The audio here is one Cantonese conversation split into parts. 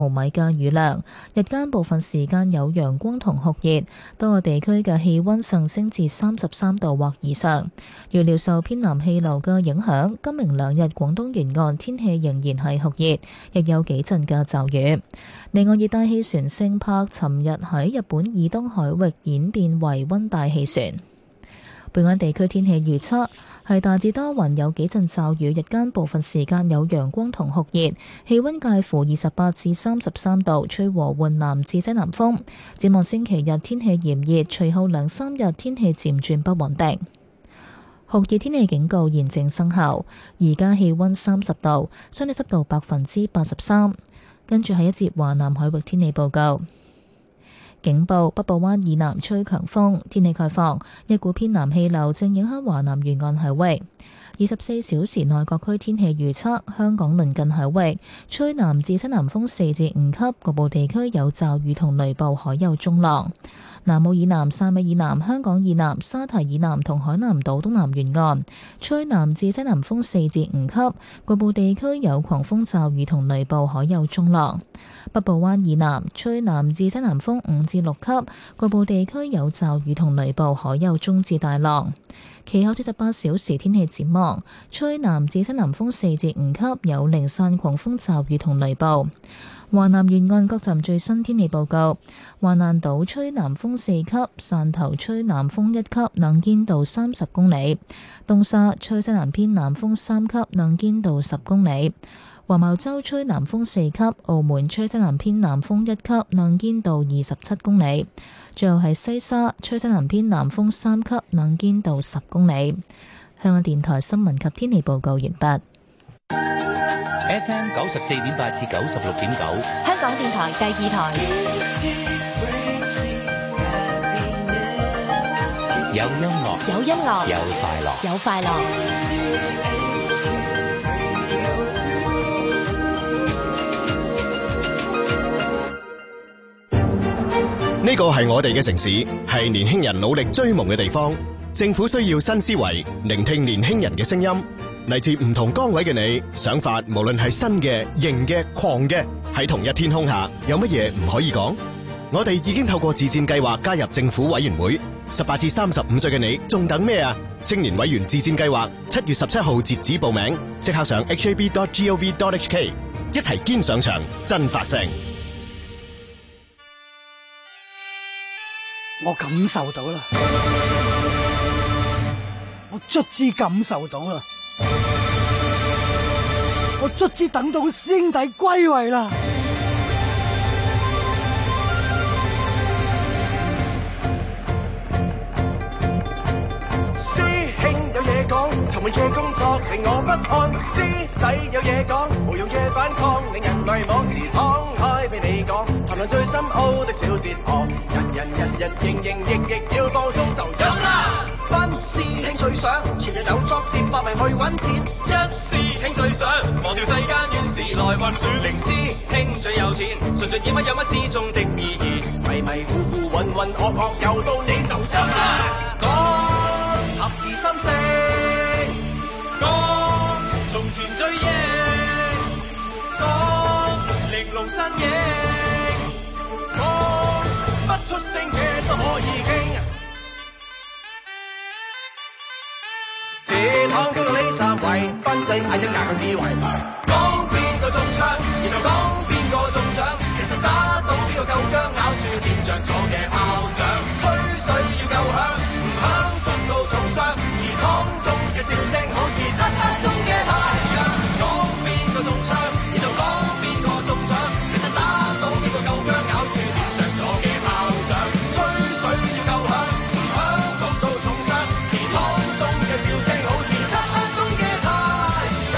毫米嘅雨量，日間部分時間有陽光同酷熱，多個地區嘅氣溫上升至33度或以上。預料受偏南氣流嘅影響，今明兩日廣東沿岸天氣仍然係酷熱，亦有幾陣嘅驟雨。另外，熱帶氣旋聖柏尋日喺日本以東海域演變為溫帶氣旋。本港地區天氣預測係大致多雲，有幾陣驟雨，日間部分時間有陽光同酷熱，氣溫介乎28至33度，吹和緩南至西南風。展望星期日天氣炎熱，隨後兩三日天氣漸轉不穩定。酷熱天氣警告現正生效，而家氣溫30度，相對濕度83%。跟住係一節華南海域天氣報告。警報：北部灣以南吹強風，天氣概況，一股偏南氣流正影響華南沿岸海域。24小時內各區天氣預測：香港鄰近海域吹南至西南風4至5級，局部地區有驟雨同雷暴，海有中浪。南澳以南、汕尾以南、香港以南、沙堤以南同海南島東南沿岸吹南至西南風4至5級，局部地區有狂風驟雨同雷暴，海有中浪。北部灣以南吹南至西南風5至6級，局部地區有驟雨同雷暴，海有中至大浪。其後48小時天氣展望，吹南至西南風4至5級，有零散狂風驟雨同雷暴。華南沿岸各站最新天氣報告：華南島吹南風4級，汕頭吹南風1級，能見度30公里；東沙吹西南偏南風3級，能見度10公里；黃茅洲吹南風4級，澳門吹西南偏南風1級，能見度27公里。最後係西沙吹西南偏南風3級，能見度10公里。香港電台新聞及天氣報告完畢。 FM 94.8至96.9， 香港電台第二台。 有音樂， 有音樂， 有快樂， 有快樂。 呢個係我哋嘅城市，係年輕人努力追夢嘅地方。政府需要新思維，聆聽年輕人嘅聲音。嚟自唔同崗位嘅你，想法無論係新嘅、型嘅、狂嘅，喺同一天空下，有乜嘢唔可以講？我哋已經透過自薦計劃加入政府委員會。18至35歲嘅你，仲等咩啊？青年委員自薦計劃7月17號截止報名，即刻上 hab.gov.hk， 一齊堅上場，真發聲。 我感受到啦，我卒之感受到啦，我卒之等到師兄弟歸位啦。 沉悶嘅工作令我不安，師弟有嘢講，無用嘅反抗令人迷惘時，敞開俾你講，談論最深奧的小哲學，人營役要放鬆就飲啦。班師兄最想前日有作接百名去揾錢，一師兄最想忘掉世間怨事來運轉，零師兄最有錢，純粹演乜有乜之中的意義，迷糊混噩又到你就飲啦。講合二心聲，講從前追憶，講玲瓏身影，講不出聲嘅都可以傾。這趟中呢三位，賓仔嗌一硬嘅智慧，講邊個中槍，然後講邊個中獎，其實打到邊個夠薑，咬住掂着咗嘅炮仗，吹水要夠響，唔響焗到重傷，池塘中嘅笑聲好似漆黑中嘅太陽，講邊個中槍，然後講邊個中獎，其實打到邊個夠薑，咬住掂着咗嘅炮仗，吹水要夠響，唔響焗到重傷，池塘中嘅笑聲好似漆黑中嘅太陽。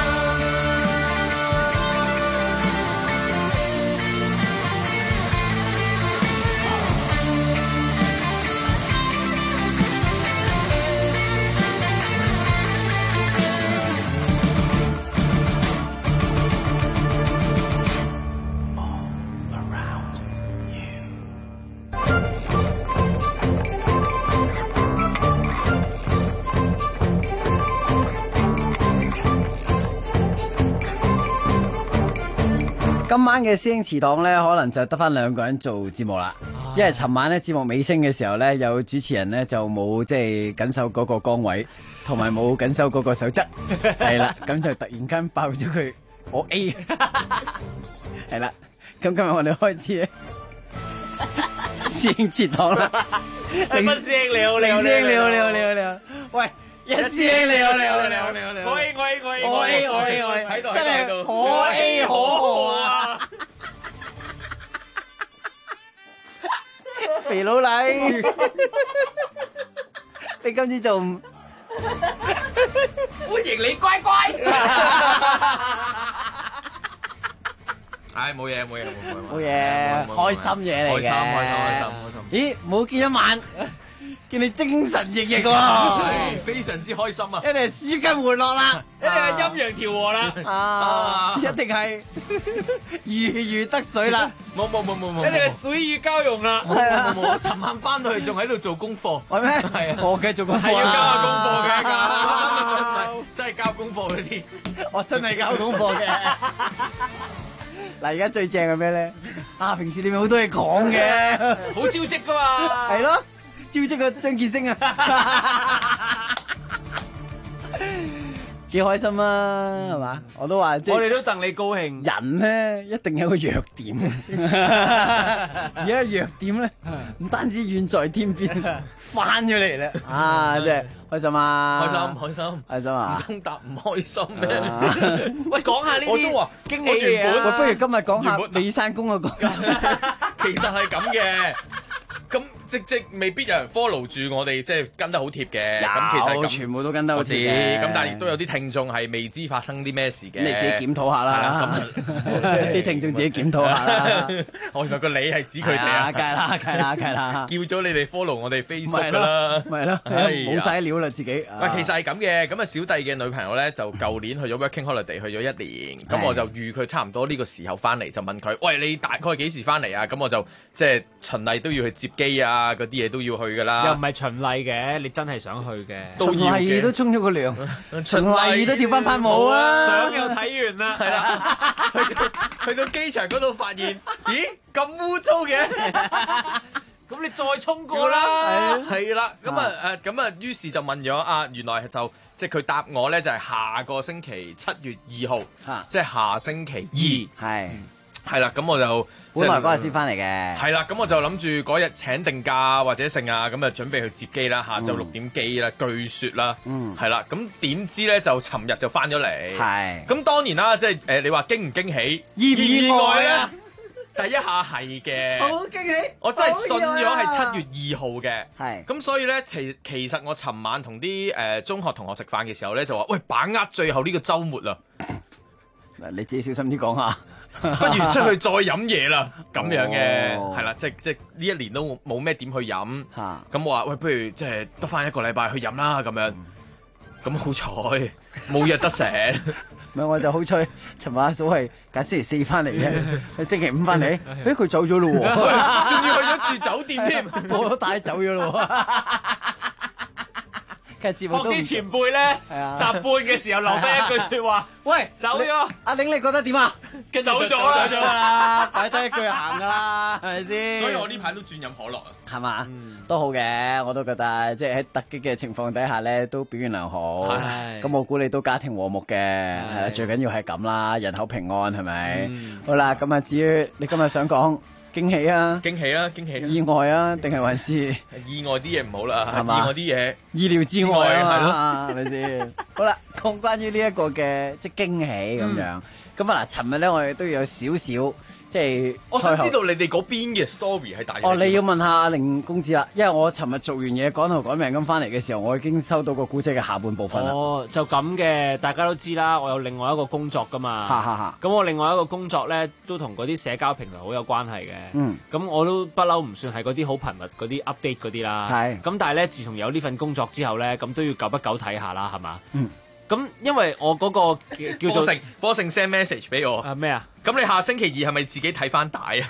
今晚嘅師兄祠堂咧，可能就得翻2個人做節目啦。因為尋晚咧節目尾聲嘅時候咧，有主持人咧就冇即係緊守嗰個崗位，同埋冇緊守嗰個守則，係啦，咁就突然間爆咗佢我 A， 係啦。咁今日我哋開始師兄祠堂啦。 乜師兄你好，你好， 師兄你好，你好，你好，你好。喂，一師兄你好，你好，你好，你好，你好。 我 A 喺度， 真係可 A 可賀啊！肥佬黎，你今次仲歡迎你乖乖。唉，冇嘢， 冇嘢，開心嘢嚟嘅。 開心。 咦，冇見一晚，見你精神奕奕喎， 非常之開心啊！ 一定係舒筋活絡啦， 一定係陰陽調和啦， 一定係如魚得水啦， 冇，一定係水乳交融啦。冇，我尋晚翻去仲喺度做功課， 係咩？係啊，我繼續功課， 係要交下功課嘅，真係交功課嗰啲， 我真係交功課嘅。嗱，而家最正係咩咧？平時你咪好多嘢講嘅， 好招積噶嘛。 係咯，招積個張建升啊，幾開心啊，係嘛？我都話即係我哋都戥你高興。 人咧一定有個弱點，而家弱點咧唔單止遠在天邊，翻咗嚟啦，即係開心啊！ 開心啊！ 唔通答唔開心咩？喂，講下呢啲我都話驚喜嘅嘢啊！ 喂，不如今日講下美山公嘅講， 其實係咁嘅。咁即未必有人 follow 住我哋，即係跟得好貼嘅。咁其實全部都跟得好貼嘅。 咁但係亦都有啲聽眾係未知發生啲咩事嘅。 你自己檢討下啦。啲聽眾自己檢討下啦。 我原來個你係指佢哋啊！ 梗係啦。 叫咗你哋 follow 我哋 Facebook 㗎啦。 咪係咯，冇晒料啦自己。 喂，其實係咁嘅。咁啊，小弟嘅女朋友咧就舊年去咗 working holiday 去咗1年。咁我就預佢差唔多呢個時候翻嚟，就問佢：喂，你大概幾時翻嚟啊？咁我就即係循例都要去接機啊，嗰啲嘢都要去噶啦。 又唔係循例嘅，你真係想去嘅。 循例都沖咗個涼，循例都跳翻拍舞啊！ 相又睇完啦， 係啦，去到機場嗰度發現，咦咁污糟嘅， 咁你再沖過啦。 係啦，咁啊，於是就問咗啊，原來就即係佢答我咧，就係下個星期7月2號，即係下星期2。係啦，咁我就本來嗰日先翻嚟嘅。 係啦，咁我就諗住嗰日請定假或者剩啊，咁啊準備去接機啦，下晝6點機啦，據説啦，係啦，咁點知咧就尋日就翻咗嚟。係，咁當然啦，即係你話驚唔驚喜，意唔意外咧？第一下係嘅， 好驚喜！ 我真係信咗係7月2號嘅。 係， 咁所以咧，其實我尋晚同啲中學同學食飯嘅時候咧，就話：喂，把握最後呢個週末啦！ 嗱，你自己小心啲講下。 不如出去再飲嘢啦，咁樣嘅，係啦，即係呢一年都冇咩點去飲，咁我話喂，不如即係得翻1個禮拜去飲啦，咁樣，咁好彩冇約得成， 咪我就好彩，尋晚阿嫂係揀星期4翻嚟嘅，佢星期5翻嚟，佢走咗咯喎， 仲要去咗住酒店添， 我都帶走咗咯喎。 學啲前輩咧，搭半嘅時候留低一句説話，喂，走咗。 阿玲，你覺得點啊？ 走咗啦，擺低一句行噶啦，係咪先？ 所以我呢排都轉飲可樂啊， 係嘛？都好嘅，我都覺得即係喺突擊嘅情況底下咧，都表現良好。咁我估你都家庭和睦嘅，係啦，最緊要係咁啦，人口平安係咪？好啦，咁啊，至於你今日想講驚喜啊？ 驚喜啦，驚喜！ 意外啊，定係還是意外啲嘢唔好啦， 係嘛？ 意外啲嘢意料之外係咯， 係咪先？好啦，講關於呢一個嘅即係驚喜咁樣。咁啊嗱，尋日咧我哋都有少少即係， 我想知道你哋嗰邊嘅 story 係大約。 哦，你要問下阿凌公子啦，因為我尋日做完嘢趕頭趕命咁翻嚟嘅時候，我已經收到個古仔嘅下半部分啦。 哦，就咁嘅，大家都知啦，我有另外一個工作噶嘛。咁我另外一個工作咧，都同嗰啲社交平台好有關係嘅。咁我都不嬲唔算係嗰啲好頻密嗰啲 update 嗰啲啦。咁但係咧，自從有呢份工作之後咧，咁都要久不久睇下啦，係嘛？咁因為我嗰個叫做波成 send message 俾我咩啊？ 咁你下星期2係咪自己睇翻帶啊？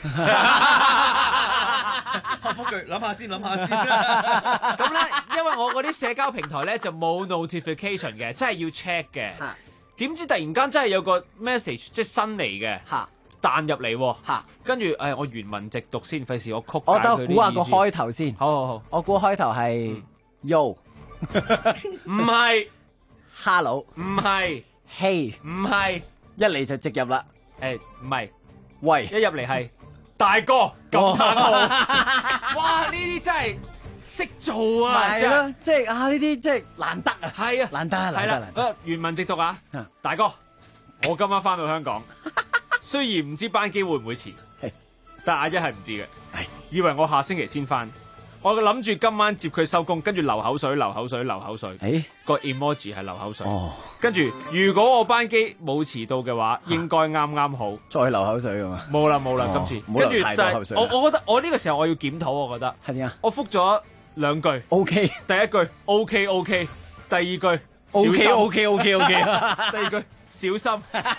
復句諗下先。 咁咧，因為我嗰啲社交平台咧就冇 notification 嘅，真係要 check 嘅。點知突然間真係有個 message 即係新嚟嘅， 彈入嚟喎，跟住我原文直讀先，費事我曲解我佢啲意思。 得估下個開頭先。 好， 我估開頭係 Yo， 唔係 Hello， 唔係 Hey， 唔係， 一嚟就直入啦。 唔係， 喂， 一入嚟係大哥感嘆號。哇！呢啲真係識做啊！ 係咯，即係呢啲即係難得啊！ 係啊， 難得。 係啦，原文直讀啊，大哥，我今晚翻到香港，雖然唔知班機會唔會遲，但阿一係唔知嘅，以為我下星期先翻，我諗住今晚接佢收工，跟住流口水，個 emoji 係流口水，跟住如果我班機冇遲到嘅話，應該啱好， 再流口水㗎嘛？ 冇啦，今次，跟住但係我覺得我呢個時候我要檢討，我覺得係點啊？ 我覆咗2句 ，OK， 第一句 OK，第二句 OK， 第二句小心。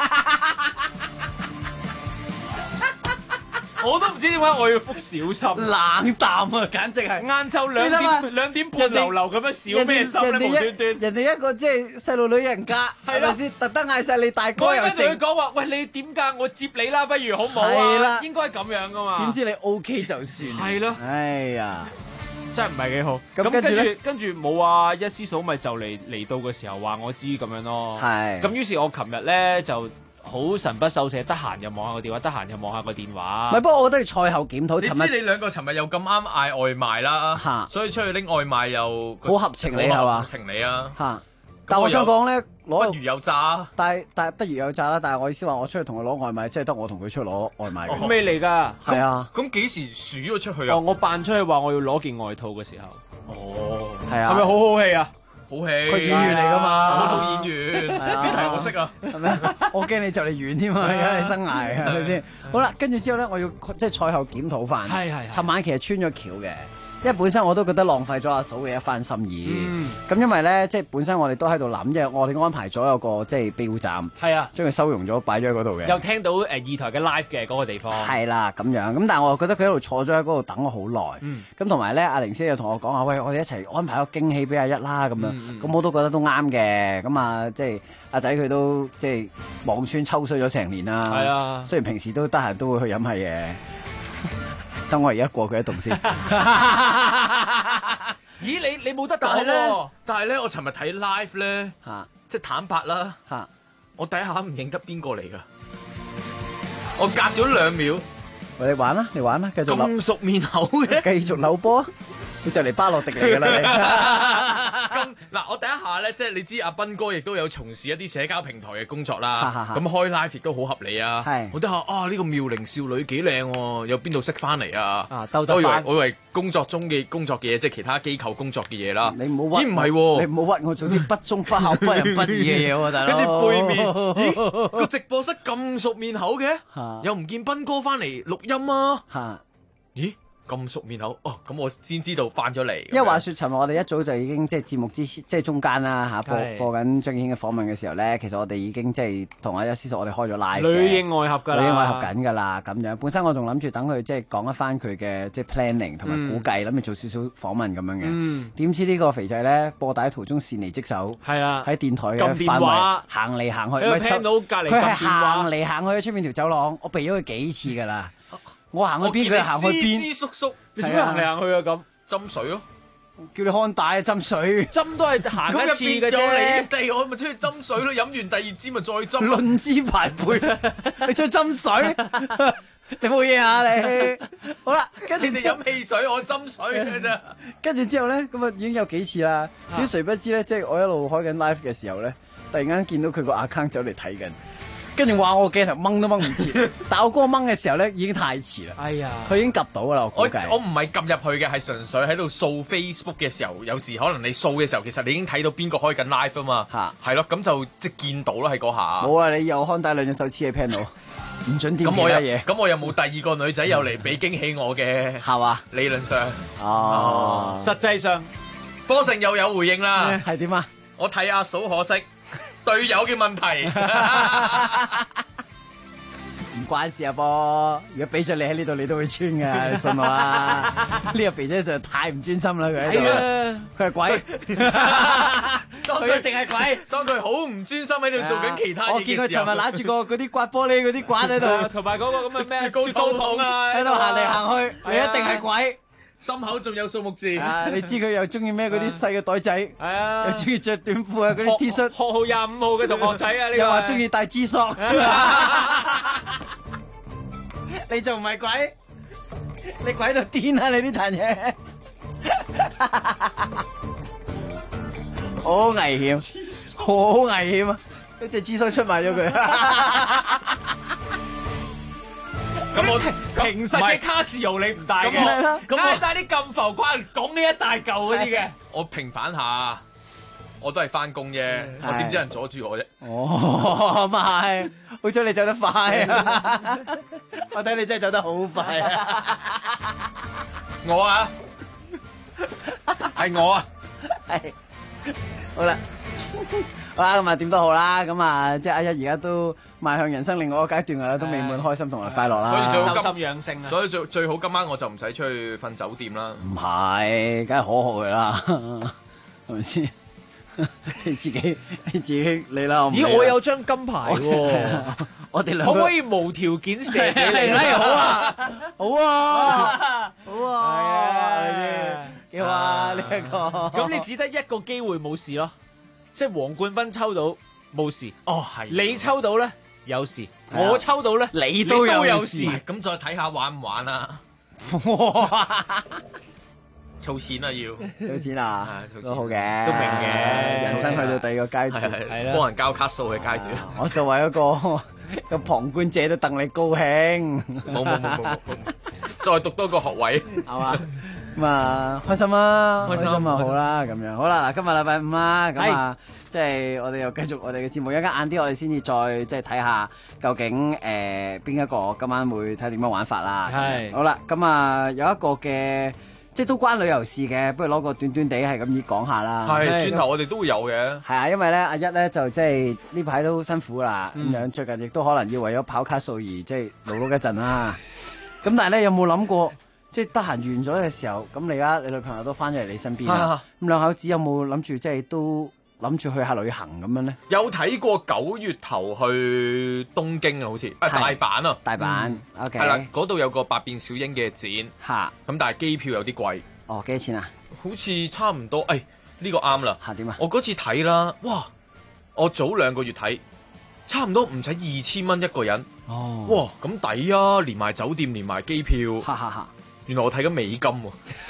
我都唔知點解我要覆小心， 冷淡啊，簡直係。 晏晝2點半流咁樣小咩心咧？無端端， 人哋一個即係細路女人家，係咪先？特登嗌晒你大哥又成。我同佢講話，喂，你點㗎？我接你啦，不如好唔好啊？係啦，應該係咁樣噶嘛。 點知你 OK 就算。係咯。 哎呀， 真係唔係幾好。咁跟住冇啊！一師嫂咪就嚟到嘅時候話我知咁樣咯。係。咁於是我琴日咧就好神不守舍，得閒又望下個電話，得閒又望下個電話。 唔係，不過我覺得賽後檢討。 你知你兩個尋日又咁啱嗌外賣啦，所以出去拎外賣又好合情理係嘛？ 合情理啊！ 但我想講咧， 不如有詐。 但不如有詐啦。但係我意思話，我出去同佢攞外賣，即係得我同佢出去攞外賣。 咩嚟㗎？ 係啊。 咁幾時數咗出去啊？ 我扮出去話我要攞件外套嘅時候。 係啊。 係咪好好戲啊？ 好戲， 佢演員嚟㗎嘛， 我老演員，呢題我識啊， 係咪？我驚你就嚟完添啊，而家你生涯係咪先？好啦，跟住之後咧，我要即係賽後檢討翻。係。尋晚其實穿咗橋嘅，因為本身我都覺得浪費咗阿嫂嘅一番心意。咁因為咧，即係本身我哋都喺度諗，因為我哋安排咗有個即係標站，係啊，將佢收容咗擺咗喺嗰度嘅。 又聽到2台嘅 live 嘅嗰個地方。係啦，咁樣咁，但係我又覺得佢喺度坐咗喺嗰度等咗好耐。咁同埋咧，阿玲姐又同我講話，喂，我哋一齊安排個驚喜俾阿一啦，咁樣。咁我都覺得都啱嘅。咁啊，即係阿仔佢都即係望穿秋水咗成年啦。係啊，雖然平時都得閒都會去飲下嘢。等我而家過佢一棟先。 咦，你冇得講喎？ 但係咧，我尋日睇 live 咧，即係坦白啦，我第一下唔認得邊個嚟㗎。我隔咗2秒， 喂，你玩啦，繼續咁熟面口嘅， 繼續扭波。你就嚟巴洛迪嚟㗎啦！ 咁嗱，我第一下咧，即係你知阿斌哥亦都有從事一啲社交平台嘅工作啦。咁開 live 亦都好合理啊。我睇下呢個妙齡少女幾靚喎，有邊度識翻嚟啊？我以為工作嘅嘢，即係其他機構工作嘅嘢啦。 你唔好屈， 咦唔係喎？ 你唔好屈我做啲不忠不孝不仁不義嘅嘢喎，大佬。 跟住背面，咦個直播室咁熟面口嘅，又唔見斌哥翻嚟錄音啊？咦？咁熟面口咁我先知道翻咗嚟。 因為話說，尋日我哋一早就已經即係節目之前，即係中間啦播緊張敬軒嘅訪問嘅時候咧，其實我哋已經即係同阿一師叔我哋開咗 live 嘅裏應外合㗎啦， 裏應外合緊㗎啦咁樣。本身我仲諗住等佢即係講一翻佢嘅即係 planning 同埋估計，諗住做少少訪問咁樣嘅。點知呢個肥仔咧播帶途中擅離職守，係啊，喺電台嘅範圍行嚟行去， 聽到隔離佢係行嚟行去出邊條走廊，我避咗佢幾次㗎啦。我行去邊，佢行去邊。 師叔叔， 你做咩行嚟行去啊？咁斟水咯， 叫你看帶啊！斟水， 斟都係行一次嘅啫。 你地我咪出去斟水咯，飲完第2支咪再斟。 論資排輩，你出去斟水，你冇嘢啊你？好啦，跟住你哋飲汽水，我斟水嘅啫。 跟住之後咧，咁啊已經有幾次啦。點誰不知咧，即係我一路開緊 live 嘅時候咧，突然間見到佢個 account 走嚟睇緊。跟住話我鏡頭掹都掹唔切，但我嗰個掹嘅時候咧已經太遲啦。哎呀，佢已經及到㗎啦，我估計。 我唔係撳入去嘅，係純粹喺度掃 Facebook 嘅時候，有時可能你掃嘅時候，其實你已經睇到邊個開緊 live 啊嘛。嚇，係咯，咁就即係見到啦喺嗰下。 冇啊，你又看帶2隻手黐喺 panel，唔準掂其他嘢。 咁我又冇第2個女仔又嚟俾驚喜我嘅，係嘛？理論上， 實際上， 波成又有回應啦。 係點啊？ 我睇阿嫂可惜。隊友嘅問題唔關事啊，波！如果俾咗你喺呢度，你都會穿㗎，你信我啊！呢個肥仔實在太唔專心啦，佢喺度，佢係鬼。 佢一定係鬼。 當佢好唔專心喺度做緊其他嘢嘅時候， 我見佢尋日揦住嗰啲刮玻璃嗰啲刮喺度， 同埋嗰個咁嘅咩雪糕筒啊， 喺度行嚟行去，你一定係鬼。 心口仲有數目字。 你知佢又中意咩嗰啲細嘅袋仔， 係啊， 又中意着短褲啊，嗰啲 T 恤， 學號25號嘅同學仔啊，呢個又話中意戴 G 索，你就唔係鬼，你鬼到癲啊！你呢壇嘢，好危險，好危險啊！一隻 G 索出賣咗佢。 咁我平實嘅卡士奧你唔帶嘅，咁我帶啲咁浮誇講呢一大嚿嗰啲嘅。 我平反下，我都係翻工啫，我點知有人阻住我啫？ 哦，咪係，好彩你走得快啊！我睇你真係走得好快啊！ 我啊，係我啊， 係好啦。好啦，咁啊點都好啦，咁啊即係阿一而家都邁向人生另外一個階段噶啦，都美滿開心同埋快樂啦。 所以最好修心養性啊！ 所以最好今晚我就唔使出去瞓酒店啦。 唔係，梗係可賀佢啦，係咪先？你自己你啦。 咦，我有張金牌喎， 我哋兩個可唔可以無條件射俾你？ 好啊，好啊，好啊，係咪先？要啊呢一個。 咁你只得一個機會冇事咯。即係黃冠斌抽到冇事， 哦係， 你抽到咧有事，我抽到咧你都有事， 咁再睇下玩唔玩啊？ 哇！ 儲錢啊要， 儲錢啊，都好嘅， 都明嘅， 人生去到第二個階段， 係幫人交卡數嘅階段。 我作為一個旁觀者都戥你高興， 冇，再讀多個學位係嘛？咁啊，開心啦，開心啊，好啦，咁樣好啦，嗱，今日禮拜五啦，咁啊，即係我哋又繼續我哋嘅節目，一陣間晏啲我哋先至再即係睇下究竟邊一個今晚會睇點樣玩法啦。係，好啦，咁啊有一個嘅即係都關旅遊事嘅，不如攞個短短地係咁意講下啦。 係，轉頭我哋都會有嘅。 係啊，因為咧阿一咧就即係呢排都辛苦啦，咁樣最近亦都可能要為咗跑卡數而即係勞碌一陣啦。咁但係咧有冇諗過？即係得閒完咗嘅時候，咁你而家你女朋友都翻咗嚟你身邊啦，咁兩口子有冇諗住即係都諗住去下旅行咁樣咧？ 有睇過9月頭去東京啊，好似大阪啊， 大阪，OK， 係啦，嗰度有個百變小櫻嘅展， 嚇， 咁但係機票有啲貴， 哦，幾多錢啊？ 好似差唔多，呢個啱啦， 嚇點啊？ 我嗰次睇啦，哇，我早2個月睇，差唔多唔使2000蚊一個人， 哦， 哇，咁抵啊，連埋酒店，連埋機票， 哈哈哈。 原來我睇緊美金喎！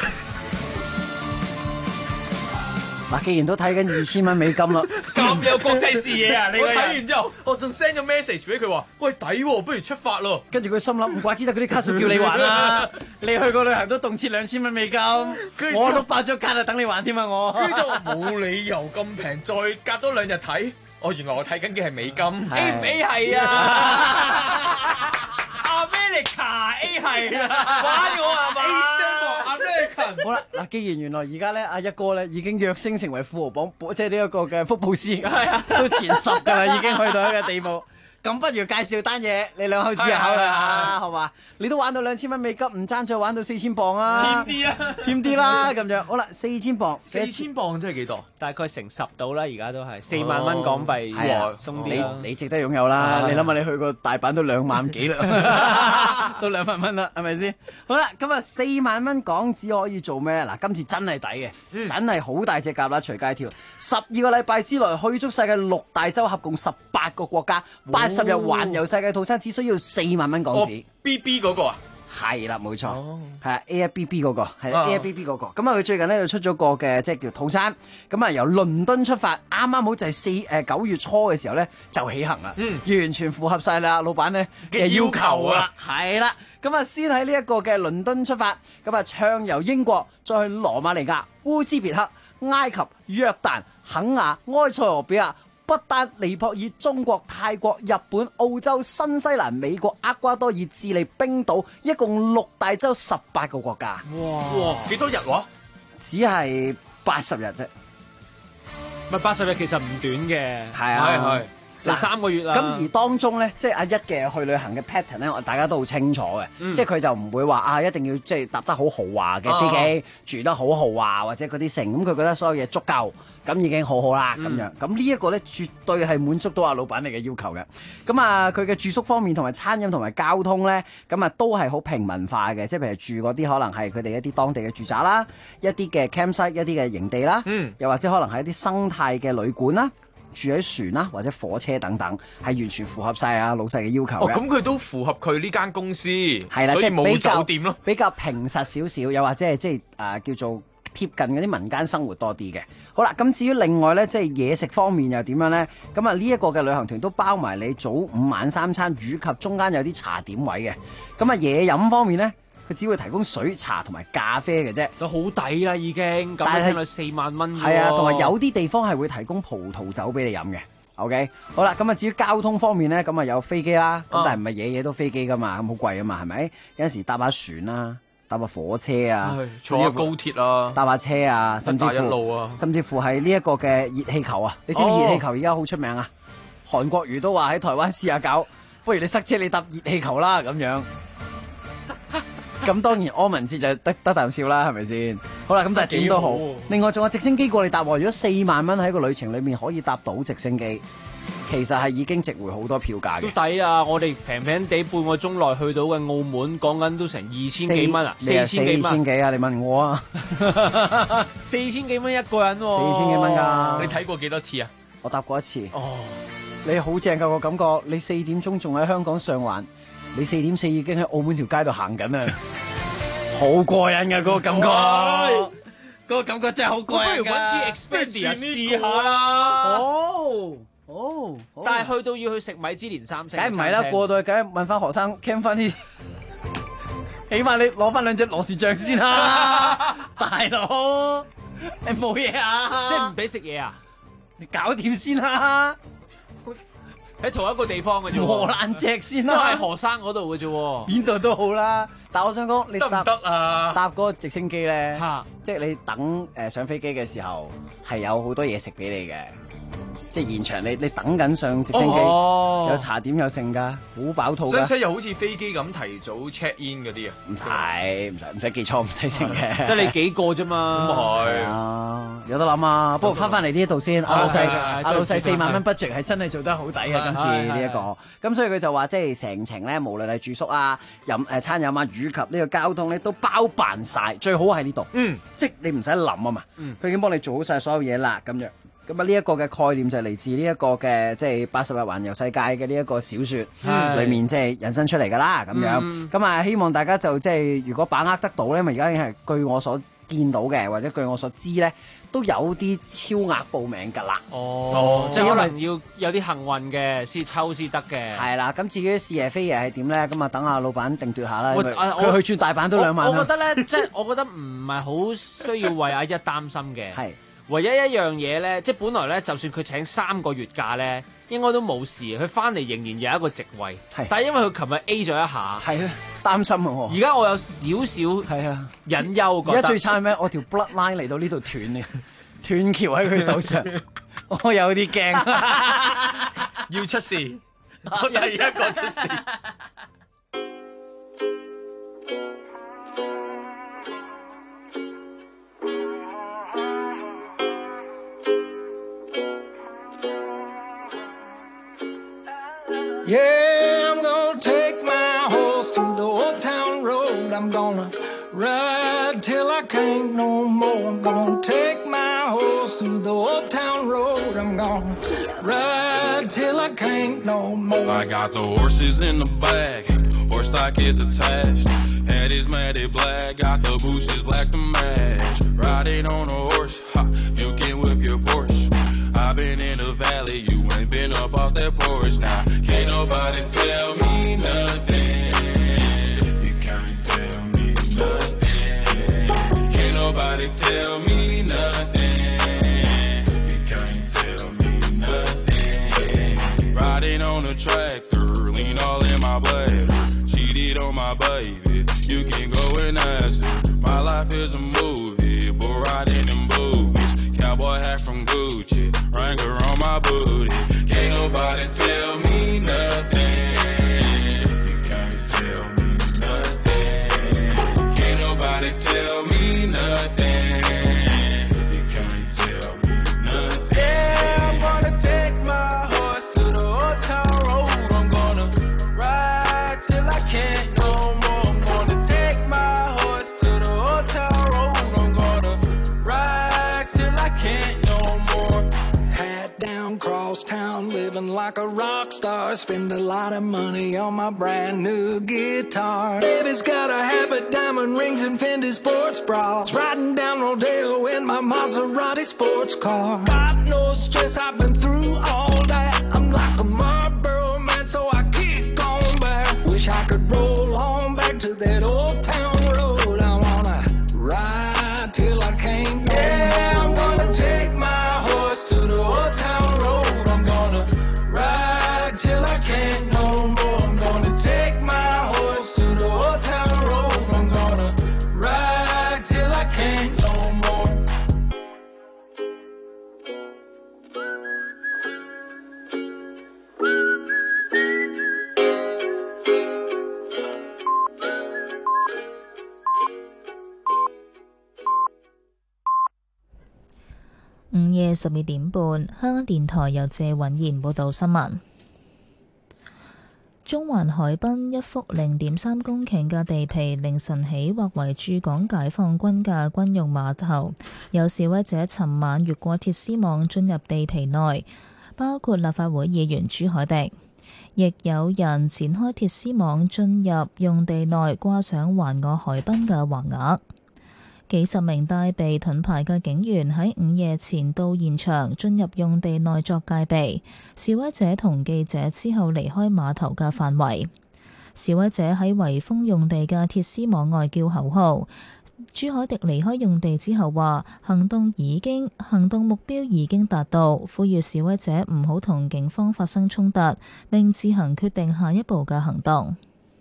嗱，既然都睇緊2000蚊美金啦， 咁有國際視野啊！我睇完之後，我仲 send 咗 message 俾佢話：喂，抵喎，不如出發咯！ 跟住佢心諗，唔怪之得嗰啲卡數叫你還啦！你去個旅行都動輒2000蚊美金，我都爆咗卡啦，等你還添啊！我跟住就冇理由咁平，再隔多2日睇。哦，原來我睇緊嘅係美金 ，A 唔 A 係啊？ America A 係玩我係嘛 ？American 好啦，嗱，既然原來而家咧阿一哥咧已經躍升成為富豪榜，即係呢一個嘅福布斯，都前10㗎啦，已經去到一個地步。咁不如介紹單嘢，你兩口子考慮下，好嘛？你都玩到2000蚊美金，唔爭再玩到4000磅啊！ 添啲啊， 添啲啦咁樣。好啦，4000磅 ，4000磅真係幾多？ 大概成10到啦，而家都係4萬蚊港幣，鬆啲啦。 你值得擁有啦！你諗下，你去過大阪都2萬幾啦，都2萬蚊啦，係咪先？好啦，咁啊4萬蚊港紙可以做咩？嗱，今次真係抵嘅，真係好大隻蛤啦，隨街跳。12個禮拜之內去足世界6大洲，合共18個國家，80日環遊世界套餐只需要4萬蚊港紙。 BB 嗰個啊？ 係啦，冇錯，係啊 Airbnb 嗰個，係 Airbnb 嗰個。咁啊，佢最近咧就出咗個嘅即係叫套餐。咁啊，由倫敦出發，啱啱好就係9月初嘅時候咧就起行啦，完全符合晒啦老闆咧嘅要求啊。係啦，咁啊先喺呢一個嘅倫敦出發，咁啊暢遊英國，再去羅馬尼亞、烏茲別克、埃及、約旦、肯亞、埃塞俄比亞、不丹、尼泊爾、中國、泰國、日本、澳洲、新西蘭、美國、厄瓜多爾、智利、冰島，一共6大洲18個國家。 哇！幾多日話？ 只係80日啫。 咪80日其實唔短嘅。 係啊， 成3個月啦。 咁而當中咧，即係阿一嘅去旅行嘅 pattern 咧，大家都好清楚嘅，即係佢就唔會話一定要即係搭得好豪華嘅飛機，住得好豪華或者嗰啲成，咁佢覺得所有嘢足夠，咁已經好好啦咁樣。咁呢一個咧，絕對係滿足到阿老闆你嘅要求嘅。咁啊，佢嘅住宿方面同埋餐飲同埋交通咧，咁啊都係好平民化嘅，即係譬如住嗰啲可能係佢哋一啲當地嘅住宅啦，一啲嘅 campsite， 一啲嘅營地啦，又或者可能係一啲生態嘅旅館啦。住喺船啦，或者火車等等，係完全符合晒老細嘅要求嘅。 咁佢都符合佢呢間公司， 係啦， 所以冇酒店咯， 比較平實少少，又或者係即係叫做貼近嗰啲民間生活多啲嘅。好啦，咁至於另外咧，即係嘢食方面又點樣咧？咁啊呢一個嘅旅行團都包埋你早午晚3餐，以及中間有啲茶點位嘅。咁啊嘢飲方面咧，佢只會提供水茶同埋咖啡嘅啫， 都好抵啦已經。咁聽到4萬蚊。 係啊，同埋有啲地方係會提供葡萄酒俾你飲嘅。OK， 好啦，咁啊至於交通方面咧，咁啊有飛機啦，咁但係唔係嘢都飛機噶嘛，咁好貴啊嘛，係咪？有陣時搭下船啦，搭下火車啊， 坐下高鐵啊， 搭下車啊，甚至乎係呢一個嘅熱氣球啊！你知唔知熱氣球而家好出名啊？韓國瑜都話喺台灣試下搞，不如你塞車你搭熱氣球啦咁樣。咁當然柯文哲就得啖笑啦，係咪先？好啦，咁但係點都好。另外仲有直升機過嚟搭喎，如果4萬蚊喺個旅程裏面可以搭到直升機，其實係已經值回好多票價嘅。 都抵啊！我哋平平地半個鐘內去到嘅澳門，講緊都成2000幾蚊啊！4000 幾啊？你問我啊 ？4000幾蚊一個人喎 ，4000幾蚊㗎。 你睇過幾多次啊？ 我搭過一次。哦，你好正㗎個感覺，你4點鐘仲喺香港上環。你4點4已經喺澳門條街度行緊啊，好過癮㗎嗰個感覺，嗰個感覺真係好過癮㗎。 不如揾次 Expedia 試下啦。 哦， 但係去到要去食米芝蓮3星， 梗唔係啦，過到去梗係問翻學生 cam 翻啲，起碼你攞翻2隻羅氏醬先啦，大佬，你冇嘢啊？ 即係唔俾食嘢啊？ 你搞掂先啦。 喺同一個地方嘅啫， 磨爛隻先啦， 都係河山嗰度嘅啫， 邊度都好啦。但係我想講，你得唔得啊？ 搭嗰個直升機咧，即係你等上飛機嘅時候，係有好多嘢食俾你嘅。即係現場你等緊上直升機，有茶點有剩㗎，好飽肚㗎。 使唔使又好似飛機咁提早 check in 嗰啲啊？ 唔使記錯，唔使剩嘅。 得你幾個啫嘛。 咁係有得諗啊！不過翻嚟呢一度先，阿老細4萬蚊 budget 係真係做得好抵啊！今次呢一個，咁所以佢就話即係成程咧，無論係住宿啊、餐飲啊，以及呢個交通咧，都包辦晒。最好喺呢度，即係你唔使諗啊嘛，佢已經幫你做好晒所有嘢啦，咁樣。咁啊，呢一個嘅概念就係嚟自呢一個嘅即係80日環遊世界嘅呢一個小說裏面即係引申出嚟噶啦，咁樣。咁啊，希望大家就即係如果把握得到咧，因為而家已經係據我所見到嘅，或者據我所知咧，都有啲超額報名㗎啦。 即係可能要有啲幸運嘅先抽先得嘅。 係啦，咁至於是爺非爺係點咧？咁啊，等阿老闆定奪下啦。佢去轉大阪都2萬。 我覺得咧，即係我覺得唔係好需要為阿一擔心嘅。係。唯一一樣嘢咧，即係本來咧，就算佢請3個月假咧，應該都冇事。佢翻嚟仍然有一個席位，但係因為佢琴日 A 咗一下， 係啊，擔心啊！ 而家我有少少係啊隱憂。 而家最差係咩？我條 bloodline 嚟到呢度斷嘅，斷橋喺佢手上，我有啲驚， 要出事，我第一個出事。 Yeah, I'm gonna take my horse through the old town road. I'm gonna ride till I can't no more. I'm gonna take my horse through the old town road. I'm gonna ride till I can't no more. I got the horses in the back, horse stock is attached. Head is matted black, got the bushes black to match. Riding on a horse, ha, you can whip your Porsche. I've been in the valley, you ain't been up off that porch. Now, can't nobody tell me nothing. You can't tell me nothing. Can't nobody tell me nothing. You can't tell me nothing. Riding on a tractor, lean all in my bladder. Cheated on my baby, you can go and ask her. My life is a movie, bull riding in boobies. Cowboy hat from Gucci, Wrangler on my booty. Can't nobody tell me nothing. You can't tell me nothing. Can't nobody tell me nothing. You can't tell me nothing. Yeah, I'm gonna take my horse to the old town road. I'm gonna ride till I can't no more. I'm gonna take my horse to the old town road. I'm gonna ride till I can't no more. Hat down, cross town, living like a rock star. Spend a lot of money on my brand new guitar. Baby's got a habit, diamond rings and Fendi sports bras. Riding down Rodeo in my Maserati sports car. Got no stress, I've been through all that. I'm like a Marlboro man, so I keep going back. Wish I could roll on back to that old town road. I wanna ride till I can't no Yeah, I'm more. gonna take my horse to the old town road. I'm gonna ride till I can't no more. I'm gonna take my horse to the old town road. I'm gonna ride till I can't no more. 午夜12點半，香港電台由謝允賢報道新聞。中環海濱一幅0.3公頃嘅地皮，凌晨起劃為駐港解放軍嘅軍用碼頭。有示威者尋晚越過鐵絲網進入地皮內，包括立法會議員朱凱廸，亦有人展開鐵絲網進入用地內，掛上環我海濱嘅橫額。幾十名帶備盾牌嘅警員喺午夜前到現場，進入用地內作戒備。示威者同記者之後離開碼頭嘅範圍。示威者喺圍封用地嘅鐵絲網外叫口號。朱凱廸離開用地之後話：行動目標已經達到，呼籲示威者唔好同警方發生衝突，並自行決定下一步嘅行動。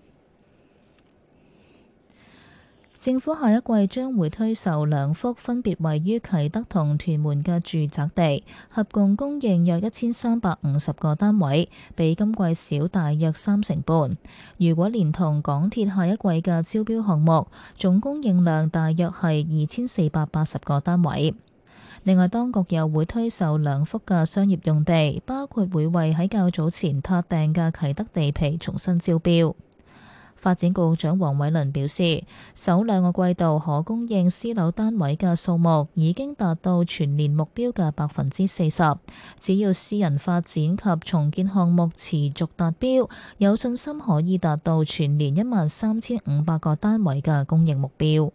政府下一季將會推售2幅分別位於啟德同屯門嘅住宅地，合共供應約1350個單位，比今季少大約3成半。如果連同港鐵下一季嘅招標項目，總供應量大約係2480個單位。另外，當局又會推售2幅嘅商業用地，包括會為喺較早前撻訂嘅啟德地皮重新招標。發展局局長黃偉綸表示，首2個季度可供應私樓單位嘅數目已經達到全年目標嘅40%，只要私人發展及重建項目持續達標，有信心可以達到全年13500個單位嘅供應目標。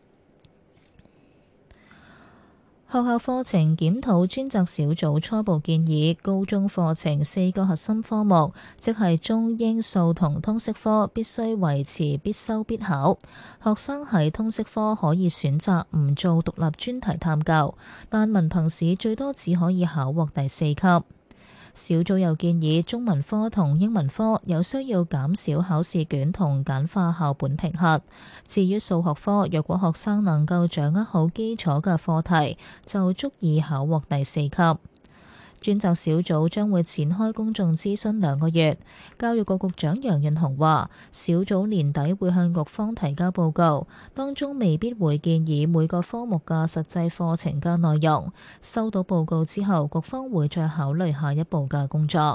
學校課程檢討專責小組初步建議，高中課程4個核心科目，即係中英數同通識科，必須維持必修必考。學生喺通識科可以選擇唔做獨立專題探究，但文憑試最多只可以考獲第4級。小組又建議中文科同英文科有需要減少考試卷同簡化校本評核。至於數學科，若果學生能夠掌握好基礎嘅課題，就足以考獲第4級。專責小組將會展開公眾諮詢2個月。教育局局長楊潤雄話，小組年底會向局方提交報告，當中未必會建議每個科目嘅實際課程嘅內容。收到報告之後，局方會再考慮下一步嘅工作。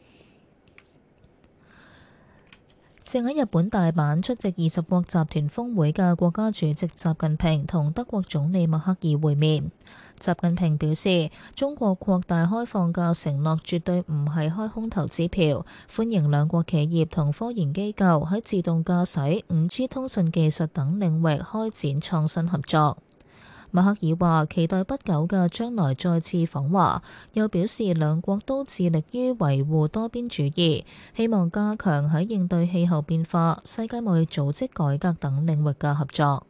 正喺日本大阪出席20國集團峰會嘅國家主席習近平同德國總理默克爾會面。習近平表示，中國擴大開放嘅承諾絕對唔係開空頭支票，歡迎兩國企業同科研機構喺自動駕駛、5G 通訊技術等領域開展創新合作。默克爾話期待不久嘅將來再次訪華，又表示兩國都致力於維護多邊主義，希望加強喺應對氣候變化、世界貿易組織改革等領域嘅合作。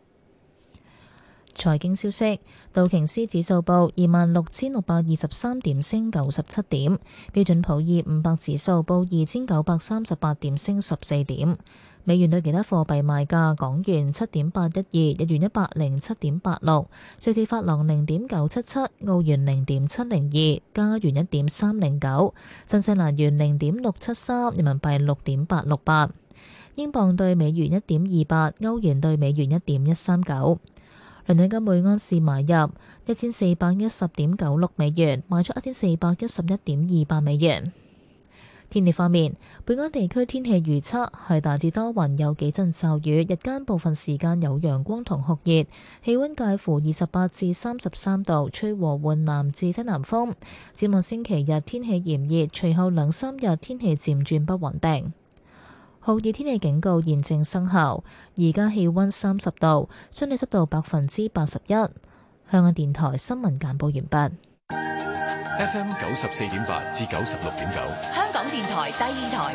財經消息，道瓊斯指數報26,623點，升97點；標準普爾500指數報2938點，升14點。 美元對其他貨幣賣價：港元7.812，日元107.86，瑞士法郎0.977，澳元0.702，加元1.309，新西蘭元0.673，人民幣6.868，英鎊對美元1.28，歐元對美元1.139。倫敦金每安士買入1410.96美元，賣出1411.28美元。天氣方面，本港地區天氣預測係大致多雲，有幾陣驟雨，日間部分時間有陽光同酷熱，氣溫介乎28至33度，吹和緩南至西南風。展望星期日天氣炎熱，隨後2-3日天氣漸轉不穩定。酷熱天氣警告現正生效，而家氣溫30度，相對濕度81%。香港電台新聞簡報完畢。 FM 94.8至96.9， 香港電台第二台，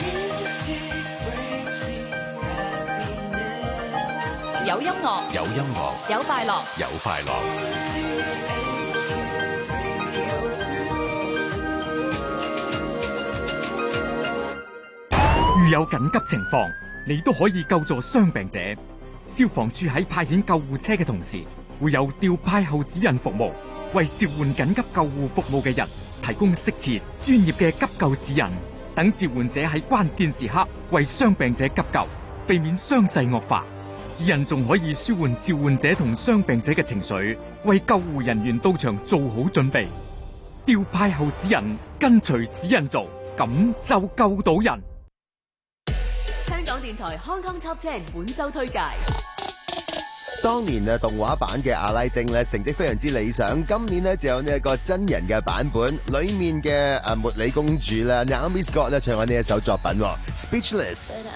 有音樂， 有音樂， 有快樂， 有快樂。 遇有緊急情況，你都可以救助傷病者。消防處喺派遣救護車嘅同時，會有調派後指引服務，為召喚緊急救護服務嘅人提供適切、專業嘅急救指引，等召喚者喺關鍵時刻為傷病者急救，避免傷勢惡化。指引仲可以舒緩召喚者同傷病者嘅情緒，為救護人員到場做好準備。調派後指引，跟隨指引做，咁就救到人。 香港電台 Hong Kong Top 10本周推介。 當年動畫版嘅阿拉丁咧成績非常之理想，今年咧就有呢一個真人嘅版本，裏面嘅茉莉公主啦 Naomi Scott 咧唱緊呢一首作品 Speechless。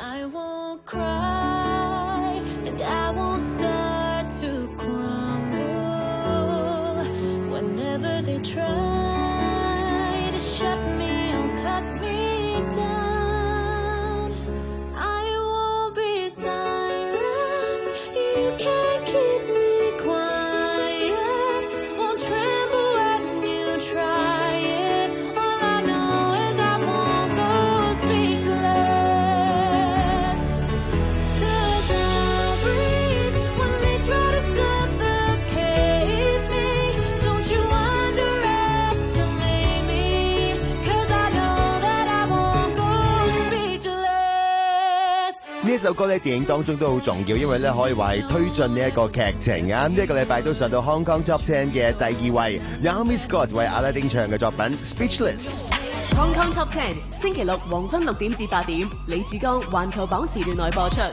呢首歌咧，電影當中都好重要，因為咧可以話係推進呢一個劇情啊！呢一個禮拜都上到 Hong Kong Top 10嘅第2位 ，Naomi Scott 為阿拉丁唱嘅作品 Speechless。Hong Kong Top 10星期六黃昏6點至8點，李志剛環球榜時段內播出。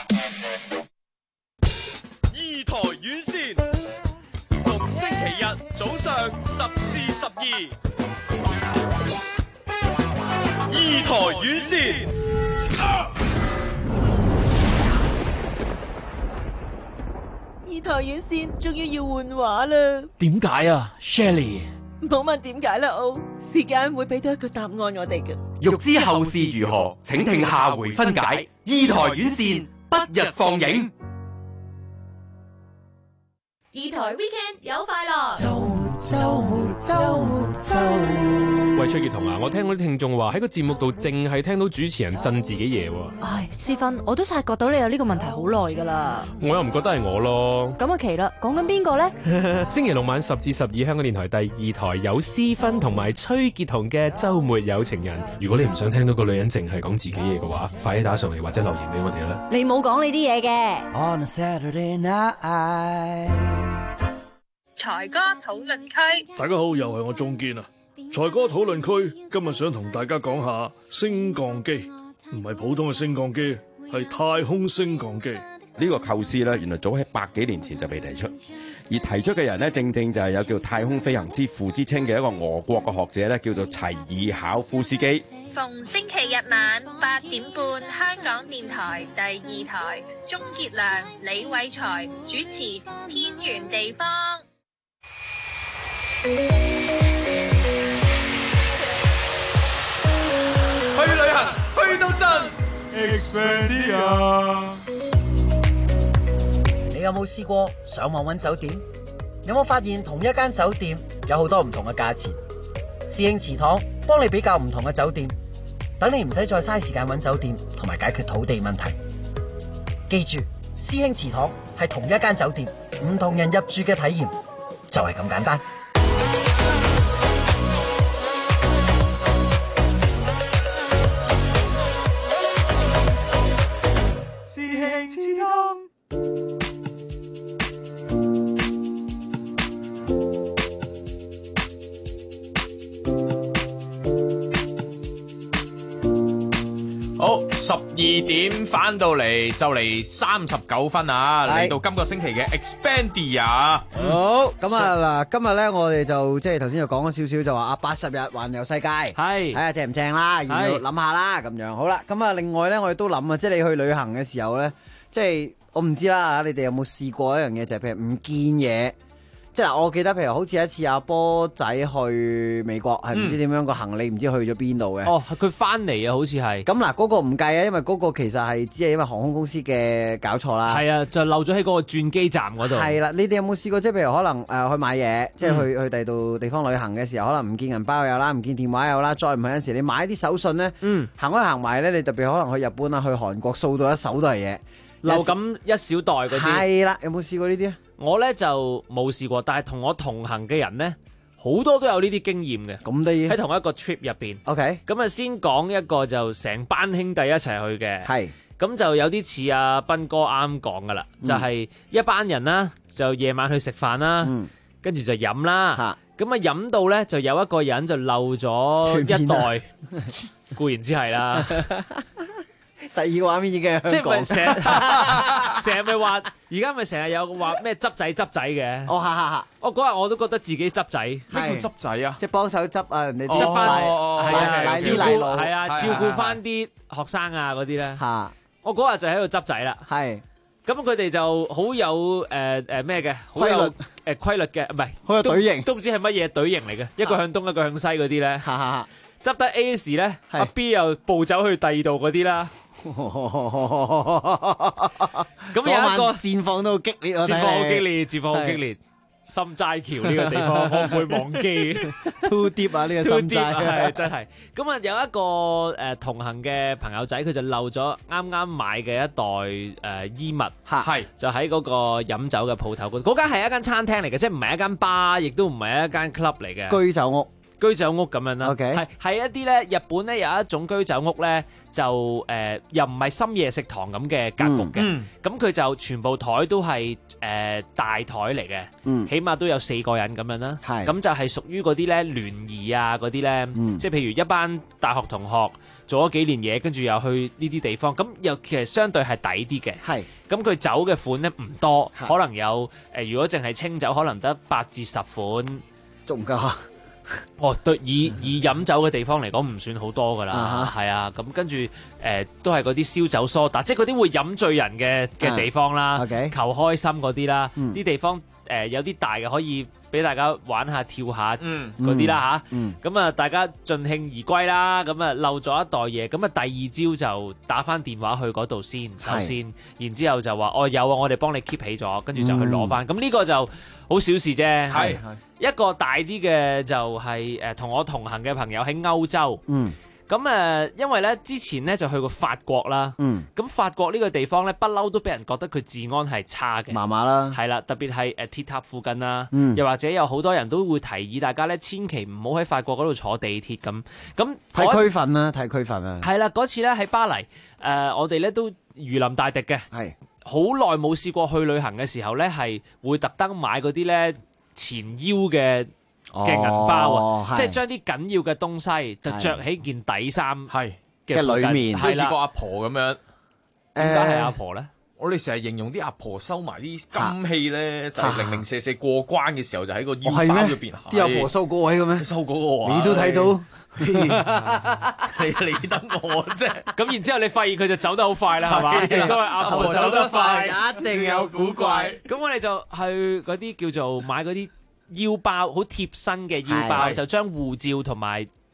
二台院線，逢星期日早上10至12。二台院線。 二台院線終於要換畫啦！ 點解啊 ，Shelley？ 唔好問點解啦，奧，時間會俾到一個答案我哋嘅。 欲知後事如何，請聽下回分解。二台院線不日放映。 二台 weekend 有快樂。 周末。喂，崔潔彤啊，我聽嗰啲聽眾話喺個節目度淨係聽到主持人呻自己嘢喎。 唉，思芬，我都察覺到你有呢個問題好耐噶啦。 我又唔覺得係我咯。 咁啊奇啦，講緊邊個呢？ 星期六晚10至12，香港電台第2台有思芬同埋崔潔彤嘅周末有情人。如果你唔想聽到個女人淨係講自己嘢嘅話，快啲打上嚟或者留言俾我哋啦。 你冇講你啲嘢嘅。 On a Saturday night。 財哥討論區， 大家好，又係我鍾堅啊！財哥討論區今日想同大家講下升降機，唔係普通嘅升降機，係太空升降機。 呢個構思咧，原來早喺100幾年前就被提出，而提出嘅人咧，正正就係有叫太空飛行之父之稱嘅一個俄國嘅學者咧，叫做齊爾考夫斯基。 逢星期日晚8點半，香港電台第2台，鍾傑良、李偉才主持《天圓地方》。 去旅行去到盡 Expedia。 你有冇試過上網揾酒店？有冇發現同一間酒店有好多唔同嘅價錢？侍應祠堂幫你比較唔同嘅酒店，等你唔使再嘥時間揾酒店同埋解決土地問題。 記住，師兄祠堂係同一間酒店，唔同人入住嘅體驗就係咁簡單。 師兄祠堂。 好，12點翻到嚟就嚟39分啊！嚟到今個星期嘅 Expandia。 好，咁啊嗱，今日咧我哋就即係頭先就講咗少少，就話80日環遊世界，係睇下正唔正啦，要諗下啦咁樣。好啦，咁啊另外咧我哋都諗啊，即係你去旅行嘅時候咧，即係我唔知啦，你哋有冇試過一樣嘢，就係譬如唔見嘢。即係我記得，譬如好似一次阿波仔去美國，係唔知點樣個行李唔知去咗邊度嘅。 哦，佢翻嚟啊，好似係。 咁嗱，嗰個唔計啊，因為嗰個其實係只係因為航空公司嘅搞錯啦。 係啊，就漏咗喺嗰個轉機站嗰度。 係啦，你哋有冇試過？即係譬如可能去買嘢，即係去第二度地方旅行嘅時候，可能唔見銀包有啦，唔見電話有啦，再唔係有陣時你買啲手信咧，行開行埋咧，你特別可能去日本啊、去韓國，掃到一手都係嘢， 漏咁一小袋嗰啲。 係啦，有冇試過呢啲啊？ 我咧就冇試過，但係同我同行嘅人咧，好多都有呢啲經驗嘅。 咁得意喺同一個 trip 入邊。 OK， 咁啊先講一個就成班兄弟一齊去嘅。 係。 咁就有啲似阿斌哥啱講噶啦，就係一班人啦，就夜晚去食飯啦，跟住就飲啦。咁啊飲到咧，就有一個人就漏咗一袋，固然之係啦。 第二個畫面已經即係咪成日咪話，而家咪成日有話咩執仔嘅？ 哦， 我嗰日我都覺得自己執仔， 咩叫執仔啊？ 即係幫手執啊，人哋執翻， 係啊， 照顧翻啲學生啊嗰啲咧。嚇！我嗰日就喺度執仔啦。係。咁佢哋就好有咩嘅，好有規律嘅，唔係好有隊形， 都唔知係乜嘢隊形嚟嘅，一個向東一個向西嗰啲咧。執得 A 時咧，阿 B 又步走去第二度嗰啲啦。咁有一個戰況都好激烈， 戰況好激烈。心齋橋呢個地方我唔會忘記 ，too deep 啊呢個心齋係真係。咁啊有一個同行嘅朋友仔，佢就漏咗啱啱買嘅一袋衣物，係就喺嗰個飲酒嘅鋪頭嗰間係一間餐廳嚟嘅，即係唔係一間吧，亦都唔係一間 club 嚟嘅居酒屋。 居酒屋咁樣啦， Okay. 係一啲咧，日本咧有一種居酒屋咧，就又唔係深夜食堂咁嘅格局嘅，咁佢就全部台都係大台嚟嘅，起碼都有4個人咁樣啦，咁就係屬於嗰啲咧聯誼啊嗰啲咧，即係譬如一班大學同學做咗幾年嘢，跟住又去呢啲地方，咁又其實相對係抵啲嘅，咁佢酒嘅款咧唔多，可能有如果淨係清酒，可能得8至10款， 仲唔夠？ 哦，對，以飲酒嘅地方嚟講，唔算好多噶啦，係啊，咁跟住都係嗰啲燒酒梳打，即係嗰啲會飲醉人嘅地方啦，求開心嗰啲啦，啲地方有啲大嘅可以俾大家玩下跳下嗰啲啦嚇，咁啊大家盡興而歸啦，咁啊漏咗一袋嘢，咁啊第二朝就打翻電話去嗰度先，首先，然之後就話有啊，我哋幫你 keep 起咗，跟住就去攞翻，咁呢個就好小事啫，係。一個大啲嘅就係同我同行嘅朋友喺歐洲，咁因為咧之前咧就去過法國啦，咁法國呢個地方咧不嬲都俾人覺得佢治安係差嘅， 麻麻啦， 係啦，特別係鐵塔附近啦，又或者有好多人都會提議大家咧千祈唔好喺法國嗰度坐地鐵咁睇區分啦，睇區分啊， 係啦，嗰次咧喺巴黎，我哋咧都如臨大敵嘅，係好耐冇試過去旅行嘅時候咧，係會特登買嗰啲咧。前腰嘅銀包啊，即係將啲緊要嘅東西就着喺件底衫嘅裏面， 即係似個阿婆咁樣。 點解係阿婆咧？ 我哋成日形容啲阿婆收埋啲金器咧，就係零零舍舍過關嘅時候就喺個腰包入邊。 啲阿婆收嗰位嘅咩？ 收嗰個位， 你都睇到。 你理得我啫。 咁然之後你發現佢就走得好快啦，係嘛？正所謂阿婆走得快， 一定有古怪。 咁我哋就去嗰啲叫做買嗰啲腰包，好貼身嘅腰包，就將護照同埋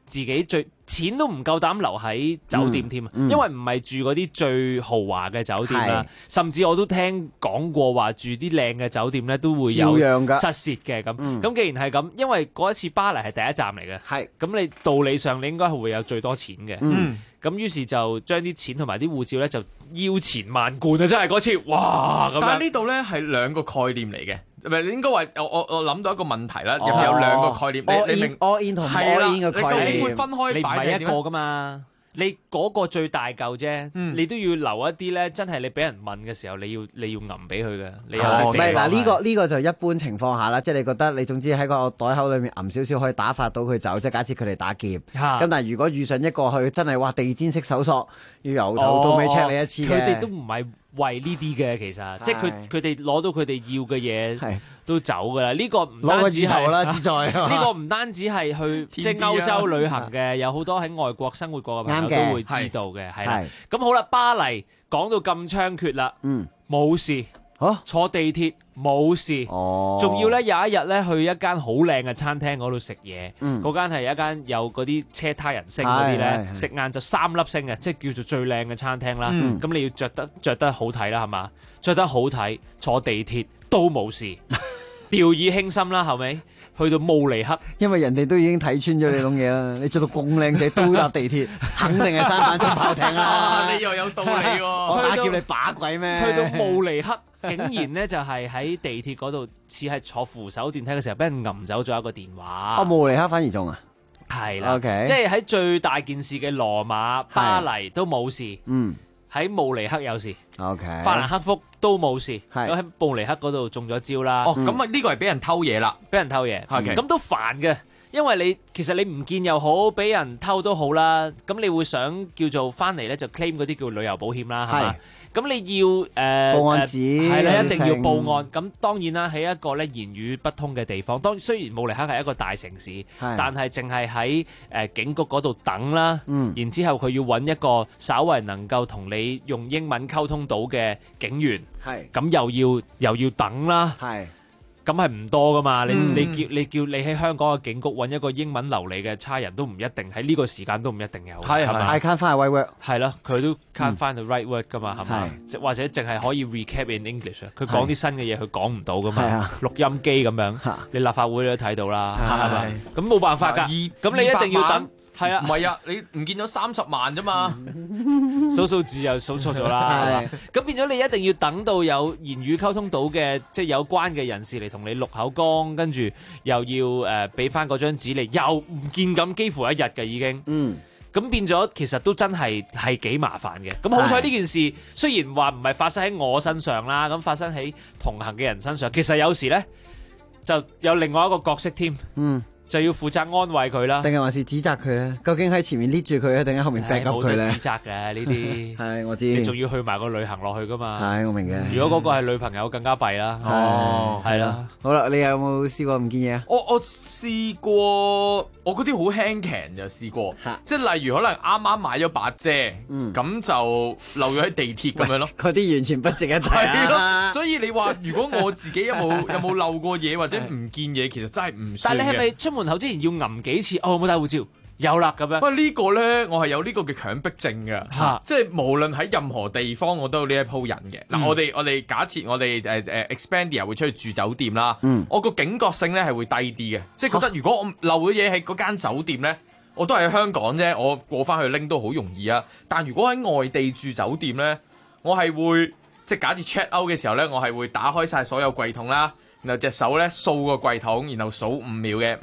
自己錢都唔夠膽留喺酒店添，因為唔係住嗰啲最豪華嘅酒店啦，甚至我都聽講過話住啲靚嘅酒店咧都會有失竊嘅咁。咁既然係咁，因為嗰一次巴黎係第一站嚟嘅，咁你道理上你應該係會有最多錢嘅。咁於是就將啲錢同埋啲護照咧就腰纏萬貫啊！真係嗰次，哇！咁但係呢度咧係兩個概念嚟嘅，唔係應該話我諗到一個問題啦，有兩個概念，你明 all in 同 all in 嘅概念， 你究竟會分開你唔擺係一個噶嘛？你嗰個最大嚿啫，你都要留一啲咧，真係你俾人問嘅時候，你要揞俾佢嘅。你有唔係嗱？呢個就一般情況下啦，即係你覺得你總之喺個袋口裏面揞少少可以打發到佢走，即係假設佢哋打劫。咁但係如果遇上一個去真係地氈式搜索，要由頭到尾 check 你一次嘅， 佢哋都唔係為呢啲嘅，其實即係佢哋攞到佢哋要嘅嘢都走噶啦。呢個唔單止係啦，志在呢個唔單止係去即係歐洲旅行嘅，有好多喺外國生活過嘅朋友都會知道嘅，係啦。咁好啦，巴黎講到咁猖獗啦，冇事，坐地鐵冇事，仲要咧有一日咧去一間好靚嘅餐廳嗰度食嘢，嗰間係一間有嗰啲車他人星嗰啲咧，食晏就3粒星嘅，即係叫做最靚嘅餐廳啦。咁你要着得好睇啦，係嘛？着得好睇，坐地鐵都冇事，掉以輕心啦，後尾去到慕尼黑， 因為人哋都已經睇穿咗你種嘢啦，你着到咁靚仔都搭地鐵，肯定係舢舨出炮艇啦。 你又有道理喎， 我打劫你把鬼咩？ 去到慕尼黑。竟然咧就係喺地鐵嗰度，似係坐扶手電梯嘅時候，俾人揞走咗一個電話。 慕尼黑反而中啊？ 係啦，即係喺最大件事嘅羅馬、巴黎都冇事。喺慕尼黑有事。法蘭克福都冇事。喺慕尼黑嗰度中咗招啦。 咁啊呢個係俾人偷嘢啦， 俾人偷嘢。咁都煩嘅，因為其實你唔見又好，俾人偷都好啦。咁你會想叫做翻嚟咧就 claim 嗰啲叫旅遊保險啦，係嘛？咁你要報案紙係啦，一定要報案。咁當然啦，喺一個咧言語不通嘅地方，雖然慕尼黑係一個大城市，但係淨係喺警局嗰度等啦。然之後佢要揾一個稍為能夠同你用英文溝通到嘅警員，咁又要等啦。咁係唔多噶嘛？你叫你喺香港嘅警局揾一個英文流利嘅差人都唔一定，喺呢個時間都唔一定有。 係咪 ？I can't find the right word。 係咯，佢都 can't find the right word 噶嘛，係咪？或者淨係可以 recap in English。佢講啲新嘅嘢，佢講唔到噶嘛。錄音機咁樣，你立法會都睇到啦，係咪？咁冇辦法㗎。咁你一定要等。係啊， 唔係啊，你唔見咗30萬啫嘛， 數字又數錯咗啦。咁變咗你一定要等到有言語溝通到嘅，即係有關嘅人士嚟同你錄口供，跟住又要俾翻嗰張紙嚟，又唔見咁，幾乎一日嘅已經。咁變咗其實都真係幾麻煩嘅。咁好彩呢件事雖然話唔係發生喺我身上啦，咁發生喺同行嘅人身上，其實有時咧就有另外一個角色添。就要負責安慰佢啦， 定係還是指責佢咧？究竟喺前面 lead 住佢，定喺後面 back up 佢咧？ 冇得指責嘅呢啲， 係我知。 你仲要去埋個旅行落去噶嘛？ 係我明嘅。 如果嗰個係女朋友，更加弊啦。係啦。 好啦，你有冇試過唔見嘢啊？ 我試過，我嗰啲好輕鬆就試過，即係例如可能啱啱買咗把遮，咁就漏咗喺地鐵咁樣咯。 嗰啲完全不值一提啊！所以你話如果我自己有冇漏過嘢或者唔見嘢，其實真係唔算嘅。 但係你係咪出門口之前要揞幾次？有冇帶護照？有啦咁樣。 不過呢個咧，我係有呢個嘅強迫症嘅，即係無論喺任何地方，我都有呢一鋪人嘅。嗱，我哋假設我哋Expandia 會出去住酒店啦，我個警覺性咧係會低啲嘅，即係覺得如果我漏咗嘢喺嗰間酒店咧，我都係喺香港啫，我過翻去拎都好容易啊。但如果喺外地住酒店咧，我係會即係假設 check out 嘅時候咧，我係會打開晒所有櫃桶啦。然後隻手咧掃個櫃桶，然後數5秒嘅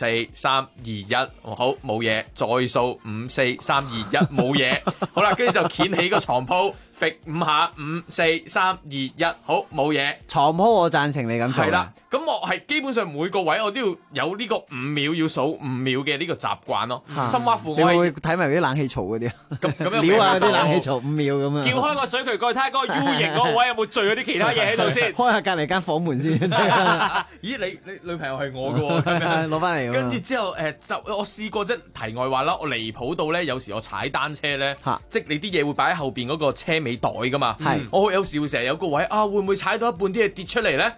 5、4、3、2、1，好冇嘢，再數5、4、3、2、1，冇嘢，好啦，跟住就掀起個床鋪，揈5下5、4、3、2、1，好冇嘢。 床鋪我贊成你咁做。 係啦，咁我係基本上每個位我都要有呢個5秒要數5秒嘅呢個習慣咯。甚或乎我會睇埋啲冷氣槽嗰啲， 咁撩下啲冷氣槽5秒咁樣。 撬開個水渠蓋睇下嗰個 U 型嗰個位有冇聚咗啲其他嘢喺度先。 開下隔離間房門先。 咦，你女朋友係我嘅喎， 攞翻嚟。 跟住之後就我試過即係題外話啦，我離譜到咧，有時我踩單車咧，即係你啲嘢會擺喺後邊嗰個車尾袋噶嘛。我有時會成日有個位會唔會踩到一半啲嘢跌出嚟咧？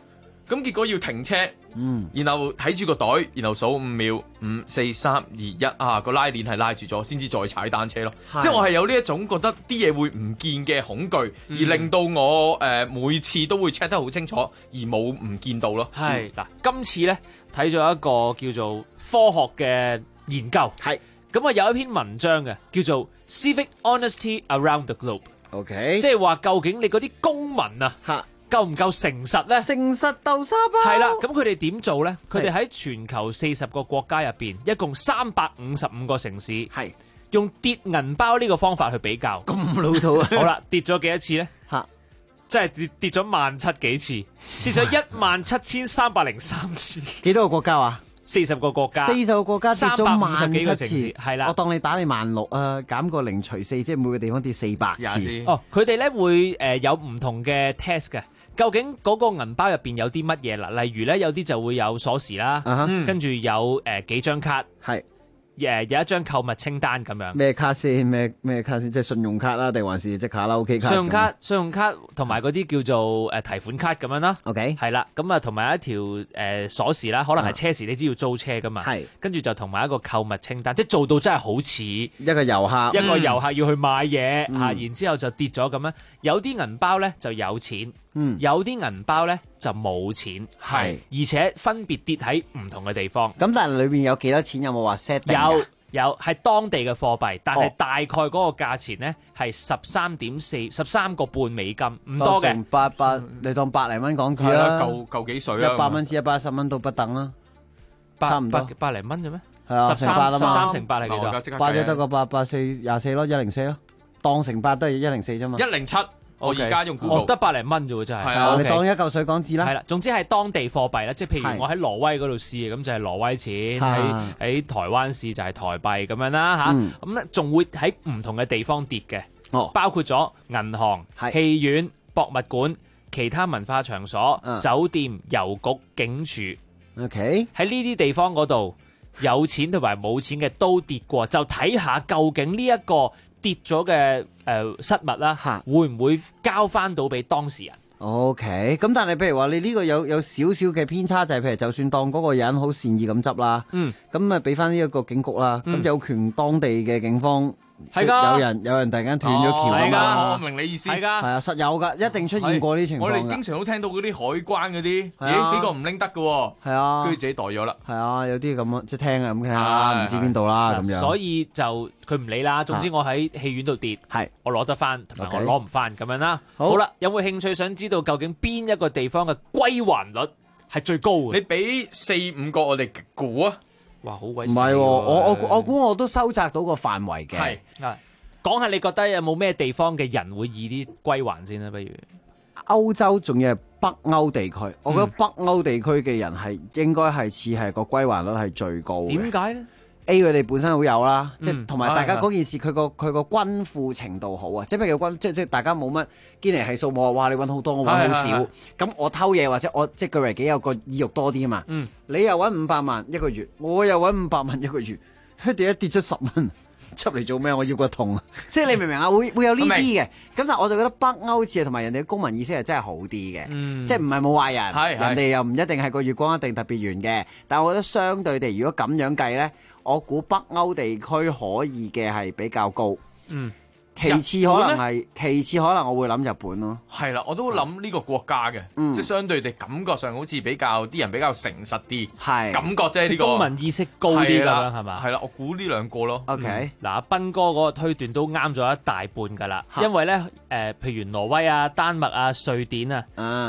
咁結果要停車，然後睇住個袋，然後數5秒，5、4、3、2、1啊，個拉鏈係拉住咗，先至再踩單車咯。即係我係有呢一種覺得啲嘢會唔見嘅恐懼，而令到我每次都會 check 得好清楚，而冇唔見到咯。 係嗱，今次咧睇咗一個叫做科學嘅研究，係咁啊有一篇文章嘅叫做 Civic Honesty Around the Globe。OK， 即係話究竟你嗰啲公民啊，夠唔夠誠實咧？ 誠實豆沙包係啦，咁佢哋點做咧？佢哋喺全球40個國家入邊，一共355個城市，係用跌銀包呢個方法去比較。 咁老土啊！ 好啦，跌咗幾多次咧？即係跌咗17000幾次，跌咗17303次。 幾多個國家啊 ？40個國家 ，40個國家跌咗 350幾個城市， 係啦。我當你打你16000啊，減個0除4，即係每個地方跌400次。 哦，佢哋咧會有唔同嘅 test 嘅。究竟嗰個銀包入邊有啲乜嘢啦？例如咧，有啲就會有鎖匙啦，跟住有幾張卡，係有一張購物清單咁樣。 咩卡先？咩卡先？即係信用卡啦，定還是即係卡拉 OK 卡？ 信用卡同埋嗰啲叫做提款卡咁樣啦。OK， 係啦，咁啊同埋一條鎖匙啦，可能係車匙，你知要租車噶嘛。係，跟住就同埋一個購物清單，即係做到真係好似一個遊客， 要去買嘢嚇，然之後就跌咗咁樣。有啲銀包咧就有錢。有啲銀包咧就冇錢，係而且分別跌喺唔同嘅地方。 咁但係裏邊有幾多錢？有冇話 set 定㗎？ 有係當地嘅貨幣，但係大概嗰個價錢咧係13個半美金，唔多嘅。 800，你當百零蚊港紙啦， 夠幾水啦 ？100蚊至110蚊都不等啦，差唔多百零蚊啫咩？ 係啊 ，13乘8係幾多 ？8就得個88424咯，104咯，當乘8都係104啫嘛。 107。我而家用 Google 得百零蚊啫喎，真係。 係啊，你當一嚿水港紙啦。 係啦，總之係當地貨幣啦，即係譬如我喺挪威嗰度試，咁就係挪威錢；喺台灣試就係台幣咁樣啦嚇。咁咧仲會喺唔同嘅地方跌嘅，包括咗銀行、戲院、博物館、其他文化場所、酒店、郵局、警署。 OK，喺呢啲地方嗰度有錢同埋冇錢嘅都跌過，就睇下究竟呢一個跌咗嘅失物啦，會唔會交翻到俾當事人 ？OK， 咁但係譬如話你呢個有少少嘅偏差，就係譬如就算當嗰個人好善意咁執啦，咁啊俾翻呢一個警局啦，咁有權當地嘅警方。係噶，有人突然間斷咗橋啊嘛， 我明你意思。係噶，係啊，實有噶，一定出現過呢啲情況。 我哋經常都聽到嗰啲海關嗰啲，咦呢個唔拎得噶，係啊，跟住自己袋咗啦。係啊，有啲咁即係聽啊咁聽啦，唔知邊度啦咁樣。 所以就佢唔理啦，總之我喺戲院度跌，係我攞得翻，同埋我攞唔翻咁樣啦。好啦，有冇興趣想知道究竟邊一個地方嘅歸還率係最高嘅？ 你俾4-5個我哋估啊！ 哇，好鬼唔係喎，我估我都收窄到個範圍嘅。 係講下你覺得有冇咩地方嘅人會易啲歸還先啦？不如歐洲仲要係北歐地區，我覺得北歐地區嘅人係應該係似係個歸還率係最高嘅。 點解咧？ A 佢哋本身好有啦，即係同埋大家嗰件事佢個均富程度好啊，即係譬如即大家冇乜堅尼係數，冇話哇你揾好多我揾好少，咁我偷嘢或者我即係據為己有個意欲多啲啊嘛。你又揾500萬一個月，我又揾500萬一個月，跌咗10蚊。出嚟做咩？我要個痛啊！即係你明唔明啊？會有呢啲嘅，咁但係我就覺得北歐似同埋人哋嘅公民意識係真係好啲嘅，即係唔係冇壞人，人哋又唔一定係個月光一定特別圓嘅。但係我覺得相對地，如果咁樣計呢，我估北歐地區可以嘅係比較高。其次可能我會諗日本咯。 係啦，我都諗呢個國家嘅，即係相對地感覺上好似啲人比較誠實啲，係感覺啫呢個公民意識高啲啦，係嘛？ 係啦，我估呢兩個咯。 OK， 嗱，斌哥嗰個推斷都啱咗一大半噶啦，因為咧譬如挪威啊、丹麥啊、瑞典啊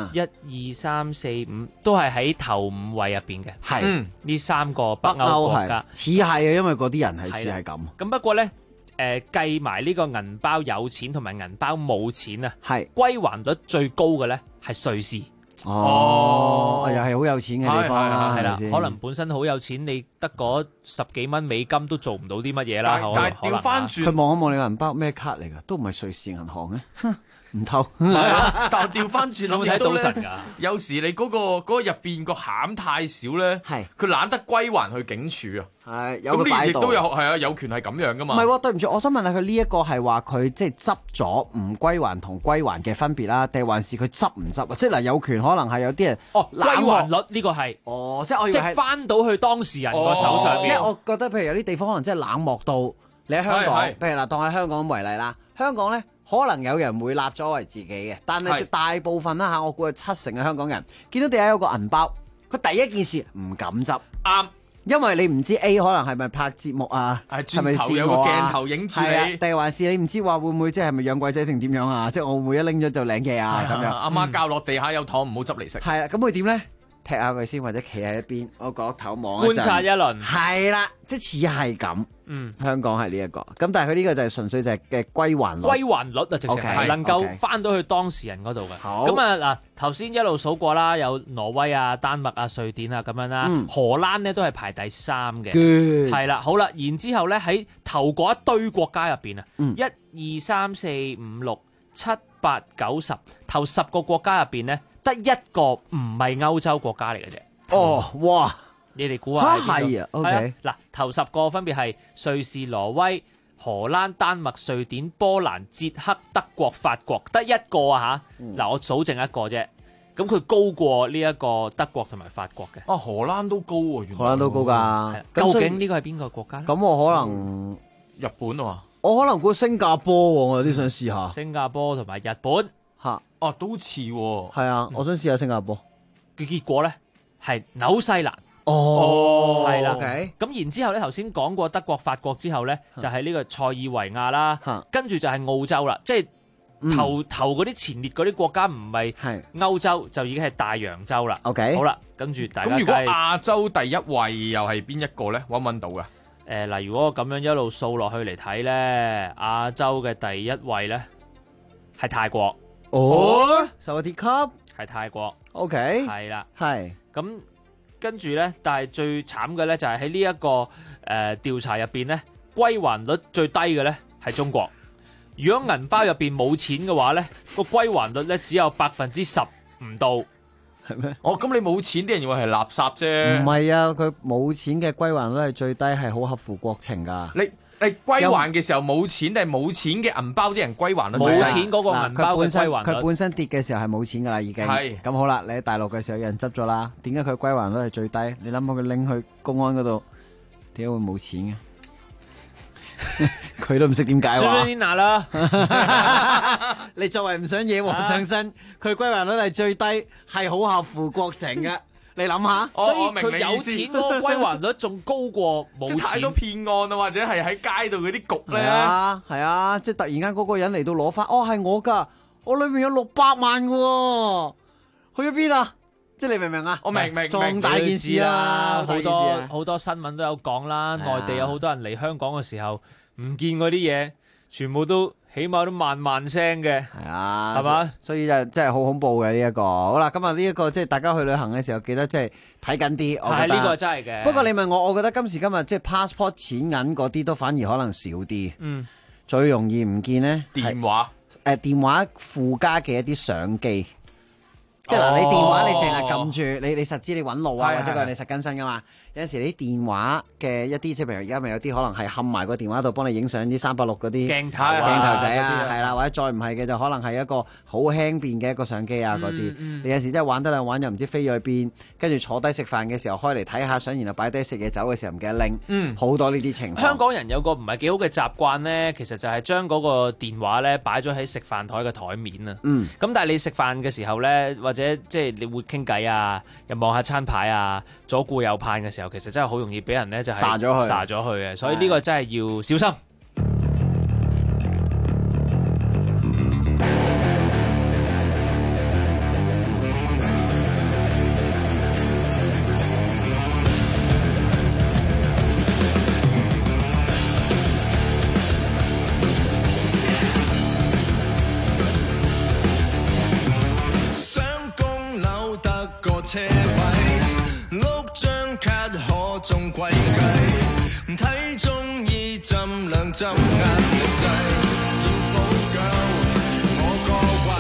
，1、2、3、4、5都係喺頭5位入邊嘅，係呢3個北歐國家似係啊，因為嗰啲人係似係咁。 咁不過咧。計埋呢個銀包有錢同埋銀包冇錢啊，係歸還率最高嘅咧係瑞士。 又係好有錢嘅地方啦， 係啦，可能本身好有錢，你得嗰10幾蚊美金都做唔到啲乜嘢啦。 但係調翻轉， 佢望一望你個銀包咩卡嚟㗎？都唔係瑞士銀行嘅。 唔偷。 係啊，但係調翻轉有冇睇賭神㗎？ 有時你嗰個入邊個餡太少咧，佢懶得歸還去警署啊。 係有個擺渡， 咁呢亦都有權係咁樣噶嘛。 唔係喎，對唔住，我想問下佢呢一個係話佢即係執咗唔歸還同歸還嘅分別啦，定還是佢執唔執啊？即係嗱，有權可能係有啲人歸還率呢個係即係我以為係翻到去當事人個手上邊。 因為我覺得譬如有啲地方可能真係冷漠到你喺香港，譬如嗱當喺香港咁為例啦，香港咧可能有人會立咗為自己嘅，但係大部分啦嚇，我估係70%嘅香港人見到地下有個銀包，佢第一件事唔敢執。 啱。 因為你唔知 A 可能係咪拍節目啊，係咪試有個鏡頭影住你， 定還是你唔知話會唔會即係咪養鬼仔定點樣啊？即係我會唔會一拎咗就領嘢啊咁樣。 阿媽教落地下有糖唔好執嚟食。 係啦，咁佢點咧？劈下佢先，或者企喺一邊，我角頭望一陣觀察一輪。 係啦，即係似係咁。香港係呢一個，咁但係佢呢個就係純粹就係嘅歸還率。 歸還率啊，直情係能夠翻到去當事人嗰度嘅。咁啊嗱，頭先一路數過啦，有挪威啊、丹麥啊、瑞典啊咁樣啦，荷蘭咧都係排第3嘅。係啦，好啦，然之後咧喺頭嗰一堆國家入邊啊，1、2、3、4、5、6、7、8、9、10頭10個國家入邊咧，得一個唔係歐洲國家嚟嘅啫。 哦，哇！ 你哋估下係啊 ，OK。 嗱，頭10個分別係瑞士、挪威、荷蘭、丹麥、瑞典、波蘭、捷克、德國、法國，得一個啊嚇。嗱，我數剩一個啫。咁佢高過呢一個德國同埋法國嘅。 荷蘭都高喎，原來。 荷蘭都高㗎。 究竟呢個係邊個國家咧？ 咁我可能日本啊嘛。 我可能估新加坡喎，我有啲想試下。 新加坡同埋日本嚇。 都似喎。 係啊，我想試下新加坡。 嘅結果咧係紐西蘭。係啦。咁然之後咧，頭先講過德國、法國之後咧，就係呢個塞爾維亞啦，跟住就係澳洲啦，即係頭嗰啲前列嗰啲國家唔係歐洲，就已經係大洋洲啦。好啦，跟住大家咁如果亞洲第一位又係邊一個咧？揾唔揾到㗎？ 嗱，如果我咁樣一路掃落去嚟睇咧，亞洲嘅第一位咧係泰國。 受個鐵級係泰國。 OK。 係啦。 係。 咁跟住咧，但係最慘嘅咧就係喺呢一個調查入邊咧，歸還率最低嘅咧係中國。如果銀包入邊冇錢嘅話咧，個歸還率咧只有10%唔到。 係咩？ 咁你冇錢，啲人以為係垃圾啫。 唔係啊，佢冇錢嘅歸還率係最低，係好合乎國情㗎。 你歸還嘅時候冇錢，定係冇錢嘅銀包啲人歸還率最低？ 冇錢嗰個銀包嘅歸還率。 佢本身跌嘅時候係冇錢㗎啦，已經。係。咁好啦，你喺大陸嘅時候有人執咗啦，點解佢歸還率係最低？你諗下佢拎去公安嗰度，點解會冇錢嘅？佢都唔識點解話。 啦， 你作為唔想惹禍上身，佢歸還率係最低，係好合乎國情嘅。你諗下， 所以佢有錢嗰個歸還率仲高過冇錢。 太多騙案啊，或者係喺街度嗰啲局咧。 係啊，即係突然間嗰個人嚟到攞翻，係我㗎，我裏面有600萬㗎，去咗邊啊？即係你明唔明啊？ 我明， 撞大件事啊！ 好多新聞都有講啦，內地有好多人嚟香港嘅時候唔見嗰啲嘢，全部都起碼都萬聲嘅。 係啊， 係嘛？ 所以就真係好恐怖嘅呢一個。好啦，今日呢一個即係大家去旅行嘅時候，記得即係睇緊啲。 係呢個真係嘅。 不過你問我覺得今時今日即係 passport 錢銀嗰啲都反而可能少啲。最容易唔見呢電話。 電話附加嘅一啲相機。即係嗱，你電話你成日撳住，你實知你揾路啊，或者佢你實更新噶嘛。有陣時你電話嘅一啲，即係譬如而家咪有啲可能係冚埋個電話度幫你影相啲360嗰啲鏡頭仔啊，係啦，或者再唔係嘅就可能係一個好輕便嘅一個相機啊嗰啲。你有時真係玩得兩玩又唔知飛咗去邊，跟住坐低食飯嘅時候開嚟睇下相，然後擺低食嘢走嘅時候唔記得拎。好多呢啲情況。 香港人有個唔係幾好嘅習慣咧，其實就係將嗰個電話咧擺咗喺食飯台嘅台面啊。咁但係你食飯嘅時候咧，或者即係你會傾偈啊，又望下餐牌啊，左顧右盼嘅時候，其實真係好容易俾人咧就係撒咗去嘅，所以呢個真係要小心。 車位碌張卡可中規計，睇中意針兩針壓力劑，要補救我個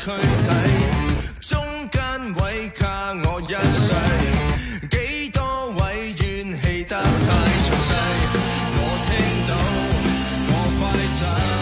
軀體，中間位卡我一世，幾多位怨氣得太詳細，我聽到我快仔。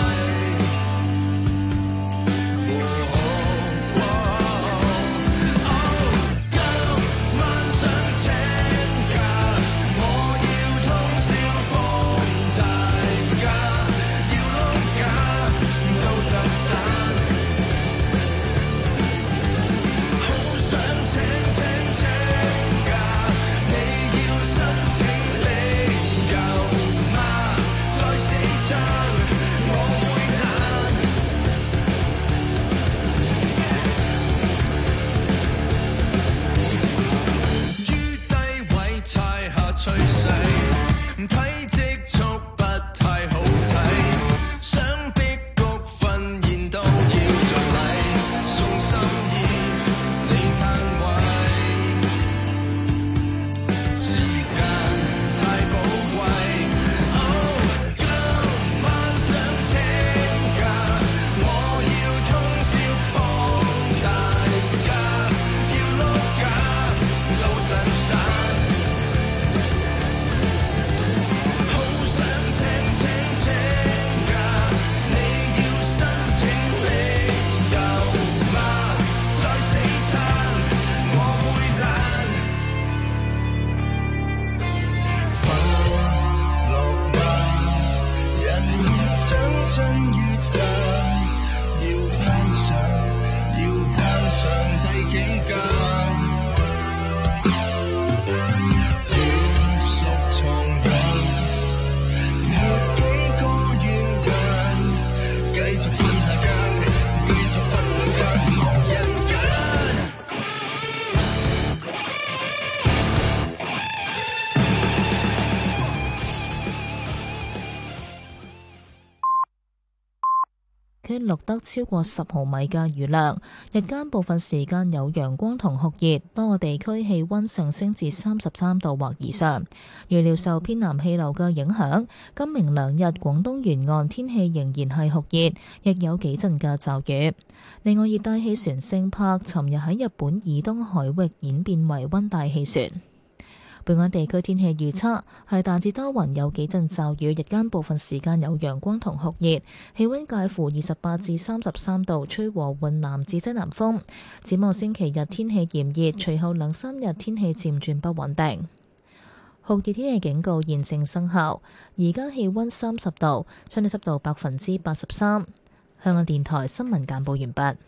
錄得超過10毫米嘅雨量，日間部分時間有陽光同酷熱，多個地區氣溫上升至33度或以上。預料受偏南氣流嘅影響，今明兩日廣東沿岸天氣仍然係酷熱，亦有幾陣嘅驟雨。另外，熱帶氣旋聖柏尋日喺日本以東海域演變為溫帶氣旋。本港地區天氣預測係大致多雲，有幾陣驟雨，日間部分時間有陽光同酷熱，氣溫介乎28至33度，吹和緩南至西南風。展望星期日天氣炎熱，隨後2-3日天氣漸轉不穩定。酷熱天氣警告現正生效，而家氣溫30度，相對濕度83%。香港電台新聞簡報完畢。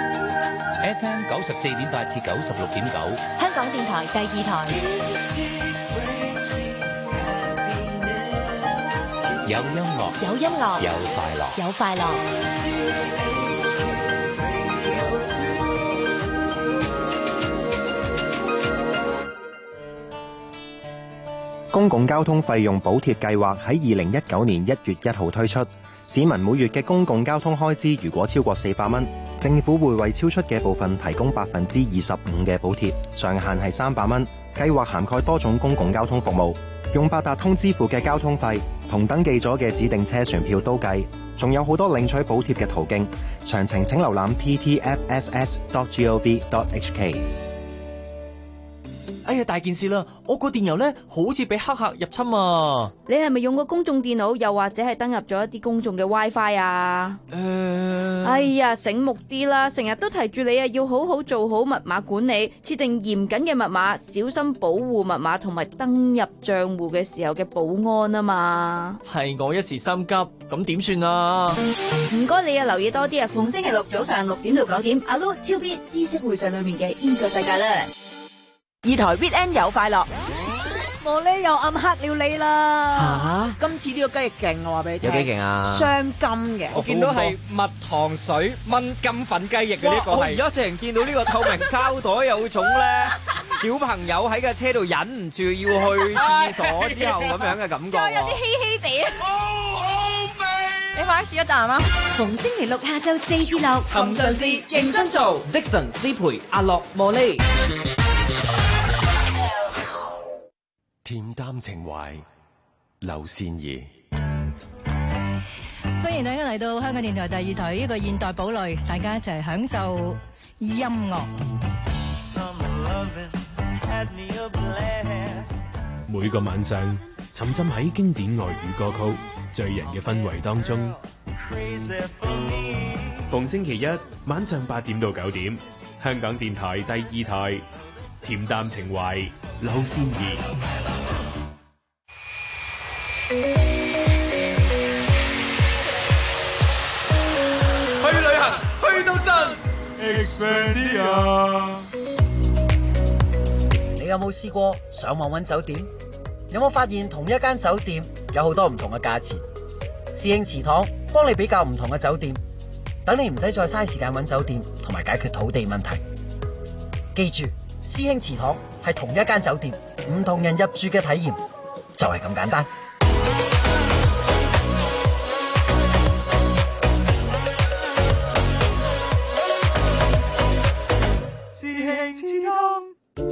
FM 94.8至96.9， 香港電台第2台。 有音樂， 有音樂， 有快樂， 有快樂。 公共交通費用補貼計劃喺2019年1月1號推出，市民每月嘅公共交通開支如果超過400蚊，政府會為超出嘅部分提供25%嘅補貼，上限係300蚊。計劃涵蓋多種公共交通服務，用八達通支付嘅交通費同登記咗嘅指定車船票都計，仲有好多領取補貼嘅途徑。詳情請瀏覽 ttfss.gov.hk。 哎呀，大件事啦！我個電郵咧好似俾黑客入侵啊！ 你係咪用過公眾電腦，又或者係登入咗一啲公眾嘅 WiFi 啊？哎呀，醒目啲啦！成日都提住你啊，要好好做好密碼管理，設定嚴謹嘅密碼，小心保護密碼同埋登入賬戶嘅時候嘅保安啊嘛！ 係我一時心急，咁點算啊？ 唔該你啊，留意多啲啊！逢星期六早上6點到9點，阿 Lu 超 B 知識會上裏面嘅呢個世界啦。 二台 Weekend 有快樂，我呢又暗黑了你啦！今次呢個雞翼勁，我話俾你聽。 有幾勁啊？ 雙金嘅， 我見到係蜜糖水炆金粉雞翼嘅呢個係。我而家淨見到呢個透明膠袋有種咧，小朋友喺架車度忍唔住要去廁所之後咁樣嘅感覺。 仲有啲稀稀地啊！你快試一啖啊！ 逢星期六下晝4至6， 尋常事認真做。Dixon、思培、阿樂、茉莉。 恬淡情懷，劉善儀。 歡迎大家嚟到香港電台第二台呢個現代堡壘，大家一齊享受音樂。 每個晚上沉浸喺經典外語歌曲醉人嘅氛圍當中。逢星期一晚上8點到9點，香港電台第二台，恬淡情懷，老仙兒。 去旅行去到盡 Expedia。 你有冇試過上網揾酒店？有冇發現同一間酒店有好多唔同嘅價錢？師兄祠堂幫你比較唔同嘅酒店，等你唔使再嘥時間揾酒店同埋解決土地問題。記住，師兄祠堂係同一間酒店，唔同人入住嘅體驗就係咁簡單。 師兄祠堂。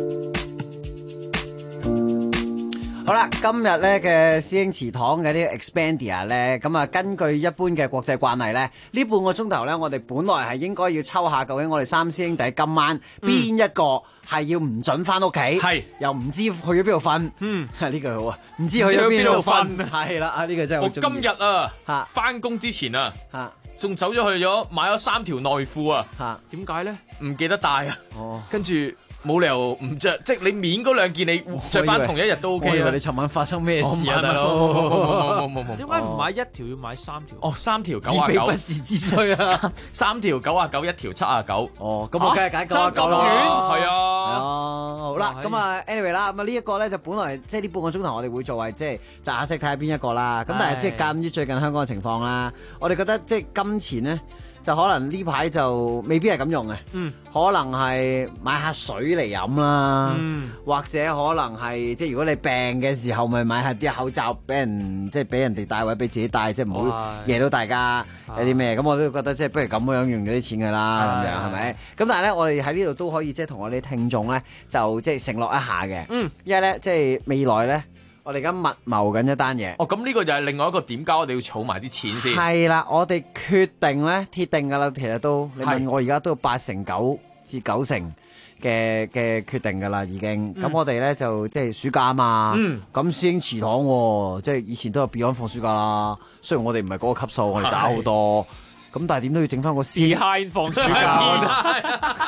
好啦，今日咧嘅師兄祠堂嘅呢個 Expedia 咧，咁啊根據一般嘅國際慣例咧，呢半個鐘頭咧，我哋本來係應該要抽下究竟我哋三師兄弟今晚邊一個係要唔準翻屋企，係又唔知去咗邊度瞓，呢句好啊，唔知去咗邊度瞓，係啦啊，呢個真係好中意。 我今日啊，翻工之前啊，仲走咗去咗買咗3條內褲啊，點解咧？唔記得帶啊，跟住。冇理由唔着，即係你面嗰2件你着翻同一日都 OK 啊！ 你尋晚發生咩事啊，大佬？ 點解唔買1條要買3條？ 哦，3條99， 自備不時之需啊 ！3條99，1條79。 哦，咁我梗係揀99啦。 係啊， 好啦，咁啊，anyway 啦，咁啊呢一個咧就本來即係呢半個鐘頭我哋會做係即係擲下色睇下邊一個啦。咁但係即係鑑於最近香港嘅情況啦，我哋覺得即係金錢咧。就可能呢排就未必係咁用嘅，可能係買下水嚟飲啦，或者可能係即係如果你病嘅時候，咪買下啲口罩俾人，即係俾人哋戴或者俾自己戴，即係唔好惹到大家有啲咩。咁我都覺得即係不如咁樣用咗啲錢㗎啦，咁樣係咪？咁但係咧，我哋喺呢度都可以即係同我哋聽眾咧，就即係承諾一下嘅，因為咧即係未來咧。我哋而家密謀緊一單嘢。 哦，咁呢個就係另外一個點解我哋要儲埋啲錢先。 係啦，我哋決定咧，鐵定㗎啦，其實都你問我而家都有8成9至9成嘅決定㗎啦，已經。咁我哋咧就即係暑假啊嘛。咁師兄祠堂喎，即係以前都有 Beyond 放暑假啦。雖然我哋唔係嗰個級數，我哋渣好多。咁但係點都要整翻個師兄放暑假。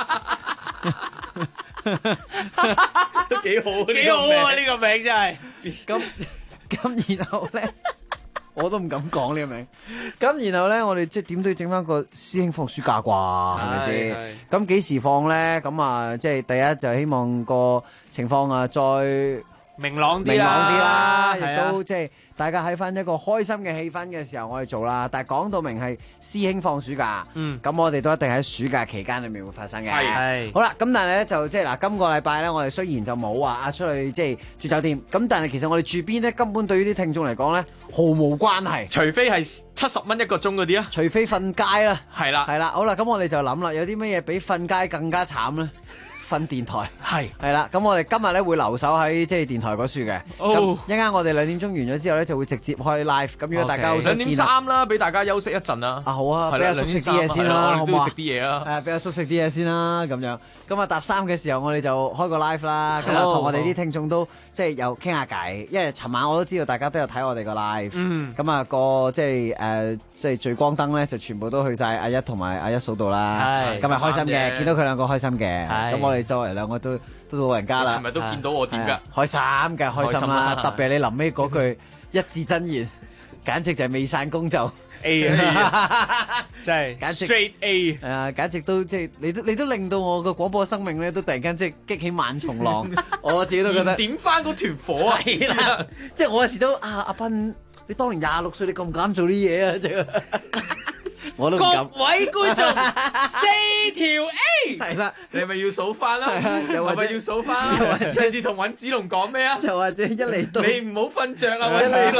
都幾好啊！呢個名真係咁，然後咧，我都唔敢講呢個名。咁然後咧，我哋即係點都要整翻個師兄放暑假啩，係咪先？咁幾時放咧？咁啊，即係第一就希望個情況啊，再明朗啲啦， 亦都即係大家喺翻一個開心嘅氣氛嘅時候，我哋做啦。但係講到明係師兄放暑假，咁我哋都一定喺暑假期間裏面會發生嘅。係好啦，咁但係咧就即係嗱，今個禮拜咧，我哋雖然就冇話出去即係住酒店，咁但係其實我哋住邊咧，根本對於啲聽眾嚟講咧，毫無關係。 除非係70蚊1個鐘嗰啲啊， 除非瞓街啦。 係啦， 係啦，好啦，咁我哋就諗啦，有啲乜嘢比瞓街更加慘咧？瞓電台係啦，咁我哋今日咧會留守喺即係電台嗰處嘅。咁一陣間我哋2點鐘完咗之後咧，就會直接開 live。咁如果大家好想見 2點3啦，俾大家休息一陣啦。 好啊，俾阿叔食啲嘢先啦，好唔好啊？ 食啲嘢啊。 係啊，俾阿叔食啲嘢先啦，咁樣。咁啊，搭3嘅時候，我哋就開個 live 啦。咁啊，同我哋啲聽眾都即係有傾下偈。因為尋晚我都知道大家都有睇我哋個 live。咁啊，個即係即係聚光燈咧，就全部都去晒阿一同埋阿一嫂度啦。今日開心嘅，見到佢兩個開心嘅。咁我哋作為兩個都老人家啦。 尋日都見到我點㗎？ 開心嘅，開心啦！特別係你臨尾嗰句一字真言，簡直就係未散工就 A 啊！真係簡直 straight A。 係啊，簡直都即係你都令到我個廣播生命咧，都突然間即係激起萬重浪。我自己都覺得點翻嗰團火啊！ 係啦，即係我有時都阿斌，你當年26歲，你咁敢做啲嘢啊！即係我都唔敢。 各位觀眾，4條 A 係啦， 你係咪要數翻啦？ 又或者要數翻？上次同尹子龍講咩啊？ 就或者一嚟到你唔好瞓着啊，尹子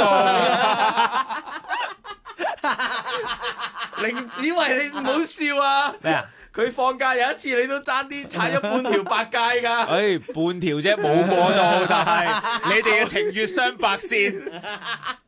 龍。凌子維，你唔好笑啊！ 咩啊？ 佢放假有一次，你都爭啲踩咗半條白街㗎。 半條啫，冇過到，但係你哋嘅情願雙白線。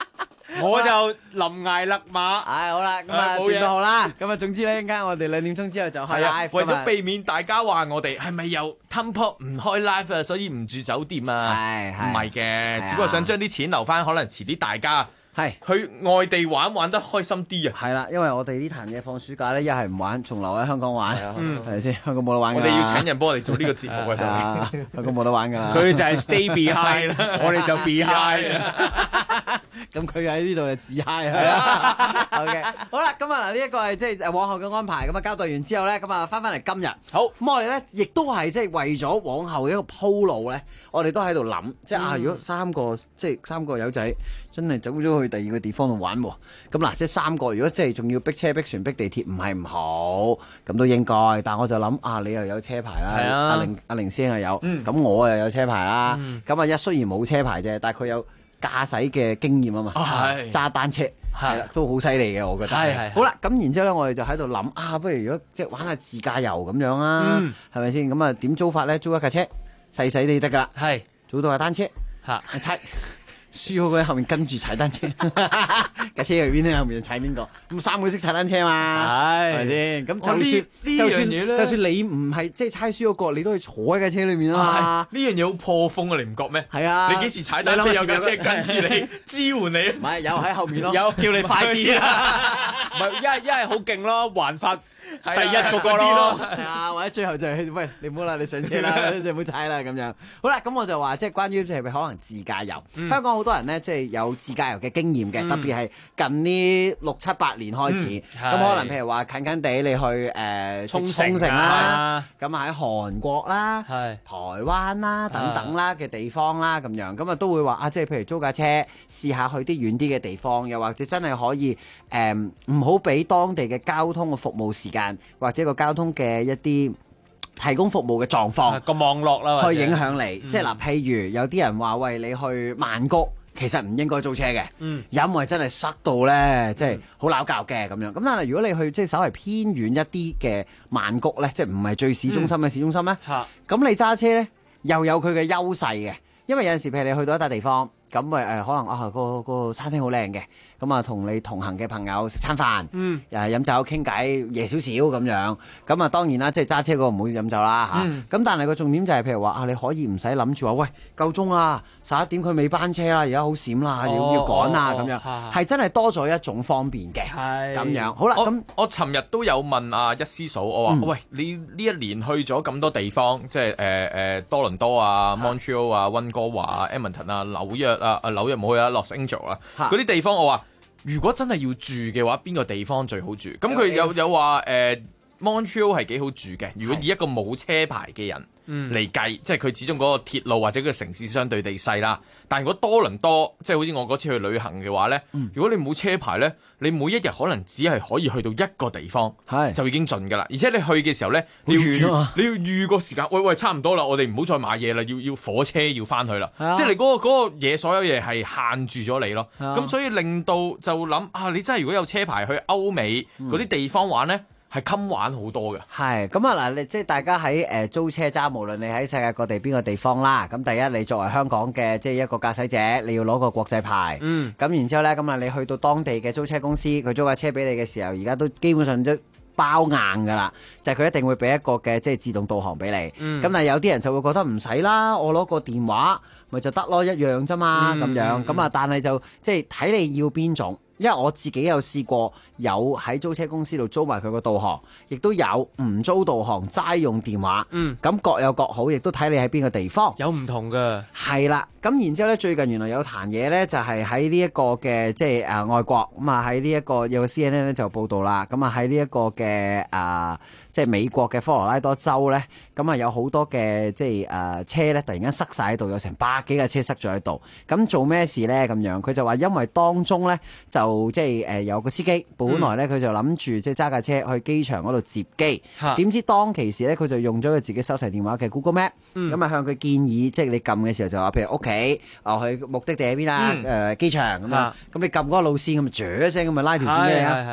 我就臨崖勒馬。 好啦，咁啊點都好啦。咁啊總之咧，陣間我哋2點鐘之後就開 live。 為咗避免大家話我哋係咪又 Tempo 唔開 live 啊，所以唔住酒店啊？唔係嘅，只不過想將啲錢留翻，可能遲啲大家去外地玩得開心啲啊！ 係啦，因為我哋呢壇嘢放暑假咧，一係唔玩，仲留喺香港玩，係咪先？香港冇得玩㗎。 我哋要請人幫我哋做呢個節目啊！ 香港冇得玩㗎啦。 佢就係 stay behind 啦，我哋就 behind 啦。 咁佢喺呢度就自 high 啦。OK， 好啦，咁啊嗱，呢一個係即係往後嘅安排，咁啊交代完之後咧，咁啊翻嚟今日。好，咁我哋咧亦都係即係為咗往後嘅一個鋪路咧，我哋都喺度諗，即係如果三個友仔真係走咗去第二個地方度玩喎，咁嗱，即係3個，如果即係仲要逼車逼船逼地鐵，唔係唔好，咁都應該。但我就諗你又有車牌啦，阿玲師兄又有，咁我又有車牌啦，咁雖然冇車牌啫，但係佢有駕駛嘅經驗啊嘛，揸單車係啦，都好犀利嘅，我覺得。係好啦，咁然之後咧，我哋就喺度諗不如如果即係玩下自駕遊咁樣啊，係咪先？咁啊點租法咧？租一架車細細地得㗎，係租到架單車踩。輸好嗰喺後面跟住踩單車，架車去邊咧？後面就踩邊個？咁3個識踩單車嘛？係咪先？咁就算你唔係即係猜輸嗰個，你都可以坐喺架車裏面啊嘛。 呢樣嘢好破風啊！你唔覺咩？ 係啊！ 你幾時踩單車有架車跟住你支援你？ 唔係有喺後面咯， 有叫你快啲啊！唔係一係好勁咯，環法。第一個咯， 係啊，或者最後就係喂，你唔好啦，你上車啦，你唔好踩啦咁樣。好啦，咁我就話即係關於即係可能自駕遊，香港好多人咧即係有自駕遊嘅經驗嘅，特別係近呢6、7、8年開始，咁可能譬如話近近地你去沖繩啦，咁喺韓國啦、台灣啦等等啦嘅地方啦咁樣，咁啊都會話即係譬如租架車試下去啲遠啲嘅地方，又或者真係可以唔好俾當地嘅交通嘅服務時間。或者個交通嘅一啲提供服務嘅狀況個網絡啦， 去影響你。即係嗱，譬如有啲人話喂，你去曼谷，其實唔應該租車嘅，因為真係塞到咧，即係好鬧交嘅咁樣。咁但係如果你去即係稍為偏遠一啲嘅曼谷咧，即係唔係最市中心嘅市中心咧，咁你揸車咧又有佢嘅優勢嘅，因為有陣時譬如你去到一笪地方。咁咪可能個餐廳好靚嘅，咁啊同你同行嘅朋友食餐飯，又係飲酒傾偈，夜少少咁樣。咁啊當然啦，即係揸車嗰個唔好飲酒啦嚇。咁但係個重點就係譬如話你可以唔使諗住話喂夠鐘啦，11點佢尾班車啦，而家好閃啦，要趕啊咁樣，係真係多咗一種方便嘅咁樣。好啦，咁我尋日都有問阿一師嫂，我話喂你呢一年去咗咁多地方，即係多倫多啊、Montreal 啊、溫哥華啊、Edmonton 啊、紐約。紐約冇去啊，Los Angeles 啊，嗰啲地方我話，如果真係要住嘅話，邊個地方最好住？咁佢有話Montreal 係幾好住嘅。如果以一個冇車牌嘅人嚟計，即係佢始終嗰個鐵路或者嗰個城市相對地細啦。但如果多倫多，即係好似我嗰次去旅行嘅話咧，如果你冇車牌咧，你每一日可能只係可以去到一個地方，就已經盡㗎啦。而且你去嘅時候咧，你要預個時間。喂，差唔多啦，我哋唔好再買嘢啦，要火車要翻去啦。即係你嗰個嘢，所有嘢係限住咗你咯。咁所以令到就諗你真係如果有車牌去歐美嗰啲地方玩咧。係襟玩好多嘅， 係咁啊！嗱，你即係大家喺租車揸，無論你喺世界各地邊個地方啦。咁第一，你作為香港嘅即係一個駕駛者，你要攞個國際牌。咁然之後咧，咁啊，你去到當地嘅租車公司，佢租架車俾你嘅時候，而家都基本上都包硬㗎啦，就係佢一定會俾一個嘅即係自動導航俾你。咁但係有啲人就會覺得唔使啦，我攞個電話咪就得咯，一樣啫嘛咁樣。咁啊，但係就即係睇你要邊種。因為我自己有試過，有喺租車公司度租埋佢個導航，亦都有唔租導航齋用電話。咁各有各好，亦都睇你喺邊個地方。 有唔同嘅。係啦，咁然之後咧，最近原來有壇嘢咧，就係喺呢一個嘅即係外國咁啊，喺呢一個有個 CNN 咧就報道啦。咁啊喺呢一個嘅即係美國嘅科羅拉多州咧，咁啊有好多嘅即係車咧，突然間塞晒喺度，有成100幾架車塞咗喺度。咁做咩事咧？咁樣佢就話因為當中咧就即係有個司機，本來咧佢就諗住即係揸架車去機場嗰度接機，點知當其時咧佢就用咗佢自己手提電話嘅 Google Map，咁啊向佢建議，即係你撳嘅時候就話，譬如屋企，去目的地喺邊啊？機場咁樣，咁你撳嗰個路線咁，一聲咁咪拉條線俾你啊！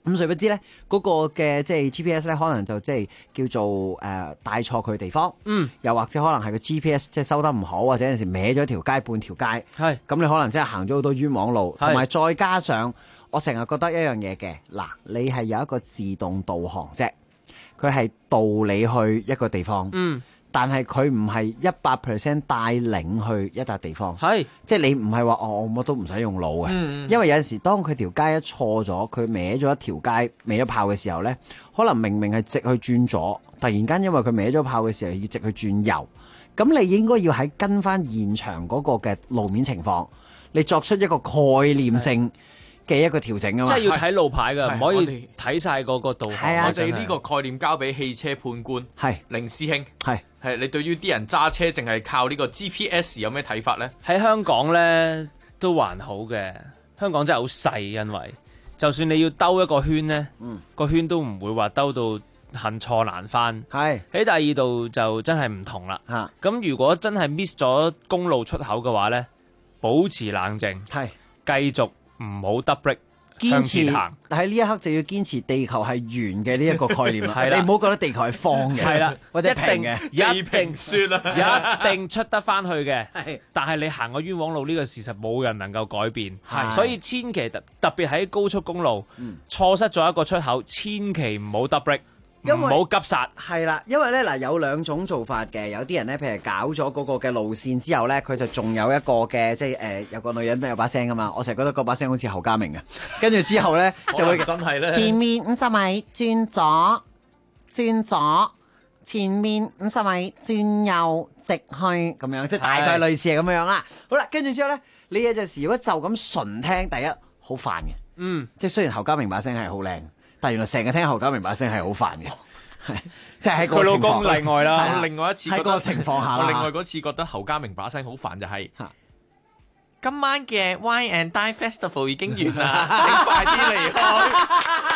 咁誰不知咧，嗰個嘅即係 GPS 咧，可能就即係叫做帶錯佢地方，又或者可能係個 GPS 即係收得唔好，或者有陣時歪咗條街半條街，係咁你可能真係行咗好多冤枉路，同埋再加上我成日覺得一樣嘢嘅，嗱，你係有一個自動導航啫，佢係導你去一個地方，但係佢唔係100% 帶領去一笪地方，係即係你唔係話我乜都唔使用腦嘅，因為有陣時當佢條街一錯咗，佢歪咗一條街歪咗炮嘅時候呢，可能明明係直去轉左，突然間因為佢歪咗炮嘅時候要直去轉右，咁你應該要喺跟翻現場嗰個嘅路面情況，你作出一個概念性嘅一個調整啊嘛， 即係要睇路牌㗎，唔可以睇晒嗰個導航。 我哋呢個概念交俾汽車判官，係凌師兄，係你對於啲人揸車淨係靠呢個 GPS 有咩睇法呢？ 喺香港呢都還好嘅，香港真係好細，因為就算你要兜一個圈呢，個圈都唔會話兜到恨錯難返。係喺第二度就真係唔同啦。咁如果真係 miss 咗公路出口嘅話呢，保持冷靜，係繼續。唔好 double brake， 堅持行喺呢一刻就要堅持地球係圓嘅呢一個概念啦。係啦，你唔好覺得地球係方嘅，係啦，或者平嘅， 一定算啦，一定出得翻去嘅。係，但係你行個冤枉路呢個事實冇人能夠改變，係，所以千祈特別喺高速公路錯失咗一個出口，千祈唔好 double brake。唔好急剎， 係啦，因為咧嗱有兩種做法嘅，有啲人咧譬如搞咗嗰個嘅路線之後咧，佢就仲有一個嘅即係有個女人有把聲噶嘛，我成日覺得嗰把聲好似侯家明嘅，跟住之後咧就會真係咧前面50米轉左，前面50米轉右直去咁樣，即係大概類似係咁樣啦。好啦，跟住之後咧，你有陣時如果就咁純聽，第一好煩嘅，即係雖然侯家明把聲係好靚。但原來成日聽侯家明把聲係好煩嘅，係即係喺個情況。佢老公例外啦。我另外一次喺個情況下， 我另外嗰次覺得侯家明把聲好煩就係今晚嘅 Wine and Dine Festival 已經完啦，請快啲離開。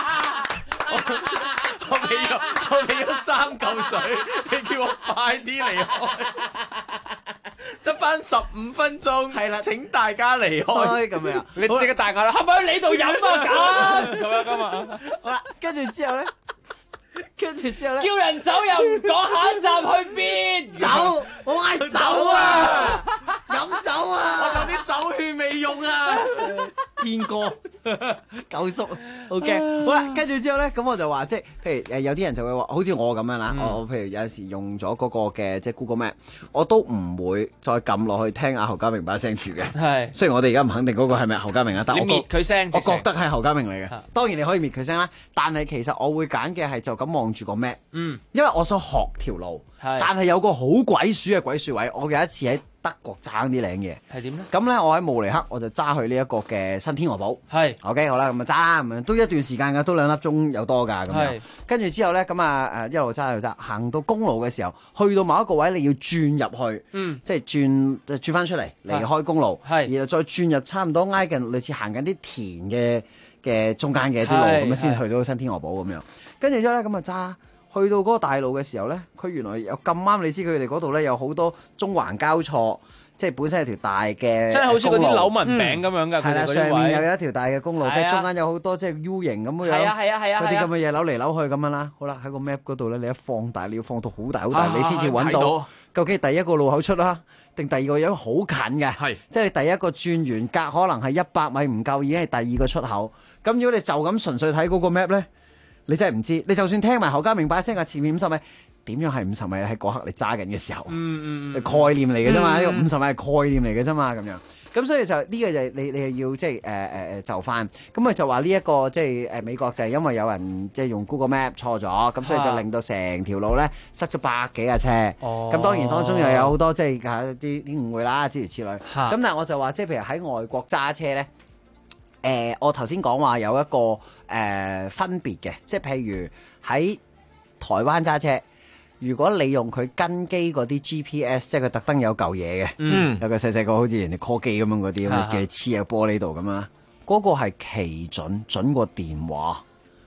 我俾咗3嚿水，你叫我快啲離開。得翻15分鐘，係啦，請大家離開咁樣。 你即刻大嗌啦，係咪喺你度飲啊？咁樣噶嘛？ 好啦，跟住之後咧， 叫人走又唔講下一站去邊？ 走，我嗌走啊！飲酒啊！ 我有啲酒券未用啊！ 天哥，九叔，OK， 好啦，跟住之後咧，咁我就話即係，譬如有啲人就會話，好似我咁樣啦，我譬如有陣時用咗嗰個嘅即係 Google Map， 我都唔會再撳落去聽阿侯家明把聲住嘅。係，雖然我哋而家唔肯定嗰個係咪侯家明啊，但我滅佢聲， 我覺得係侯家明嚟嘅。當然你可以滅佢聲啦，但係其實我會揀嘅係就咁望住個 map，因為我想學條路，但係有個好鬼鼠嘅鬼鼠位，我有一次喺德國爭啲靚嘢，係點咧？咁咧，我喺慕尼黑我就揸去呢一個嘅新天鵝堡，係 OK 好啦，咁啊揸啦，咁都一段時間㗎，都2粒鐘有多㗎咁樣。跟住之後咧，咁啊一路揸一路揸，行到公路嘅時候，去到某一個位你要轉入去，即係轉翻出嚟離開公路，然後再轉入差唔多挨近類似行緊啲田嘅中間嘅啲路咁樣先去到新天鵝堡咁樣。跟住之後咧，咁啊揸。去到嗰個大路嘅時候咧，佢原來有咁啱，你知佢哋嗰度咧有好多中環交錯，即係本身有條大嘅， 即係好似嗰啲柳紋餅咁樣㗎。 係啦，上面又有一條大嘅公路，跟住中間有好多即係 U 型咁樣，嗰啲咁嘅嘢扭嚟扭去咁樣啦。好啦，喺個 map 嗰度咧，你一放大，你要放到好大好大，你先至揾到究竟第一個路口出啦，定第二個有好近嘅，係即係你第一個轉完隔可能係100米唔夠，已經係第二個出口。咁如果你就咁純粹睇嗰個 map 咧？你真係唔知，你就算聽埋侯家明把聲啊，前面50米點樣係50米咧？喺嗰刻你揸緊嘅時候，概念嚟嘅啫嘛，呢個50米係概念嚟嘅啫嘛，咁樣。咁所以就呢個就你係要即係就翻。咁佢就話呢一個即係美國就係因為有人即係用 Google Map 錯咗，咁所以就令到成條路咧塞咗100幾架車。咁當然當中又有好多即係啲誤會啦，諸如此類。咁但係我就話即係譬如喺外國揸車咧。我頭先講話有一個分別嘅，即係譬如喺台灣揸車，如果你用佢跟機嗰啲 GPS， 即係佢特登有嚿嘢嘅，有個細細個好似人哋 call 機咁樣嗰啲咁嘅黐喺玻璃度咁啊，嗰個係奇準過電話，嗰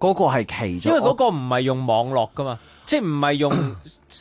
嗰個係奇咗， 因為嗰個唔係用網絡噶嘛，即係唔係用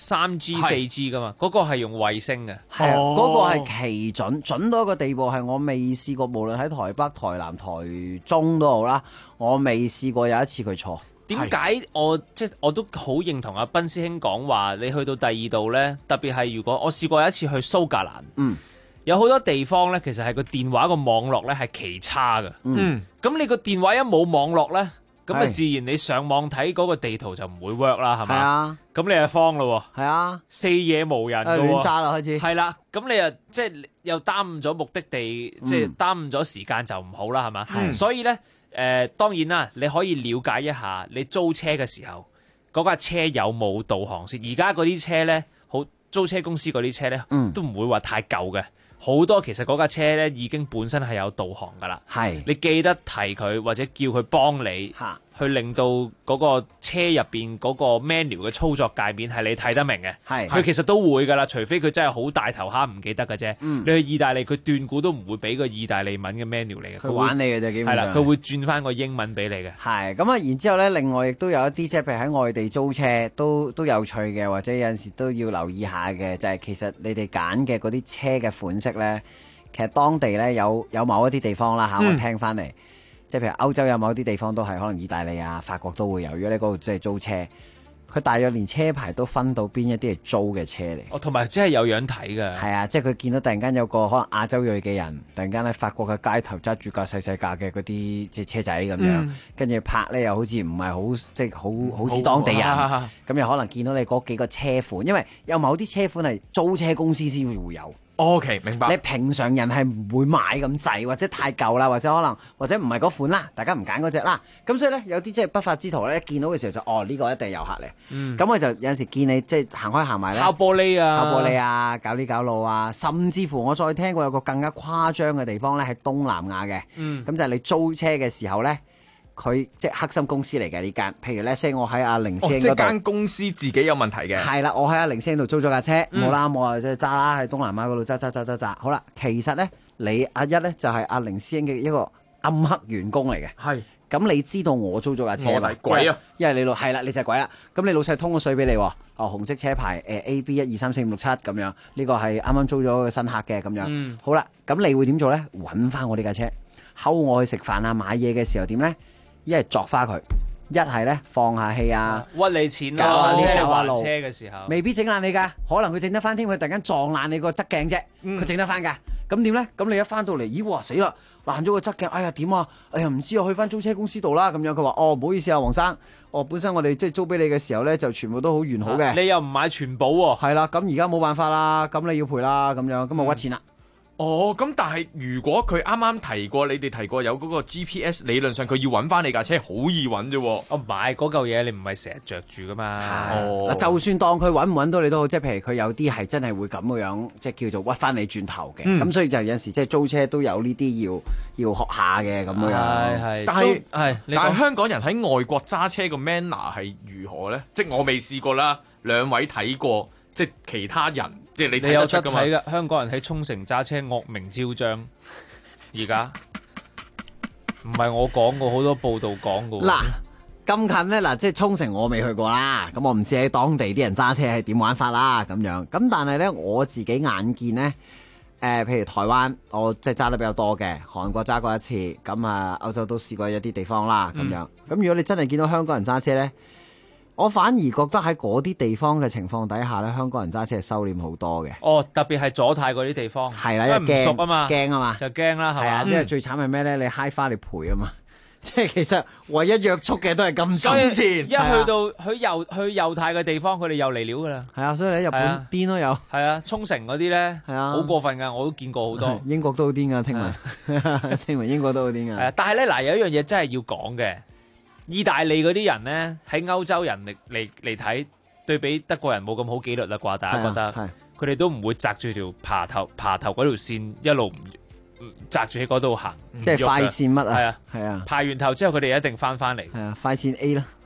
3G 4G 噶嘛，嗰個係用衛星嘅。 係啊，嗰個係奇準到一個地步，係我未試過，無論喺台北、台南、台中都好啦，我未試過有一次佢錯。 點解我都好認同阿斌師兄講話，你去到第二度呢，特別係如果我試過有一次去蘇格蘭，有好多地方呢，其實係個電話個網絡呢係奇差嘅。咁你個電話一冇網絡呢，咁啊自然你上網睇嗰個地圖就唔會 work 啦，係咪？係啊。咁你就慌咯喎。係啊。四野無人嘅喎。 亂揸啦開始。係啦，咁你又即係又耽誤咗目的地，即係耽誤咗時間就唔好啦，係嘛？所以呢。當然啦，你可以了解一下你租車嘅時候嗰架車有冇導航先。而家嗰啲車呢，好租車公司嗰啲車呢，都唔會話太舊嘅，好多其實嗰架車呢已經本身係有導航噶啦。係，你記得提佢或者叫佢幫你。去令到嗰個車入邊嗰個 menu 嘅操作界面係你睇得明嘅，佢其實都會㗎啦，除非佢真係好大頭蝦唔記得嘅啫。你去意大利，佢斷估都唔會俾個意大利文嘅 menu 嚟嘅， 佢玩你嘅啫，基本上係啦，佢會轉翻個英文俾你嘅。 係咁啊，然之後咧，另外亦都有一啲即係譬如喺外地租車都有趣嘅，或者有陣時都要留意下嘅，就係其實你哋揀嘅嗰啲車嘅款式咧，其實當地咧有某一啲地方啦嚇，我聽翻嚟。即係譬如歐洲有某啲地方都係，可能意大利啊、法國都會有。如果你嗰度即係租車，佢大約連車牌都分到邊一啲係租嘅車嚟。 哦，同埋真係有樣睇㗎。 係啊，即係佢見到突然間有個可能亞洲裔嘅人，突然間喺法國嘅街頭揸住架細架嘅嗰啲即係車仔咁樣，跟住拍咧又好似唔係好即係好似當地人，咁又可能見到你嗰幾個車款，因為有某啲車款係租車公司先會有。 OK， 明白。 你平常人係唔會買咁滯，或者太舊啦，或者唔係嗰款啦，大家唔揀嗰隻啦。咁所以咧，有啲即係不法之徒咧，一見到嘅時候就呢個一定係遊客嚟。咁佢就有陣時見你即係行開行埋咧， 敲玻璃啊，搞呢搞路啊，甚至乎我再聽過有個更加誇張嘅地方咧，喺東南亞嘅。咁就係你租車嘅時候咧。佢即係黑心公司嚟嘅呢間，譬如咧，我喺阿凌師兄嗰度， 即係間公司自己有問題嘅。 係啦，我喺阿凌師兄度租咗架車，冇啦，我啊即係揸啦，喺東南亞嗰度揸。好啦，其實咧，你阿一咧就係阿凌師兄嘅一個暗黑員工嚟嘅。係。咁你知道我租咗架車嘛？我係鬼啊！因為你老係啦，你就係鬼啦。咁你老細通咗稅俾你喎。紅色車牌AB 1234567咁樣，呢個係啱啱租咗個新客嘅咁樣。好啦，咁你會點做咧？揾翻我呢架車，睺我去食飯啊、買嘢嘅時候點咧？一係作花佢，一係咧放下氣啊， 屈你錢咯， 教下路車嘅時候， 未必整爛你噶，可能佢整得翻添，佢突然間撞爛你個側鏡啫，佢整得翻噶，咁點咧？咁你一翻到嚟，咦哇死啦，爛咗個側鏡，哎呀點啊？哎呀唔知啊，去翻租車公司度啦，咁樣佢話唔好意思啊，黃生，本身我哋即係租俾你嘅時候咧，就全部都好完好嘅， 你又唔買全保喎， 係啦，咁而家冇辦法啦，咁你要賠啦，咁樣，咁啊屈錢啦。 咁但係如果佢啱啱提過，你哋提過有嗰個 GPS， 理論上佢要揾翻你架車好易揾啫。 唔係嗰嚿嘢，你唔係成日着住噶嘛。 就算當佢揾唔揾到你都好，即係譬如佢有啲係真係會咁嘅樣，即係叫做屈翻你轉頭嘅。咁所以就有陣時即係租車都有呢啲要學下嘅咁樣。 但係香港人喺外國揸車個 manner 係如何呢？即係我未試過啦，兩位睇過，即係其他人。即係你睇得出㗎嘛？ 你有得睇㗎，香港人喺沖繩揸車惡名昭彰，而家唔係我講過，好多報道講過。 嗱咁近咧，嗱即係沖繩我未去過啦，咁我唔知喺當地啲人揸車係點玩法啦咁樣。咁但係咧我自己眼見咧，譬如台灣我即係揸得比較多嘅，韓國揸過一次，咁啊歐洲都試過一啲地方啦咁樣。咁如果你真係見到香港人揸車咧，我反而覺得喺嗰啲地方嘅情況底下咧，香港人揸車係收斂好多嘅。 特別係左太嗰啲地方， 係啦， 因為唔熟啊嘛， 驚啊嘛， 就驚啦，係嘛。 因為最慘係咩咧？你揩花你賠啊嘛，即係其實唯一約束嘅都係金錢。 一去到去右太嘅地方，佢哋又嚟料噶啦。 係啊，所以你喺日本癲都有。 係啊，沖繩嗰啲咧，係啊，好過分噶，我都見過好多。 英國都好癲噶，聽聞英國都好癲噶。 但係咧嗱，有一樣嘢真係要講嘅。意大利嗰啲人咧，喺歐洲人嚟睇，對比德國人冇咁好紀律啦啩？大家覺得佢哋都唔會擲住條爬頭嗰條線一路唔擲住喺嗰度行， 即係快線乜啊？ 係啊，排完頭之後佢哋一定翻嚟。 係啊，快線 A 啦。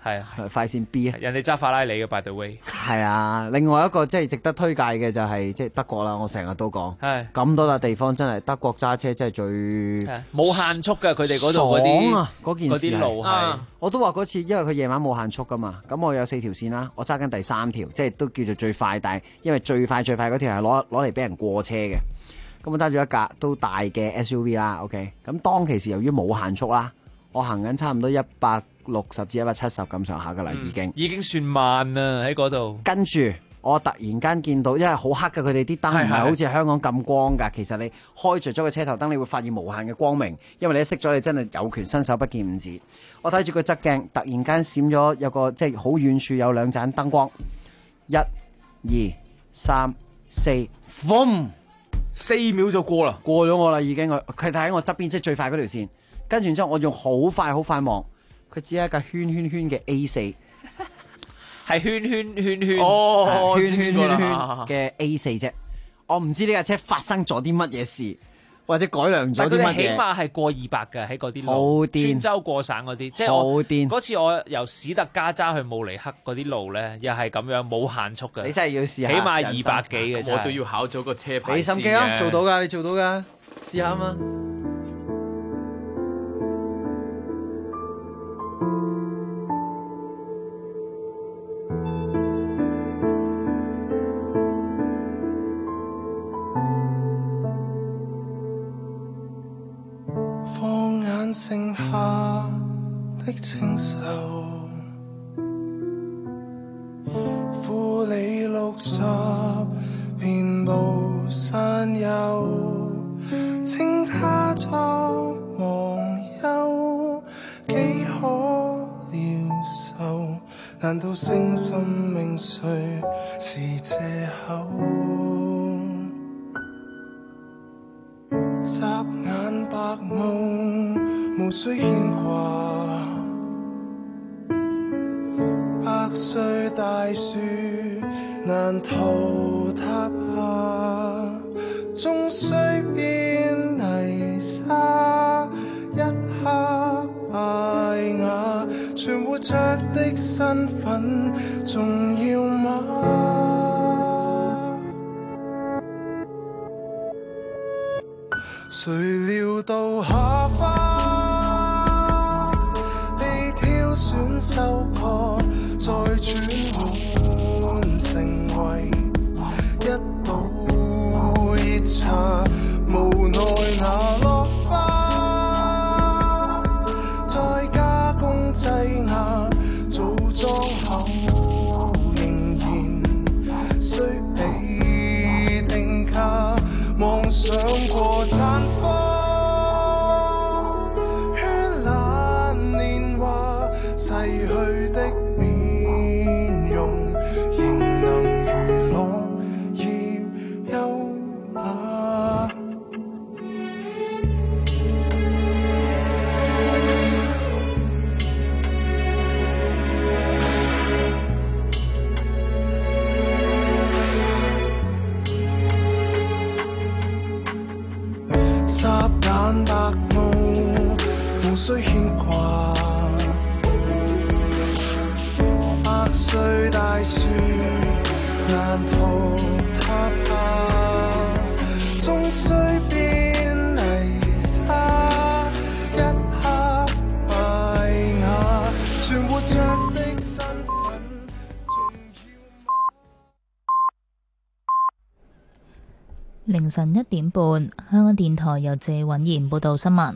係快線 B 啊， 人哋揸法拉利嘅 by the way。 係啊，另外一個即係值得推介嘅就係即係德國啦，我成日都講， 係咁多笪地方真係德國揸車真係最冇限速嘅，佢哋嗰度嗰啲爽啊！嗰件事嗰啲路係， 我都話嗰次，因為佢夜晚冇限速噶嘛，咁我有4條線啦，我揸緊第3條，即係都叫做最快，但係因為最快嗰條係攞嚟俾人過車嘅，咁我揸住一架都大嘅 SUV 啦，OK，咁當其時由於冇限速啦，我行緊差唔多160至170咁上下噶啦， 已經算慢啦喺嗰度。 跟住我突然間見到，因為好黑嘅，佢哋啲燈唔係好似香港咁光㗎。其實你開着咗個車頭燈，你會發現無限嘅光明，因為你一熄咗，你真係有權伸手不見五指。我睇住個側鏡，突然間閃咗有個即係好遠處有2盞燈光，1、2、3、4，嘣 ，4秒就過啦， 過咗我啦已經。佢睇喺我側邊，即係最快嗰條線。跟住之後，我用好快望，佢只係一架圈嘅 A4。 係圈哦，圈嘅 A4 啫，我唔知呢架車發生咗啲乜嘢事，或者改良咗啲乜嘢。 起碼係過200嘅喺嗰啲路， 好癲， 穿州過省嗰啲，即係我嗰次我由史特加揸去慕尼黑嗰啲路咧，又係咁樣冇限速嘅。 你真係要試下， 起碼200幾嘅， 我都要考咗個車牌。 俾心機啊，做到㗎，你做到㗎，試下嘛。 剩下的清秀，負你60，遍佈山丘，稱他作忘憂，幾可療受？難道勝心命碎是藉口？霎眼白夢，無需牽掛，百歲大樹難逃塌下，終須變泥沙，一刻敗瓦，存活着的身份重要嗎？誰料到下花被挑選收割，再轉換成為一道熱茶，無奈拿落花，再加工擠壓，組裝後仍然需被定價。妄想過綻放，絢爛年華，逝去的面容，仍能如落葉優雅。霎眼白霧，無需牽掛，百歲大樹難逃塌下，終須變泥沙，一刻敗瓦，存活着的身份重要。 凌晨1點半，香港電台由謝允賢報道新聞。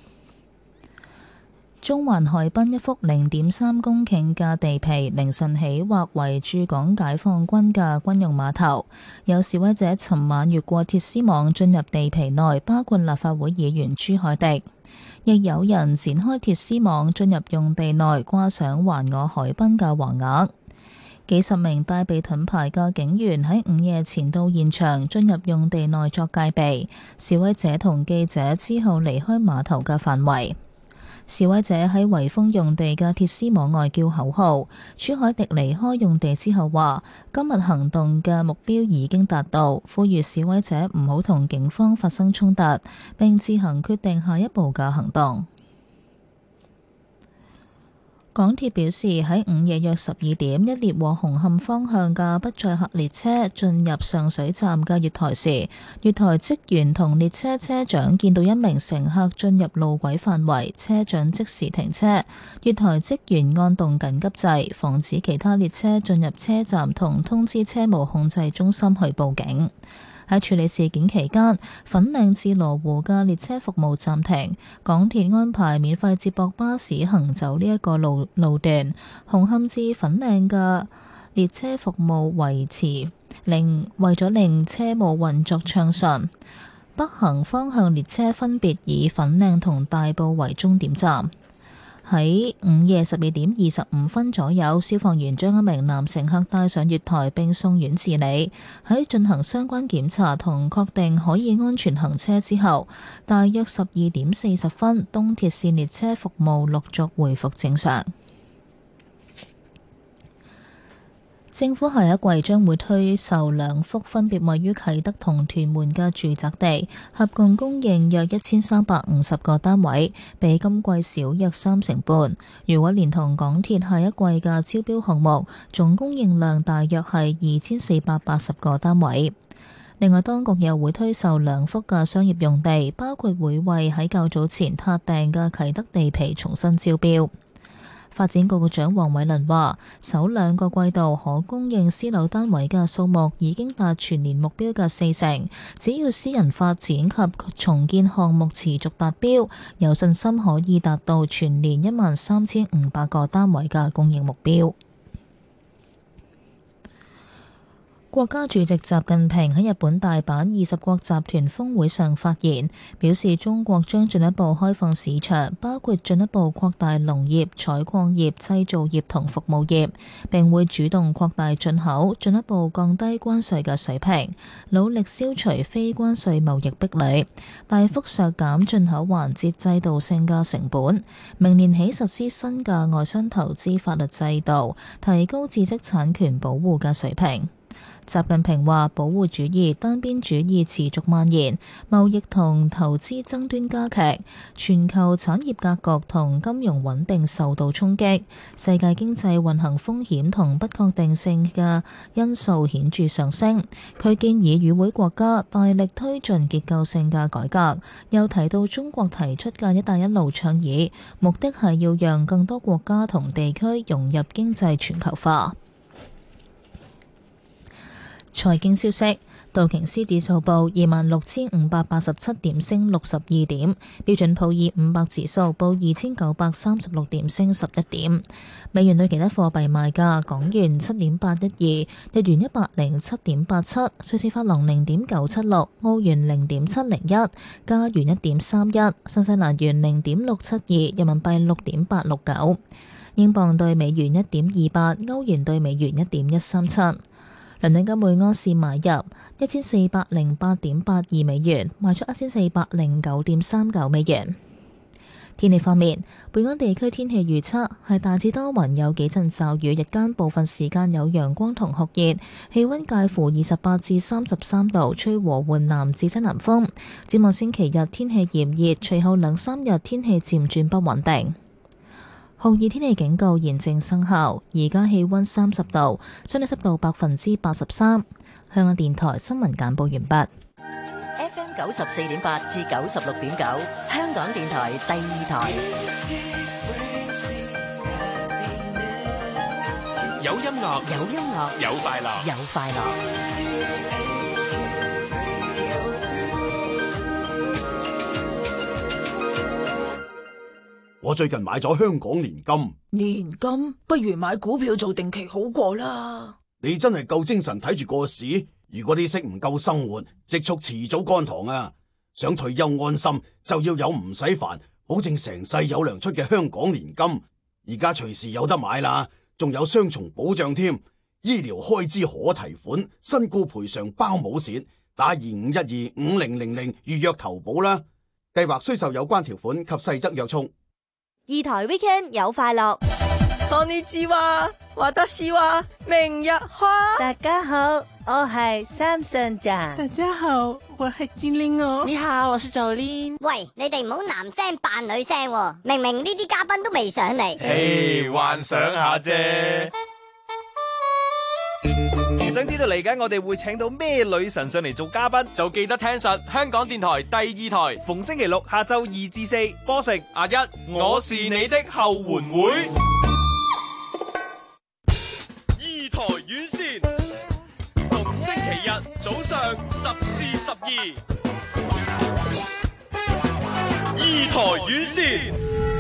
中環海濱一幅0.3公頃嘅地皮，凌晨起劃為駐港解放軍嘅軍用碼頭。有示威者尋晚越過鐵絲網進入地皮內，包括立法會議員朱凱廸。亦有人展開鐵絲網進入用地內，掛上環我海濱嘅橫額。幾十名帶備盾牌嘅警員喺午夜前到現場，進入用地內作戒備。示威者同記者之後離開碼頭嘅範圍。示威者喺圍封用地嘅鐵絲網外叫口號。朱凱廸離開用地之後話：今日行動嘅目標已經達到，呼籲示威者唔好同警方發生衝突，並自行決定下一步嘅行動。 港鐵表示喺午夜約12點，一列往紅磡方向嘅不載客列車進入上水站嘅月台時，月台職員同列車車長見到一名乘客進入路軌範圍，車長即時停車。月台職員按動緊急掣，防止其他列車進入車站同通知車務控制中心去報警。喺處理事件期間，粉嶺至羅湖嘅列車服務暫停，港鐵安排免費接駁巴士行走呢一個路段。紅磡至粉嶺嘅列車服務維持，為咗令車務運作暢順，北行方向列車分別以粉嶺同大埔為終點站。喺午夜12點25分左右，消防員將一名男乘客帶上月台並送院治理。喺進行相關檢查同確定可以安全行車之後，大約12點40分，東鐵線列車服務陸續恢復正常。政府下一季將會推售2幅分別位於啟德同屯門嘅住宅地，合共供應約1350個單位，比今季少約半。如果連同港鐵下一季嘅招標項目，總供應量大約係2480個單位。另外，當局又會推售2幅嘅商業用地，包括會為喺較早前撻訂嘅啟德地皮重新招標。發展局局長黃偉綸話，首2個季度可供應私樓單位嘅數目已經達全年目標嘅40%，只要私人發展及重建項目持續達標，有信心可以達到全年13500個單位嘅供應目標。國家主席習近平喺日本大阪20國集團峰會上發言，表示中國將進一步開放市場，包括進一步擴大農業、採礦業、製造業同服務業，並會主動擴大進口，進一步降低關稅嘅水平，努力消除非關稅貿易壁壘，大幅削減進口環節制度性嘅成本。明年起實施新嘅外商投資法律制度，提高知識產權保護嘅水平。習近平話：保護主義、單邊主義持續蔓延，貿易同投資爭端加劇，全球產業格局同金融穩定受到衝擊，世界經濟運行風險同不確定性嘅因素顯著上升。佢建議與會國家大力推進結構性嘅改革，又提到中國提出嘅一帶一路倡議，目的係要讓更多國家同地區融入經濟全球化。財經消息：道瓊斯指數報26,587點，升62點；標準普爾500指數報2,936點，升11點。美元對其他貨幣賣價：港元7.812，日元107.87，瑞士法郎0.976，澳元0.701，加元1.31，新西蘭元0.672，人民幣6.869，英鎊對美元1.28，歐元對美元1.137。倫敦金每盎司買入1408.82美元，賣出1409.39美元。天氣方面，本港地區天氣預測係大致多雲，有幾陣驟雨，日間部分時間有陽光同酷熱，氣溫介乎28至33度，吹和緩南至西南風。展望星期日天氣炎熱，隨後2-3日天氣漸轉不穩定。酷熱天氣警告現正生效，而家氣溫30度，相對濕度83%。香港電台新聞簡報完畢。 FM 94.8至96.9，香港電台第2台。 有音樂， 有音樂， 有快樂， 有快樂。 我最近買咗香港年金， 年金不如買股票做定期好過啦。 你真係夠精神睇住個市，如果啲息唔夠生活，積蓄遲早乾塘啊！想退休安心，就要有唔使煩，保證成世有糧出嘅香港年金。而家隨時有得買啦，仲有雙重保障添，醫療開支可提款，身故賠償包冇蝕，打25125000預約投保啦。計劃需受有關條款及細則約束。 2台 Weekend 有快樂。 こんにちは，私は明日花。 大家好，我係三上站。 大家好，我係精靈哦。 你好，我是Jolin。 喂，你哋唔好男聲扮女聲喎，明明呢啲嘉賓都未上嚟。 嘿，幻想下啫。 想知道嚟緊我哋會請到咩女神上嚟做嘉賓， 就記得聽實香港電台第2台， 逢星期六下晝2至4播食阿一，我是你的後援會。 2台院線，逢星期日早上10至12。2台院線。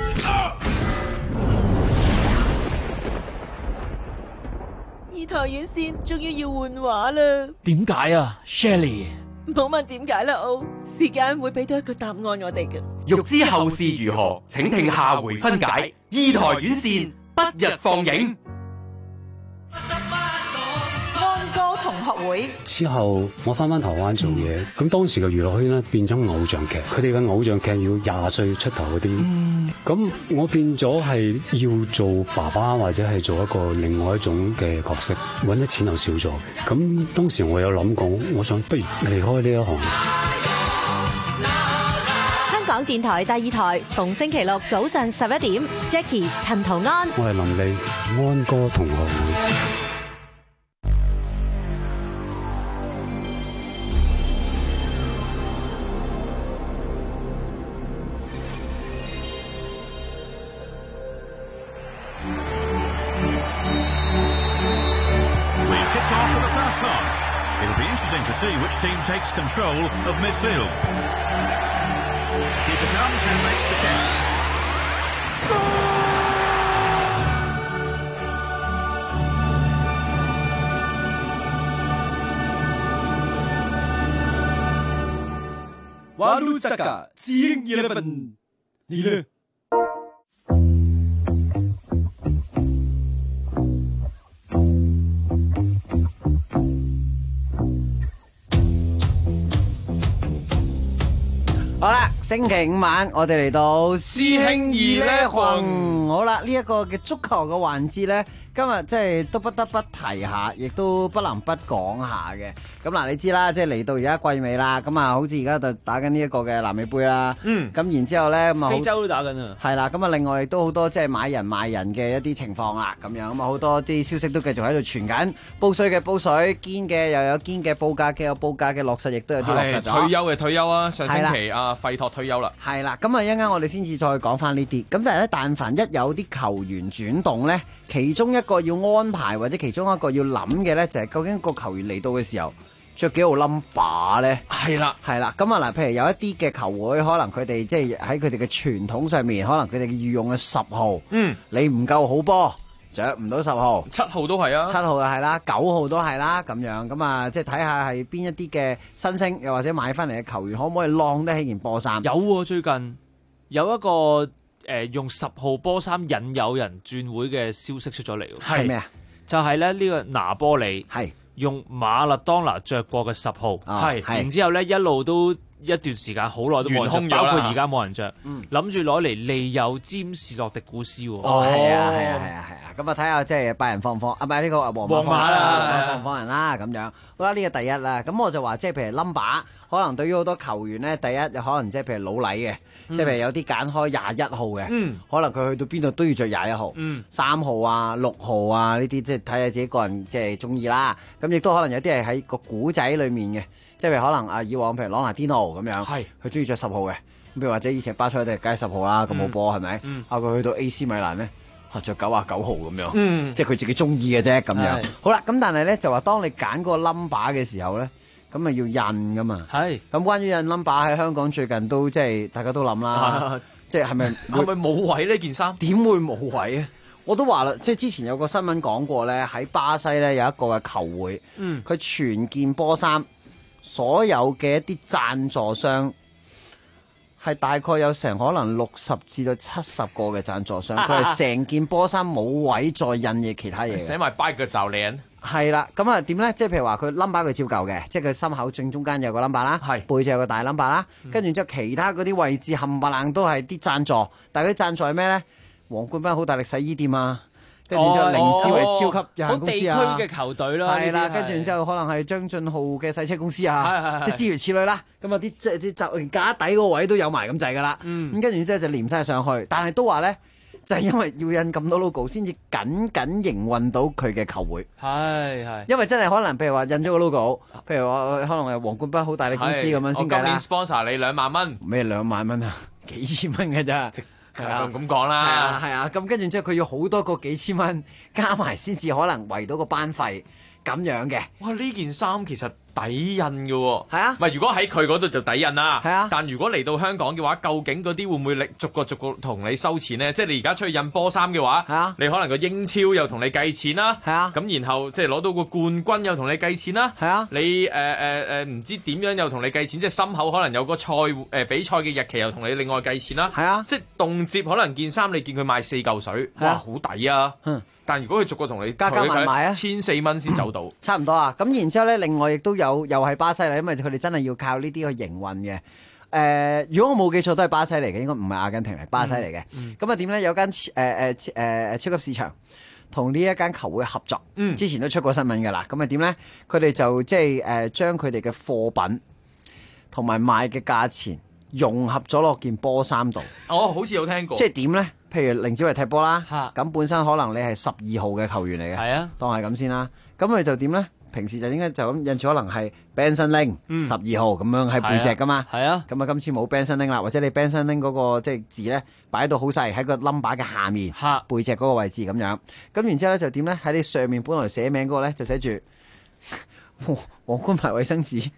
2台院線終於要換畫啦。 點解啊 ，Shelley？ 唔好問點解啦，歐。時間會俾到一個答案我哋嘅。 欲知後事如何，請聽下回分解。2台院線不日放映。 安歌同學會之後，我翻台灣做嘢，咁當時嘅娛樂圈咧變咗偶像劇，佢哋嘅偶像劇要20歲出頭嗰啲，咁我變咗係要做爸爸或者係做一個另外一種嘅角色，揾得錢又少咗，咁當時我有諗過，我想不如離開呢一行。 香港電台第2台，逢星期六早上11點 ，Jackie 陳圖安， 我係林莉，安歌同學會。 To see which team takes control of midfield. Keeper comes and makes the catch. Walu Saka, Seeing 11，你呢？ 好啦，星期5晚我哋嚟到師兄二呢群，好啦，呢一個嘅足球嘅環節咧，今日即係都不得不提下，亦都不能不講下嘅。咁嗱，你知啦，即係嚟到而家季尾啦，咁啊，好似而家就打緊呢一個嘅南美杯啦。咁然之後咧，咁啊， 非洲都打緊啊。 係啦，咁啊，另外亦都好多即係買人賣人嘅一啲情況啦，咁樣咁啊，好多啲消息都繼續喺度傳緊，報稅嘅報稅，堅嘅又有堅嘅，報價嘅有報價嘅，落實亦都有啲落實咗。 退休嘅退休啊，上星期啊費托退休啦。 係啦，咁啊一陣間我哋先至再講翻呢啲。咁但係咧，但凡一有啲球員轉動咧，其中一個要安排或者其中一個要諗嘅咧，就係究竟個球員嚟到嘅時候着幾號 number 咧？係啦，係啦。咁啊嗱，譬如有一啲嘅球會，可能佢哋即係喺佢哋嘅傳統上面，可能佢哋御用嘅10號，你唔夠好波，着唔到10號 ，7號都係啊，7 號又係啦，9號都係啦，咁樣咁啊，即係睇下係邊一啲嘅新星，又或者買翻嚟嘅球員，可唔可以晾得起件波衫？ 有喎，最近有一個用10號波衫引誘人轉會嘅消息出咗嚟喎。 係咩啊？ 就係咧呢個拿波里係用馬勒當拿着過嘅10號， 係然之後咧一路都一段時間好耐都冇人着，包括而家冇人着，諗住攞嚟利誘詹士洛迪古斯喎。 哦，係啊，咁啊睇下即係拜仁放唔放啊？唔係呢個皇馬啦，放唔放人啦咁樣。好啦，呢個第一啦。咁我就話即係譬如 number，可能對於好多球員咧，第一可能即係譬如老禮嘅，即係譬如有啲揀開21號嘅，可能佢去到邊度都要着21號、3號啊、6號啊呢啲，即係睇下自己個人即係中意啦。咁亦都可能有啲係喺個古仔裡面嘅，即係譬如可能啊以往譬如朗拿甸奴咁樣，佢中意着10號嘅，咁譬如或者以前巴塞都係梗係10號啦，咁冇波係咪？啊佢去到 AC 米蘭咧。着99號咁樣，即係佢自己中意嘅啫咁樣。好啦，咁但係咧就話，當你揀個 number 嘅時候咧，咁啊要印噶嘛。係。咁關於印 number 喺香港最近都即係大家都諗啦，即係係咪冇位呢件衫？ 點會冇位啊？我都話啦，即係之前有個新聞講過咧，喺巴西咧有一個嘅球會，佢全件波衫所有嘅一啲贊助商。係大概有成可能60至到70個嘅贊助商，佢係成件波衫冇位再印嘅其他嘢， 寫埋8個就靚。 係啦，咁啊點咧？即係譬如話佢 number 佢照舊嘅，即係佢心口正中間有個 number 啦，背脊有個大 number 啦，跟住之後其他嗰啲位置冚唪唥都係啲贊助，但係嗰啲贊助係咩咧？皇冠賓好大力洗衣店啊！ 跟住之後凌志為超級有限公司啊， 好地區嘅球隊咯， 係啦，跟住之後可能係張俊浩嘅洗車公司啊，即係諸如此類啦。咁啊啲即係啲就連架底個位都有埋咁滯㗎啦。咁跟住之後就連晒上去，但係都話咧。就係因為要印咁多 logo 先至緊營運到佢嘅球會， 係， 因為真係可能譬如話印咗個 logo，譬如話可能係皇冠筆好大嘅公司咁樣先計啦。 我今年 sponsor 你2萬蚊， 咩2萬蚊啊？幾千蚊嘅咋？ 係啊，咁講啦。 係啊，咁跟住之後佢要好多個幾千蚊加埋先至可能圍到個班費咁樣嘅。 哇！呢件衫其實抵印嘅喎， 係啊， 唔係如果喺佢嗰度就抵印啦， 係啊， 但如果嚟到香港嘅話，究竟嗰啲會唔會逐個同你收錢咧？即係你而家出去印波衫嘅話， 係啊， 你可能個英超又同你計錢啦， 係啊， 咁然後即係攞到個冠軍又同你計錢啦， 係啊， 你唔知點樣又同你計錢，即係心口可能有個比賽嘅日期又同你另外計錢啦， 係啊， 即係動輒可能件衫你見佢賣4嚿水，哇，好抵啊！但如果佢逐個同你加埋埋啊 ，1,400蚊先走到， 差唔多啊。咁然之後咧，另外亦都又係巴西啦，因為佢哋真係要靠呢啲去營運嘅。如果我冇記錯，都係巴西嚟嘅，應該唔係阿根廷嚟，巴西嚟嘅。咁啊點咧？有間超級市場同呢一間球會合作，之前都出過新聞㗎啦。咁啊點咧？佢哋就即係將佢哋嘅貨品同埋賣嘅價錢融合咗落件波衫度。 哦，好似有聽過。 即係點咧？譬如凌志偉踢波啦，咁本身可能你係12號嘅球員嚟嘅， 係啊， 當係咁先啦。咁佢就點咧？平時就應該就咁印住可能係 Benson Ling 12號咁樣喺背脊噶嘛。 係啊。 咁啊今次冇 Benson Ling 啦，或者你 Benson Ling 嗰個即係字咧擺到好細喺個 number 嘅下面，背脊嗰個位置咁樣。咁然之後咧就點咧？喺你上面本來寫名嗰個咧就寫住皇冠牌衛生紙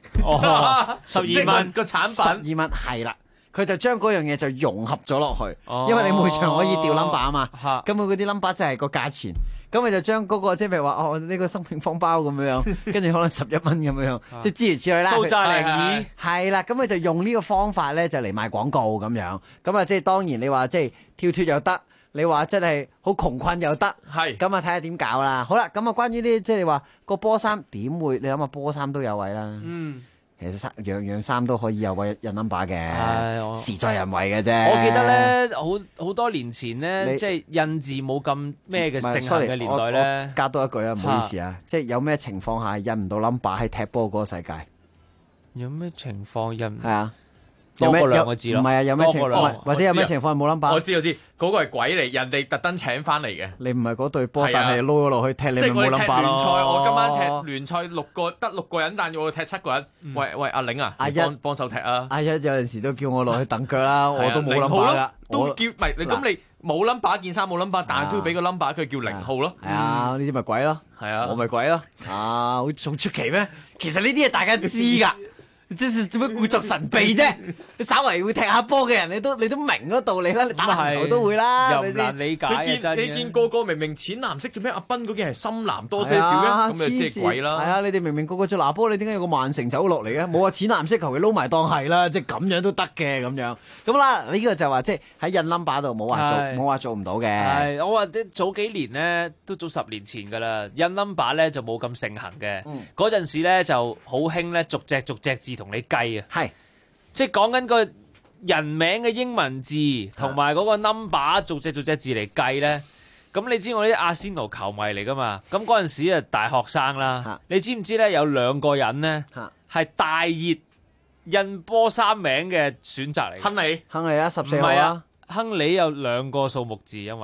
，12蚊個產品 ，12蚊係啦。佢就將嗰樣嘢就融合咗落去，因為你每場可以調 number 啊嘛，咁佢嗰啲 number 就係個價錢，咁佢就將嗰個即係譬如話呢個生命方包咁樣，跟住可能11蚊咁樣，即係諸如此類啦。 蘇扎靈耳係啦，咁佢就用呢個方法咧就嚟賣廣告咁樣，咁啊即係當然你話即係跳脫又得，你話真係好窮困又得， 係咁啊睇下點搞啦。好啦，咁啊關於呢即係你話個波衫點會？你諗下波衫都有位啦。其實樣衫都可以有位印 number 嘅，事在人為嘅啫。 我記得咧，好多年前咧，即係印字冇咁咩嘅盛行嘅年代咧。 加多一句啊，唔好意思啊，即係有咩情況下印唔到 number 喺踢波嗰個世界？ 有咩情況印？ 係啊， 多過2個字咯。 唔係啊，有咩情況？或者有咩情況係冇 number？ 我知，嗰個係鬼嚟，人哋特登請翻嚟嘅。 你唔係嗰隊波，但係撈咗落去踢，你咪冇 number 咯。 我今晚踢聯賽得6個人，但我踢7個人。喂，阿玲啊，幫手踢啊！ 阿一有陣時都叫我落去等腳啦，我都冇 number 噶。 都叫唔係咁你冇 number 件衫冇 number，但係都要俾個 number，佢叫0號咯。 係啊，呢啲咪鬼咯。 係啊， 我咪鬼咯。啊，好出奇咩？其實呢啲嘢大家知㗎。即係做咩故作神秘啫？你稍為會踢下波嘅人，你都明嗰道理啦。你打籃球都會啦，係咪先？ 又難理解。 你見個明明淺藍色，做咩阿斌嗰件係深藍多些少嘅？咁就即係鬼啦。係啊， 你哋明明個做拿波，你點解有個曼城走落嚟嘅？冇話淺藍色球佢撈埋當係啦，即係咁樣都得嘅咁樣。咁啦，呢個就話即係喺印 number 度冇話做唔到嘅。 係我話早幾年咧，都早10年前㗎啦，印 number 咧就冇咁盛行嘅。嗰陣時咧就好興咧，逐隻字同你計啊， 係即係講緊個人名嘅英文字同埋嗰個 number 逐隻字嚟計咧。咁你知我啲阿仙奴球迷嚟噶嘛？咁嗰陣時啊大學生啦，你知唔知咧有2個人咧係大熱印波衫名嘅選擇嚟？ 亨利啊，14號啊， 亨利有2個數目字，因為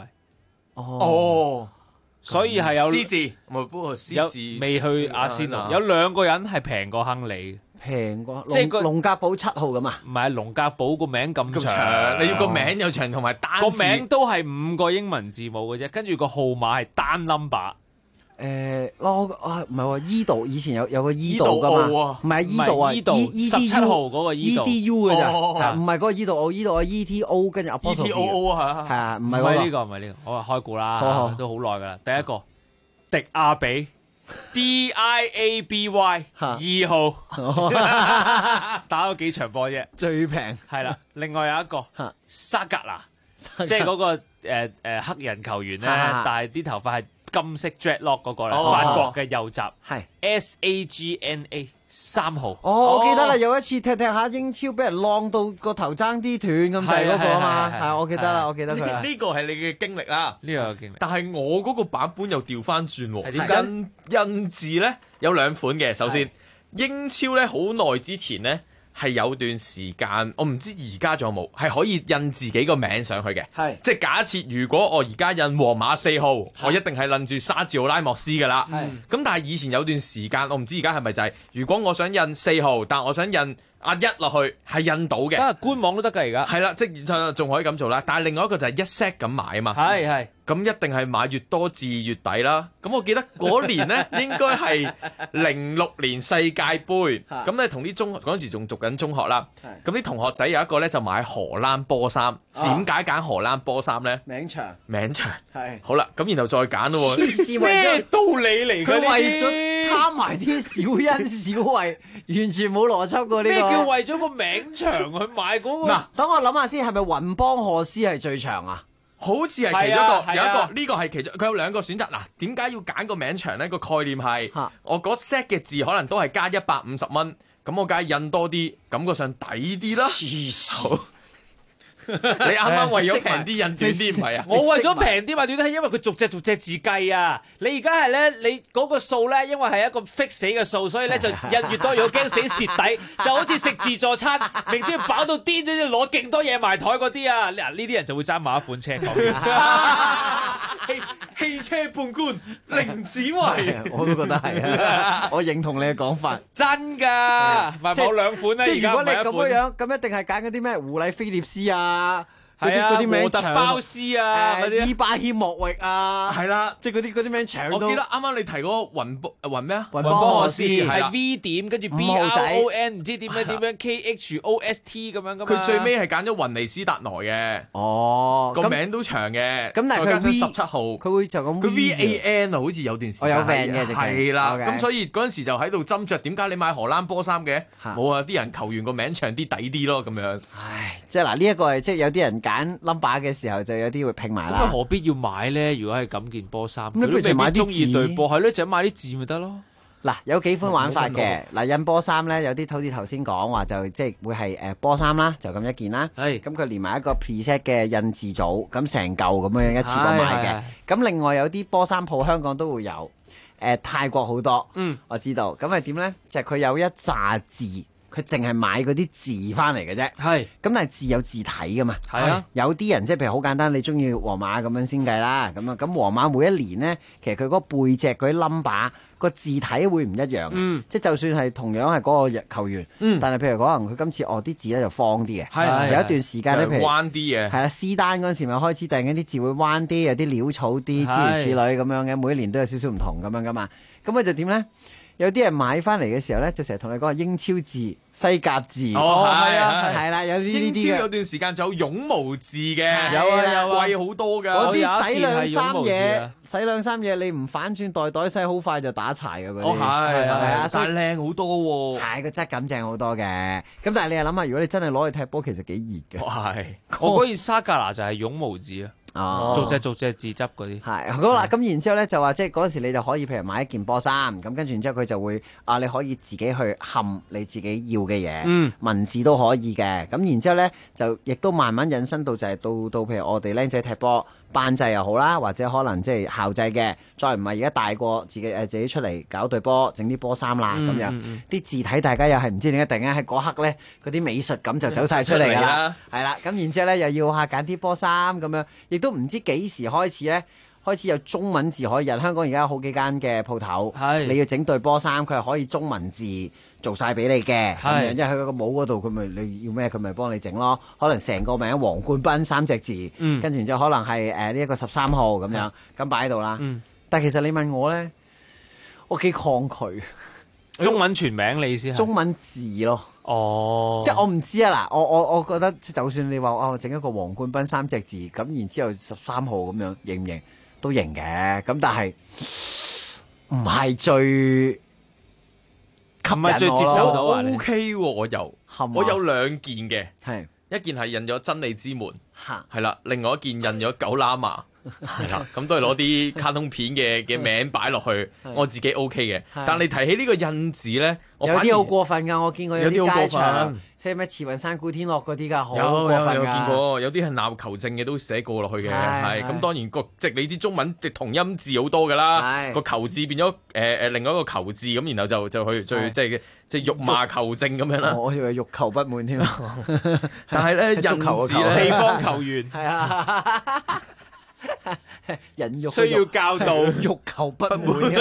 所以係有 C 字，不過 C 字未去阿仙奴，有2個人係平過亨利。 平過，即係個龍格堡7號咁啊？ 唔係龍格堡個名咁長， 你要個名有長同埋單字。 個名都係5個英文字母嘅啫，跟住個號碼係單 number。 唔係喎，依度以前有個依度噶嘛？唔係依度啊 ，17號嗰個依度 EDU 嘅咋，唔係嗰個依度，依度啊 ETO 跟住 ETOO 啊， 係啊，唔係呢個，唔係呢個，我話開估啦，都好耐噶啦。第一個迪亞比。DIABY 2號打咗幾場波啫， 最平係啦。另外有一個沙格拿，即係嗰個黑人球員咧，但係啲頭髮係金色 dreadlock 嗰個咧，法國嘅右閘係 SAGNA 3號。 我記得啦，有一次踢下英超，俾人浪到個頭爭啲斷咁滯嗰個啊嘛，係我記得啦，我記得佢。 呢個係你嘅經歷啦， 呢個經歷。 但係我嗰個版本又調翻轉喎。 點解？ 印字咧有2款嘅，首先英超咧好耐之前咧。係有段時間，我唔知而家仲有冇，係可以印自己個名上去嘅。係，即係假設如果我而家印皇馬4號，我一定係印住沙治奧拉莫斯㗎啦。係，咁但係以前有段時間，我唔知而家係咪就係，如果我想印4號，但我想印阿1落去，係印到嘅。 官網都得㗎而家。 係啦，即係仲可以咁做啦。但係另外一個就係1 set 咁買啊嘛。係。咁一定係買越多字越抵啦。咁我記得嗰年呢應該係06年世界盃。咁咧同啲中學嗰陣時仲讀緊中學啦。咁啲同學仔有一個咧就買荷蘭波衫。點解揀荷蘭波衫咧？名長。係。好啦，咁然後再揀咯喎。咩道理嚟㗎？ 佢為咗貪埋啲小恩小惠，完全冇邏輯過呢個。 咩叫為咗個名長去買嗰個？ 嗱，等我諗下先，係咪雲邦賀斯係最長啊？ 好似係其中一個，有一個呢個係其中，佢有2個選擇。嗱，點解要揀個名長呢？個概念係，我嗰 set 嘅字可能都係加150蚊，咁我梗係印多啲，感覺上抵啲啦。好，你啱啱為咗平啲印短啲唔係啊？ 我為咗平啲嘛短啲係因為佢逐隻字計啊！你而家係咧，你嗰個數咧，因為係一個 fix 死嘅數，所以咧就印越多，如果驚死蝕底，就好似食自助餐，明知飽到癲咗，攞勁多嘢埋台嗰啲啊！嗱，呢啲人就會爭某一款車講嘅。 汽車半官凌子維， 我都覺得係啊！我認同你嘅講法， 真㗎，咪某2款咧。 即係如果你咁樣，咁一定係揀嗰啲咩胡禮菲涅斯啊。 係啊， 嗰啲名沃特包斯啊，嗰啲伊巴謙莫域啊， 係啦， 即係嗰啲名長到。 我記得啱啱你提嗰個雲咩啊？ 雲邦賀斯係 V 點，跟住 BRON 唔知點樣 KHOST 咁樣噶嘛。 佢最尾係揀咗雲尼斯達內嘅。 哦， 個名都長嘅。 咁但係佢 17號， 佢會就咁。 佢 VAN 啊，好似有段時間。 有 van 嘅， 係啦。咁所以嗰陣時就喺度斟酌，點解你買荷蘭波衫嘅？冇啊，啲人球員個名長啲抵啲咯，咁樣。 唉，即係嗱，呢一個係即係有啲人揀 number 嘅時候，就有啲會拼埋啦。 咁何必要買咧？如果係咁件波衫， 咁你不如就買啲字對波，係咯，就買啲字咪得咯。 嗱，有幾款玩法嘅。嗱，印波衫咧，有啲好似頭先講話就即係會係波衫啦，就咁一件啦。係。咁佢連埋一個 preset 嘅印字組，咁成嚿咁樣一次過買嘅。咁另外有啲波衫鋪香港都會有，泰國好多。我知道。咁係點咧？就係佢有一紮字。佢淨係買嗰啲字翻嚟嘅啫，係咁，但係字有字體噶嘛，係啊，有啲人即係譬如好簡單，你中意皇馬咁樣先計啦，咁啊，咁皇馬每一年咧，其實佢嗰背脊嗰啲 number 個字體會唔一樣，即係就算係同樣係嗰個球員，但係譬如可能佢今次啲字咧就方啲嘅，係有一段時間咧，譬如彎啲嘅， 係啦，斯丹嗰陣時咪開始訂緊啲字會彎啲，有啲潦草啲，諸如此類咁樣嘅，每一年都有少少唔同咁樣噶嘛，咁佢就點咧？有啲人買翻嚟嘅時候咧，就成日同你講英超字、西甲字，係啦，有呢啲嘅。 英超有段時間仲有絨毛字嘅， 有啊， 貴好多㗎。 嗰啲洗兩三嘢，你唔反轉袋洗，好快就打柴㗎嗰啲。 係啊，但係靚好多喎。 係個質感正好多嘅。咁但係你又諗下，如果你真係攞去踢波，其實幾熱嘅。 係，我嗰件沙格拿就係絨毛字啊。逐隻字執嗰啲係好啦，咁然之後咧就話即係嗰陣時你就可以譬如買一件波衫，咁跟住然之後佢就會你可以自己去冚你自己要嘅嘢，文字都可以嘅。咁然之後咧就亦都慢慢引申到就係到譬如我哋僆仔踢波班制又好啦，或者可能即係校制嘅，再唔係而家大個自己出嚟搞隊波，整啲波衫啦咁樣，啲字體大家又係唔知點解突然間喺嗰刻咧嗰啲美術感就走晒出嚟㗎啦，係啦，咁然之後咧又要下揀啲波衫咁樣，亦都唔知幾時開始咧，開始有中文字可以印。香港而家有好幾間嘅鋪頭，你要整對波衫，佢係可以中文字做晒俾你嘅，咁樣，因為佢個帽嗰度，佢咪你要咩，佢咪幫你整咯。可能成個名黃冠斌3隻字，跟住然之後可能係呢一個13號咁樣，咁擺喺度啦。但係其實你問我咧，我幾抗拒中文全名，你意思係中文字咯。 哦， 即係我唔知啊嗱，我覺得就算你話我整一個黃冠斌3隻字，咁然之後13號咁樣，認唔認都認嘅，咁但係唔係最吸引我最接受到 ？OK 喎，我有2件嘅，係一件係印咗真理之門， 係啦，另外一件印咗狗喇嘛。係啦，咁都係攞啲卡通片嘅名擺落去，我自己 OK 嘅。但你提起呢個印字咧， 有啲好過分㗎，我見過有啲街場，即係咩慈雲山古天樂嗰啲㗎，好過分㗎。 有見過，有啲係鬧求證嘅都寫過落去嘅，係咁當然即係你知中文嘅同音字好多㗎啦，個求字變咗另外一個求字咁，然後就去最即係辱罵求證咁樣啦。 我以為欲求不滿添， 但係咧印字咧地方球員係啊。人肉需要教導， 欲求不滿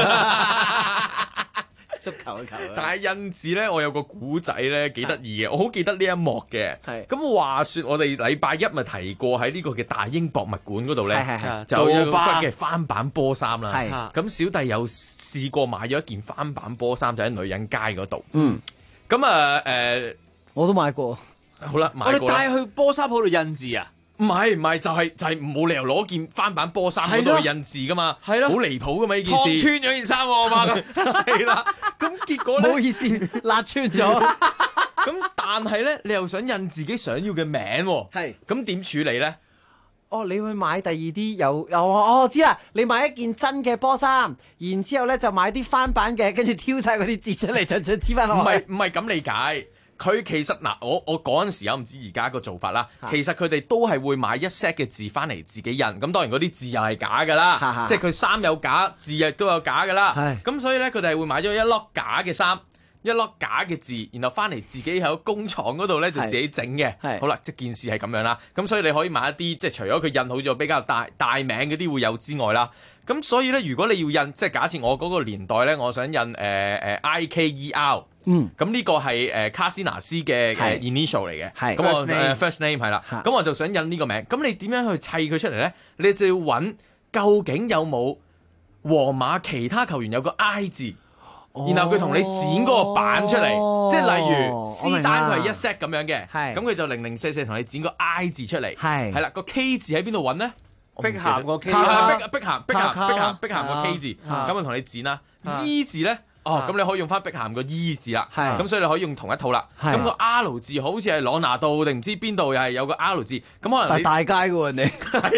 足球嘅球。 但係印字咧，我有個古仔咧，幾得意嘅，我好記得呢一幕嘅。係咁話說，我哋禮拜一咪提過喺呢個嘅大英博物館嗰度咧，就有個嘅翻版波衫啦。係咁，小弟有試過買咗一件翻版波衫，就喺女人街嗰度。咁我都買過。 好啦，買過啦。 我哋帶去波衫鋪度印字啊？ 唔係，就係冇理由攞件翻版波衫嗰度去印字噶嘛，係咯，好離譜噶嘛呢件事。 燙穿咗件衫我嘛， 係啦。咁結果咧， 唔好意思，辣穿咗。 咁但係咧，你又想印自己想要嘅名喎，係咁點處理咧？ 哦，你去買第二啲我知啦，你買一件真嘅波衫，然之後咧就買啲翻版嘅，跟住挑晒嗰啲字出嚟就黐翻落去。 唔係咁理解。佢其實嗱，我嗰陣時我唔知而家個做法啦。其實佢哋都係會買一 set 嘅字翻嚟自己印，咁當然嗰啲字又係假㗎啦，即係佢衫有假，字亦都有假㗎啦。咁所以咧，佢哋係會買咗一粒假嘅衫，一粒假嘅字，然後翻嚟自己喺工廠嗰度咧就自己整嘅。好啦，即件事係咁樣啦。咁所以你可以買一啲即係除咗佢印好咗比較大名嗰啲會有之外啦。咁所以咧，如果你要印，即係假設我嗰個年代咧，我想印IKER。咁呢個係卡斯拿斯嘅 initial 嚟嘅，咁我 first name 係啦，咁我就想印呢個名，咁你點樣去砌佢出嚟咧？你就要揾究竟有冇皇馬其他球員有個 I 字，然後佢同你剪嗰個版出嚟，即係例如斯丹佢係一 set 咁樣嘅，咁佢就0044同你剪個 I 字出嚟，係啦，個 K 字喺邊度揾咧？ 碧咸個 K， 碧咸個 K 字，咁我同你剪啦，E 字咧。咁你可以用翻碧咸個 E 字啦，咁所以你可以用同一套啦。咁個 R 字好似係朗拿度定唔知邊度又係有個 R 字，咁可能你大街嘅喎人哋，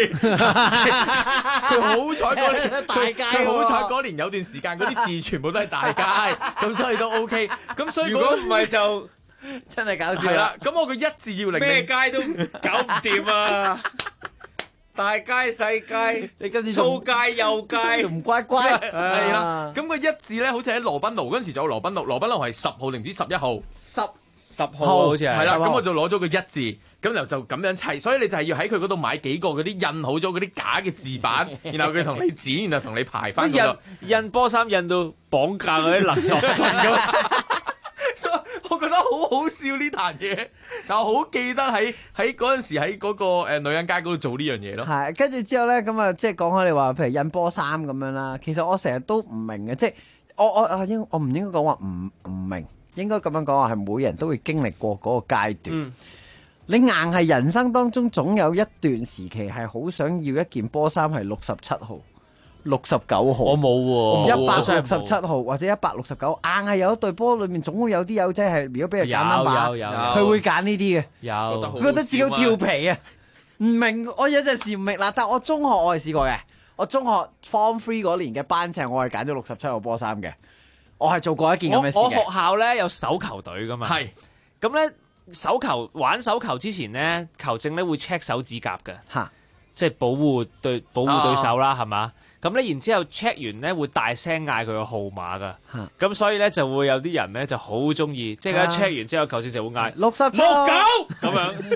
佢好彩嗰年，佢好彩嗰年有段時間嗰啲字全部都係大街，咁所以都 OK。咁所以如果唔係就真係搞笑。 係啦，咁我個一字要咩街都搞唔掂啊！大街細街， 你今次粗街幼街， 唔乖乖係啦。咁個一字咧，好似喺羅賓奴嗰陣時就有羅賓奴係10號定唔知11號 ，10號好似係啦。咁我就攞咗個一字，咁就咁樣砌。所以你就係要喺佢嗰度買幾個嗰啲印好咗嗰啲假嘅字版，然後佢同你剪，然後同你排翻嗰度。 印波衫印到綁架嗰啲勒索信咁。 我覺得好好笑呢壇嘢，但我好記得喺嗰陣時喺嗰個女人街嗰度做呢樣嘢咯。 係，跟住之後咧，咁啊，即係講開你話，譬如印波衫咁樣啦。其實我成日都唔明嘅，即係我唔應該講話唔明，應該咁樣講話係每人都會經歷過嗰個階段。你硬係人生當中總有一段時期係好想要一件波衫係67號。69號， 我冇喎 ，167號或者169，硬係有一隊波裏面總會有啲友仔係，如果俾佢揀 number，佢會揀呢啲嘅，佢覺得自己好調皮啊！唔明，我有陣時唔明嗱，但我中學我係試過嘅，我中學 Form 3嗰年嘅班尺，我係揀咗67號波衫嘅，我係做過一件咁嘅事嘅。 我學校咧有手球隊噶嘛， 係咁咧玩手球之前咧，球證咧會 check 手指甲嘅，即係保護對手啦，係嘛？咁咧，然之後 check 完咧，會大聲嗌佢個號碼噶。咁所以咧，就會有啲人咧就好中意，即係一 check 完之後，球證就會嗌 69 咁樣。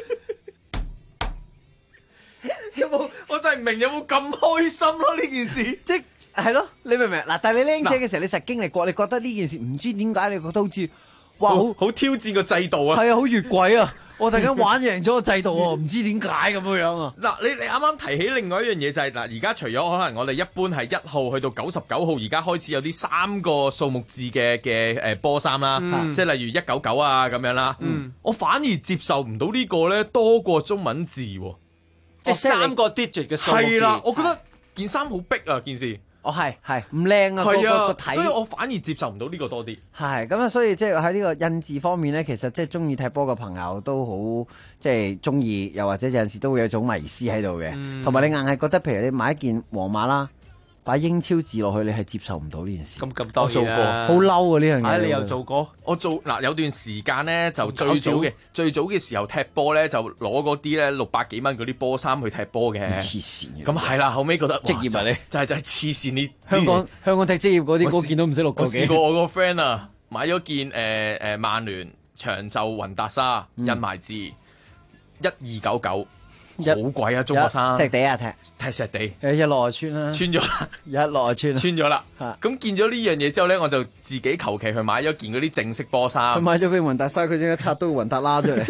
有冇？我真係唔明有冇咁開心咯呢件事。 即係咯，你明唔明？嗱，但係你僆仔嘅時候，你實經歷過，你覺得呢件事唔知點解，你覺得好似哇， 好挑戰個制度啊！ 係啊，好越軌啊！我突然間玩贏咗個制度喎，唔知點解咁樣啊！ 嗱，你啱啱提起另外一樣嘢就係嗱，而家除咗可能我哋一般係1號去到99號，而家開始有啲3個數目字嘅波衫啦，即係例如199啊咁樣啦。我反而接受唔到呢個咧多過中文字喎， 即係3個 digit 嘅數目字。 係啦，我覺得件衫好逼啊件事。 係唔靚啊，個體， 所以我反而接受唔到呢個多啲。 係咁啊，所以即係喺呢個印字方面咧，其實即係中意踢波嘅朋友都好即係中意，又或者有陣時都會有種迷思喺度嘅。同埋你硬係覺得，譬如你買一件皇馬啦，擺英超字落去，你係接受唔到呢件事。 咁多做過， 好嬲啊呢樣嘢。 你又做過？ 我做有段時間咧，就最早嘅時候踢波咧，就攞嗰啲咧600幾蚊嗰啲波衫去踢波嘅。 黐線嘅。 咁係啦，後尾覺得職業啊你， 就係黐線呢。 香港踢職業嗰啲嗰件都唔使6個幾。 我試過我個 friend 啊，買咗件曼聯長袖雲達紗印埋字1299。好貴啊！中國衫石地啊， 踢石地， 一落就穿啦， 穿咗啦， 一落就穿咗啦。咁見咗呢樣嘢之後咧，我就自己求其去買咗件嗰啲正式波衫。 佢買咗件雲達紗，佢即刻拆到雲達拉出嚟。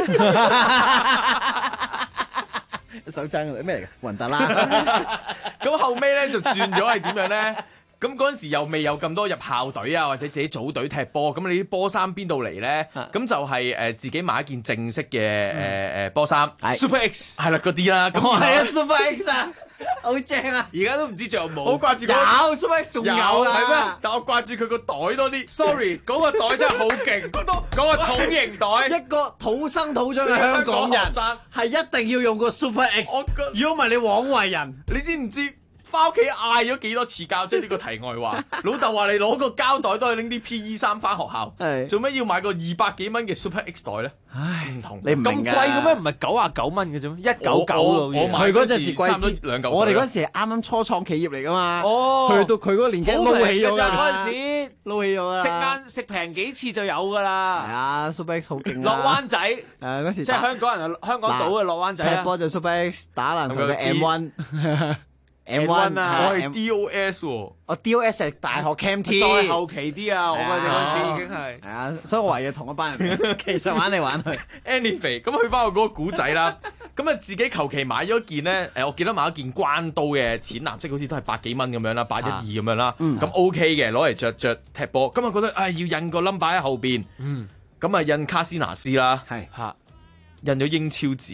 手踭咩嚟嘅？雲達拉。 咁後尾咧就轉咗係點樣咧？咁嗰陣時又未有咁多入校隊啊，或者自己組隊踢波，咁你啲波衫邊度嚟咧？咁就係自己買一件正式嘅波衫 ，Super X 係啦嗰啲啦。 係啊 ，Super X 啊，好正啊！ 而家都唔知仲有冇。 好掛住有 Super X 仲有啊？ 係咩？但我掛住佢個袋多啲。 Sorry，嗰個袋真係好勁，嗰個桶型袋， 一個土生土長嘅香港人係一定要用個 Super X。如果唔係你枉為人， 你知唔知？翻屋企嗌咗幾多次交，即係呢個題外話。老豆話你攞個膠袋都係拎啲 PE 衫翻學校，做咩要買個200幾蚊嘅 Super X 袋咧？ 唉， 唔同， 你唔明咁貴嘅咩？唔係99蚊嘅啫咩？199 我佢嗰陣時貴差唔多2嚿。 我哋嗰陣時係啱啱初創企業嚟噶嘛。 哦， 去到佢嗰個年紀撈起咗㗎。 嗰陣時撈起咗啊！ 食平幾次就有㗎啦。 係啊 ，Super X 好勁啊！ 落灣仔嗰時即係香港人香港島嘅落灣仔啊！ 踢波就 Super X， 打籃球就 M1。 M1 啊， 我係 DOS 喎， 我 DOS 係大學 Cam T， 再後期啲啊，我嗰陣時已經係係啊，所以我係同一班人，其實玩嚟玩去。 Anyway， 咁去翻我嗰個古仔啦，咁啊自己求其買咗件咧，我記得買一件關刀嘅淺藍色，好似都係100幾蚊咁樣啦，812咁樣啦，咁 OK 嘅，攞嚟着踢波，咁啊覺得要印個 number 喺後邊，咁啊印卡斯拿斯啦， 係印咗英超字。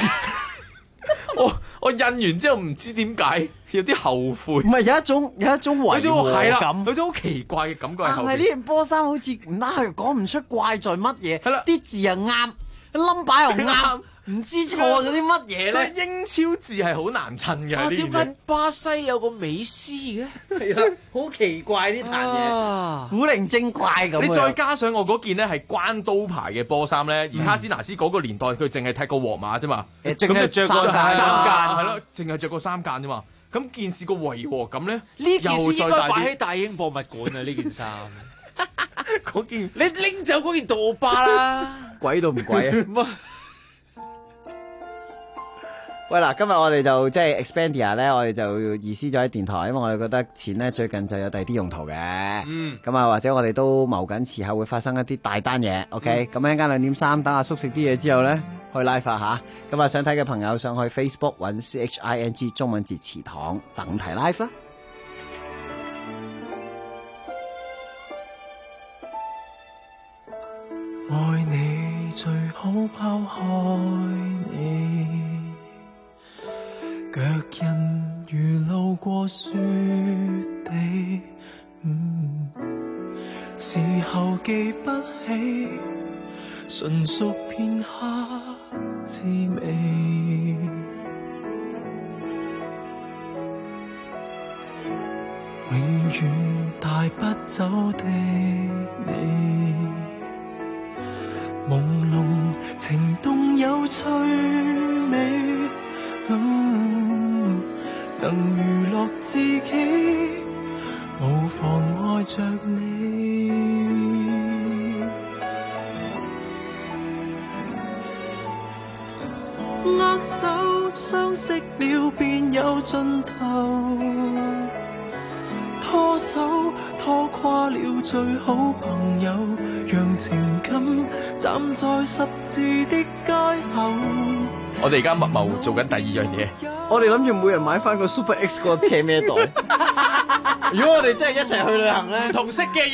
我印完之後唔知點解有啲後悔， 唔係有一種違和感， 有種好奇怪嘅感覺喺後邊。 係呢件波衫好似唔啱，佢講唔出怪在乜嘢。 係啦， 啲字又啱，number 又啱，唔知錯咗啲乜嘢咧。 所以英超字係好難襯嘅。 點解巴西有個美斯嘅？ 係啦，好奇怪呢壇嘢，古靈精怪咁。 你再加上我嗰件咧係關刀牌嘅波衫咧，而卡斯拿斯嗰個年代佢淨係踢過皇馬啫嘛， 淨係着過3間， 係咯，淨係着過3間啫嘛。咁件事個違和感咧， 呢件事應該擺喺大英博物館啊！呢件衫， 嗰件你拎走嗰件杜巴啦， 鬼都唔鬼啊！喂嗱，今日我哋就即係 Expandia 咧，我哋就移師咗喺電台，因為我哋覺得錢咧最近就有第二啲用途嘅。咁啊，或者我哋都謀緊遲後會發生一啲大單嘢。OK，咁一陣間2點3，等阿叔食啲嘢之後咧，去 live 下。咁啊，想睇嘅朋友上去 Facebook 揾 CHING 中文字祠堂等睇 live 啦。 愛你最好拋開你。腳印如路過雪地，時候記不起，純屬片刻滋味。永遠帶不走的你，朦朧情動有趣味。能娛樂自己，無妨愛着你。握手相識了便有盡頭，拖手拖垮了最好朋友，讓情感站在十字的街口。 我哋而家密謀做緊第2樣嘢， 我哋諗住每人買翻個 Super X 個斜孭袋。如果我哋真係一齊去旅行咧， 同色嘅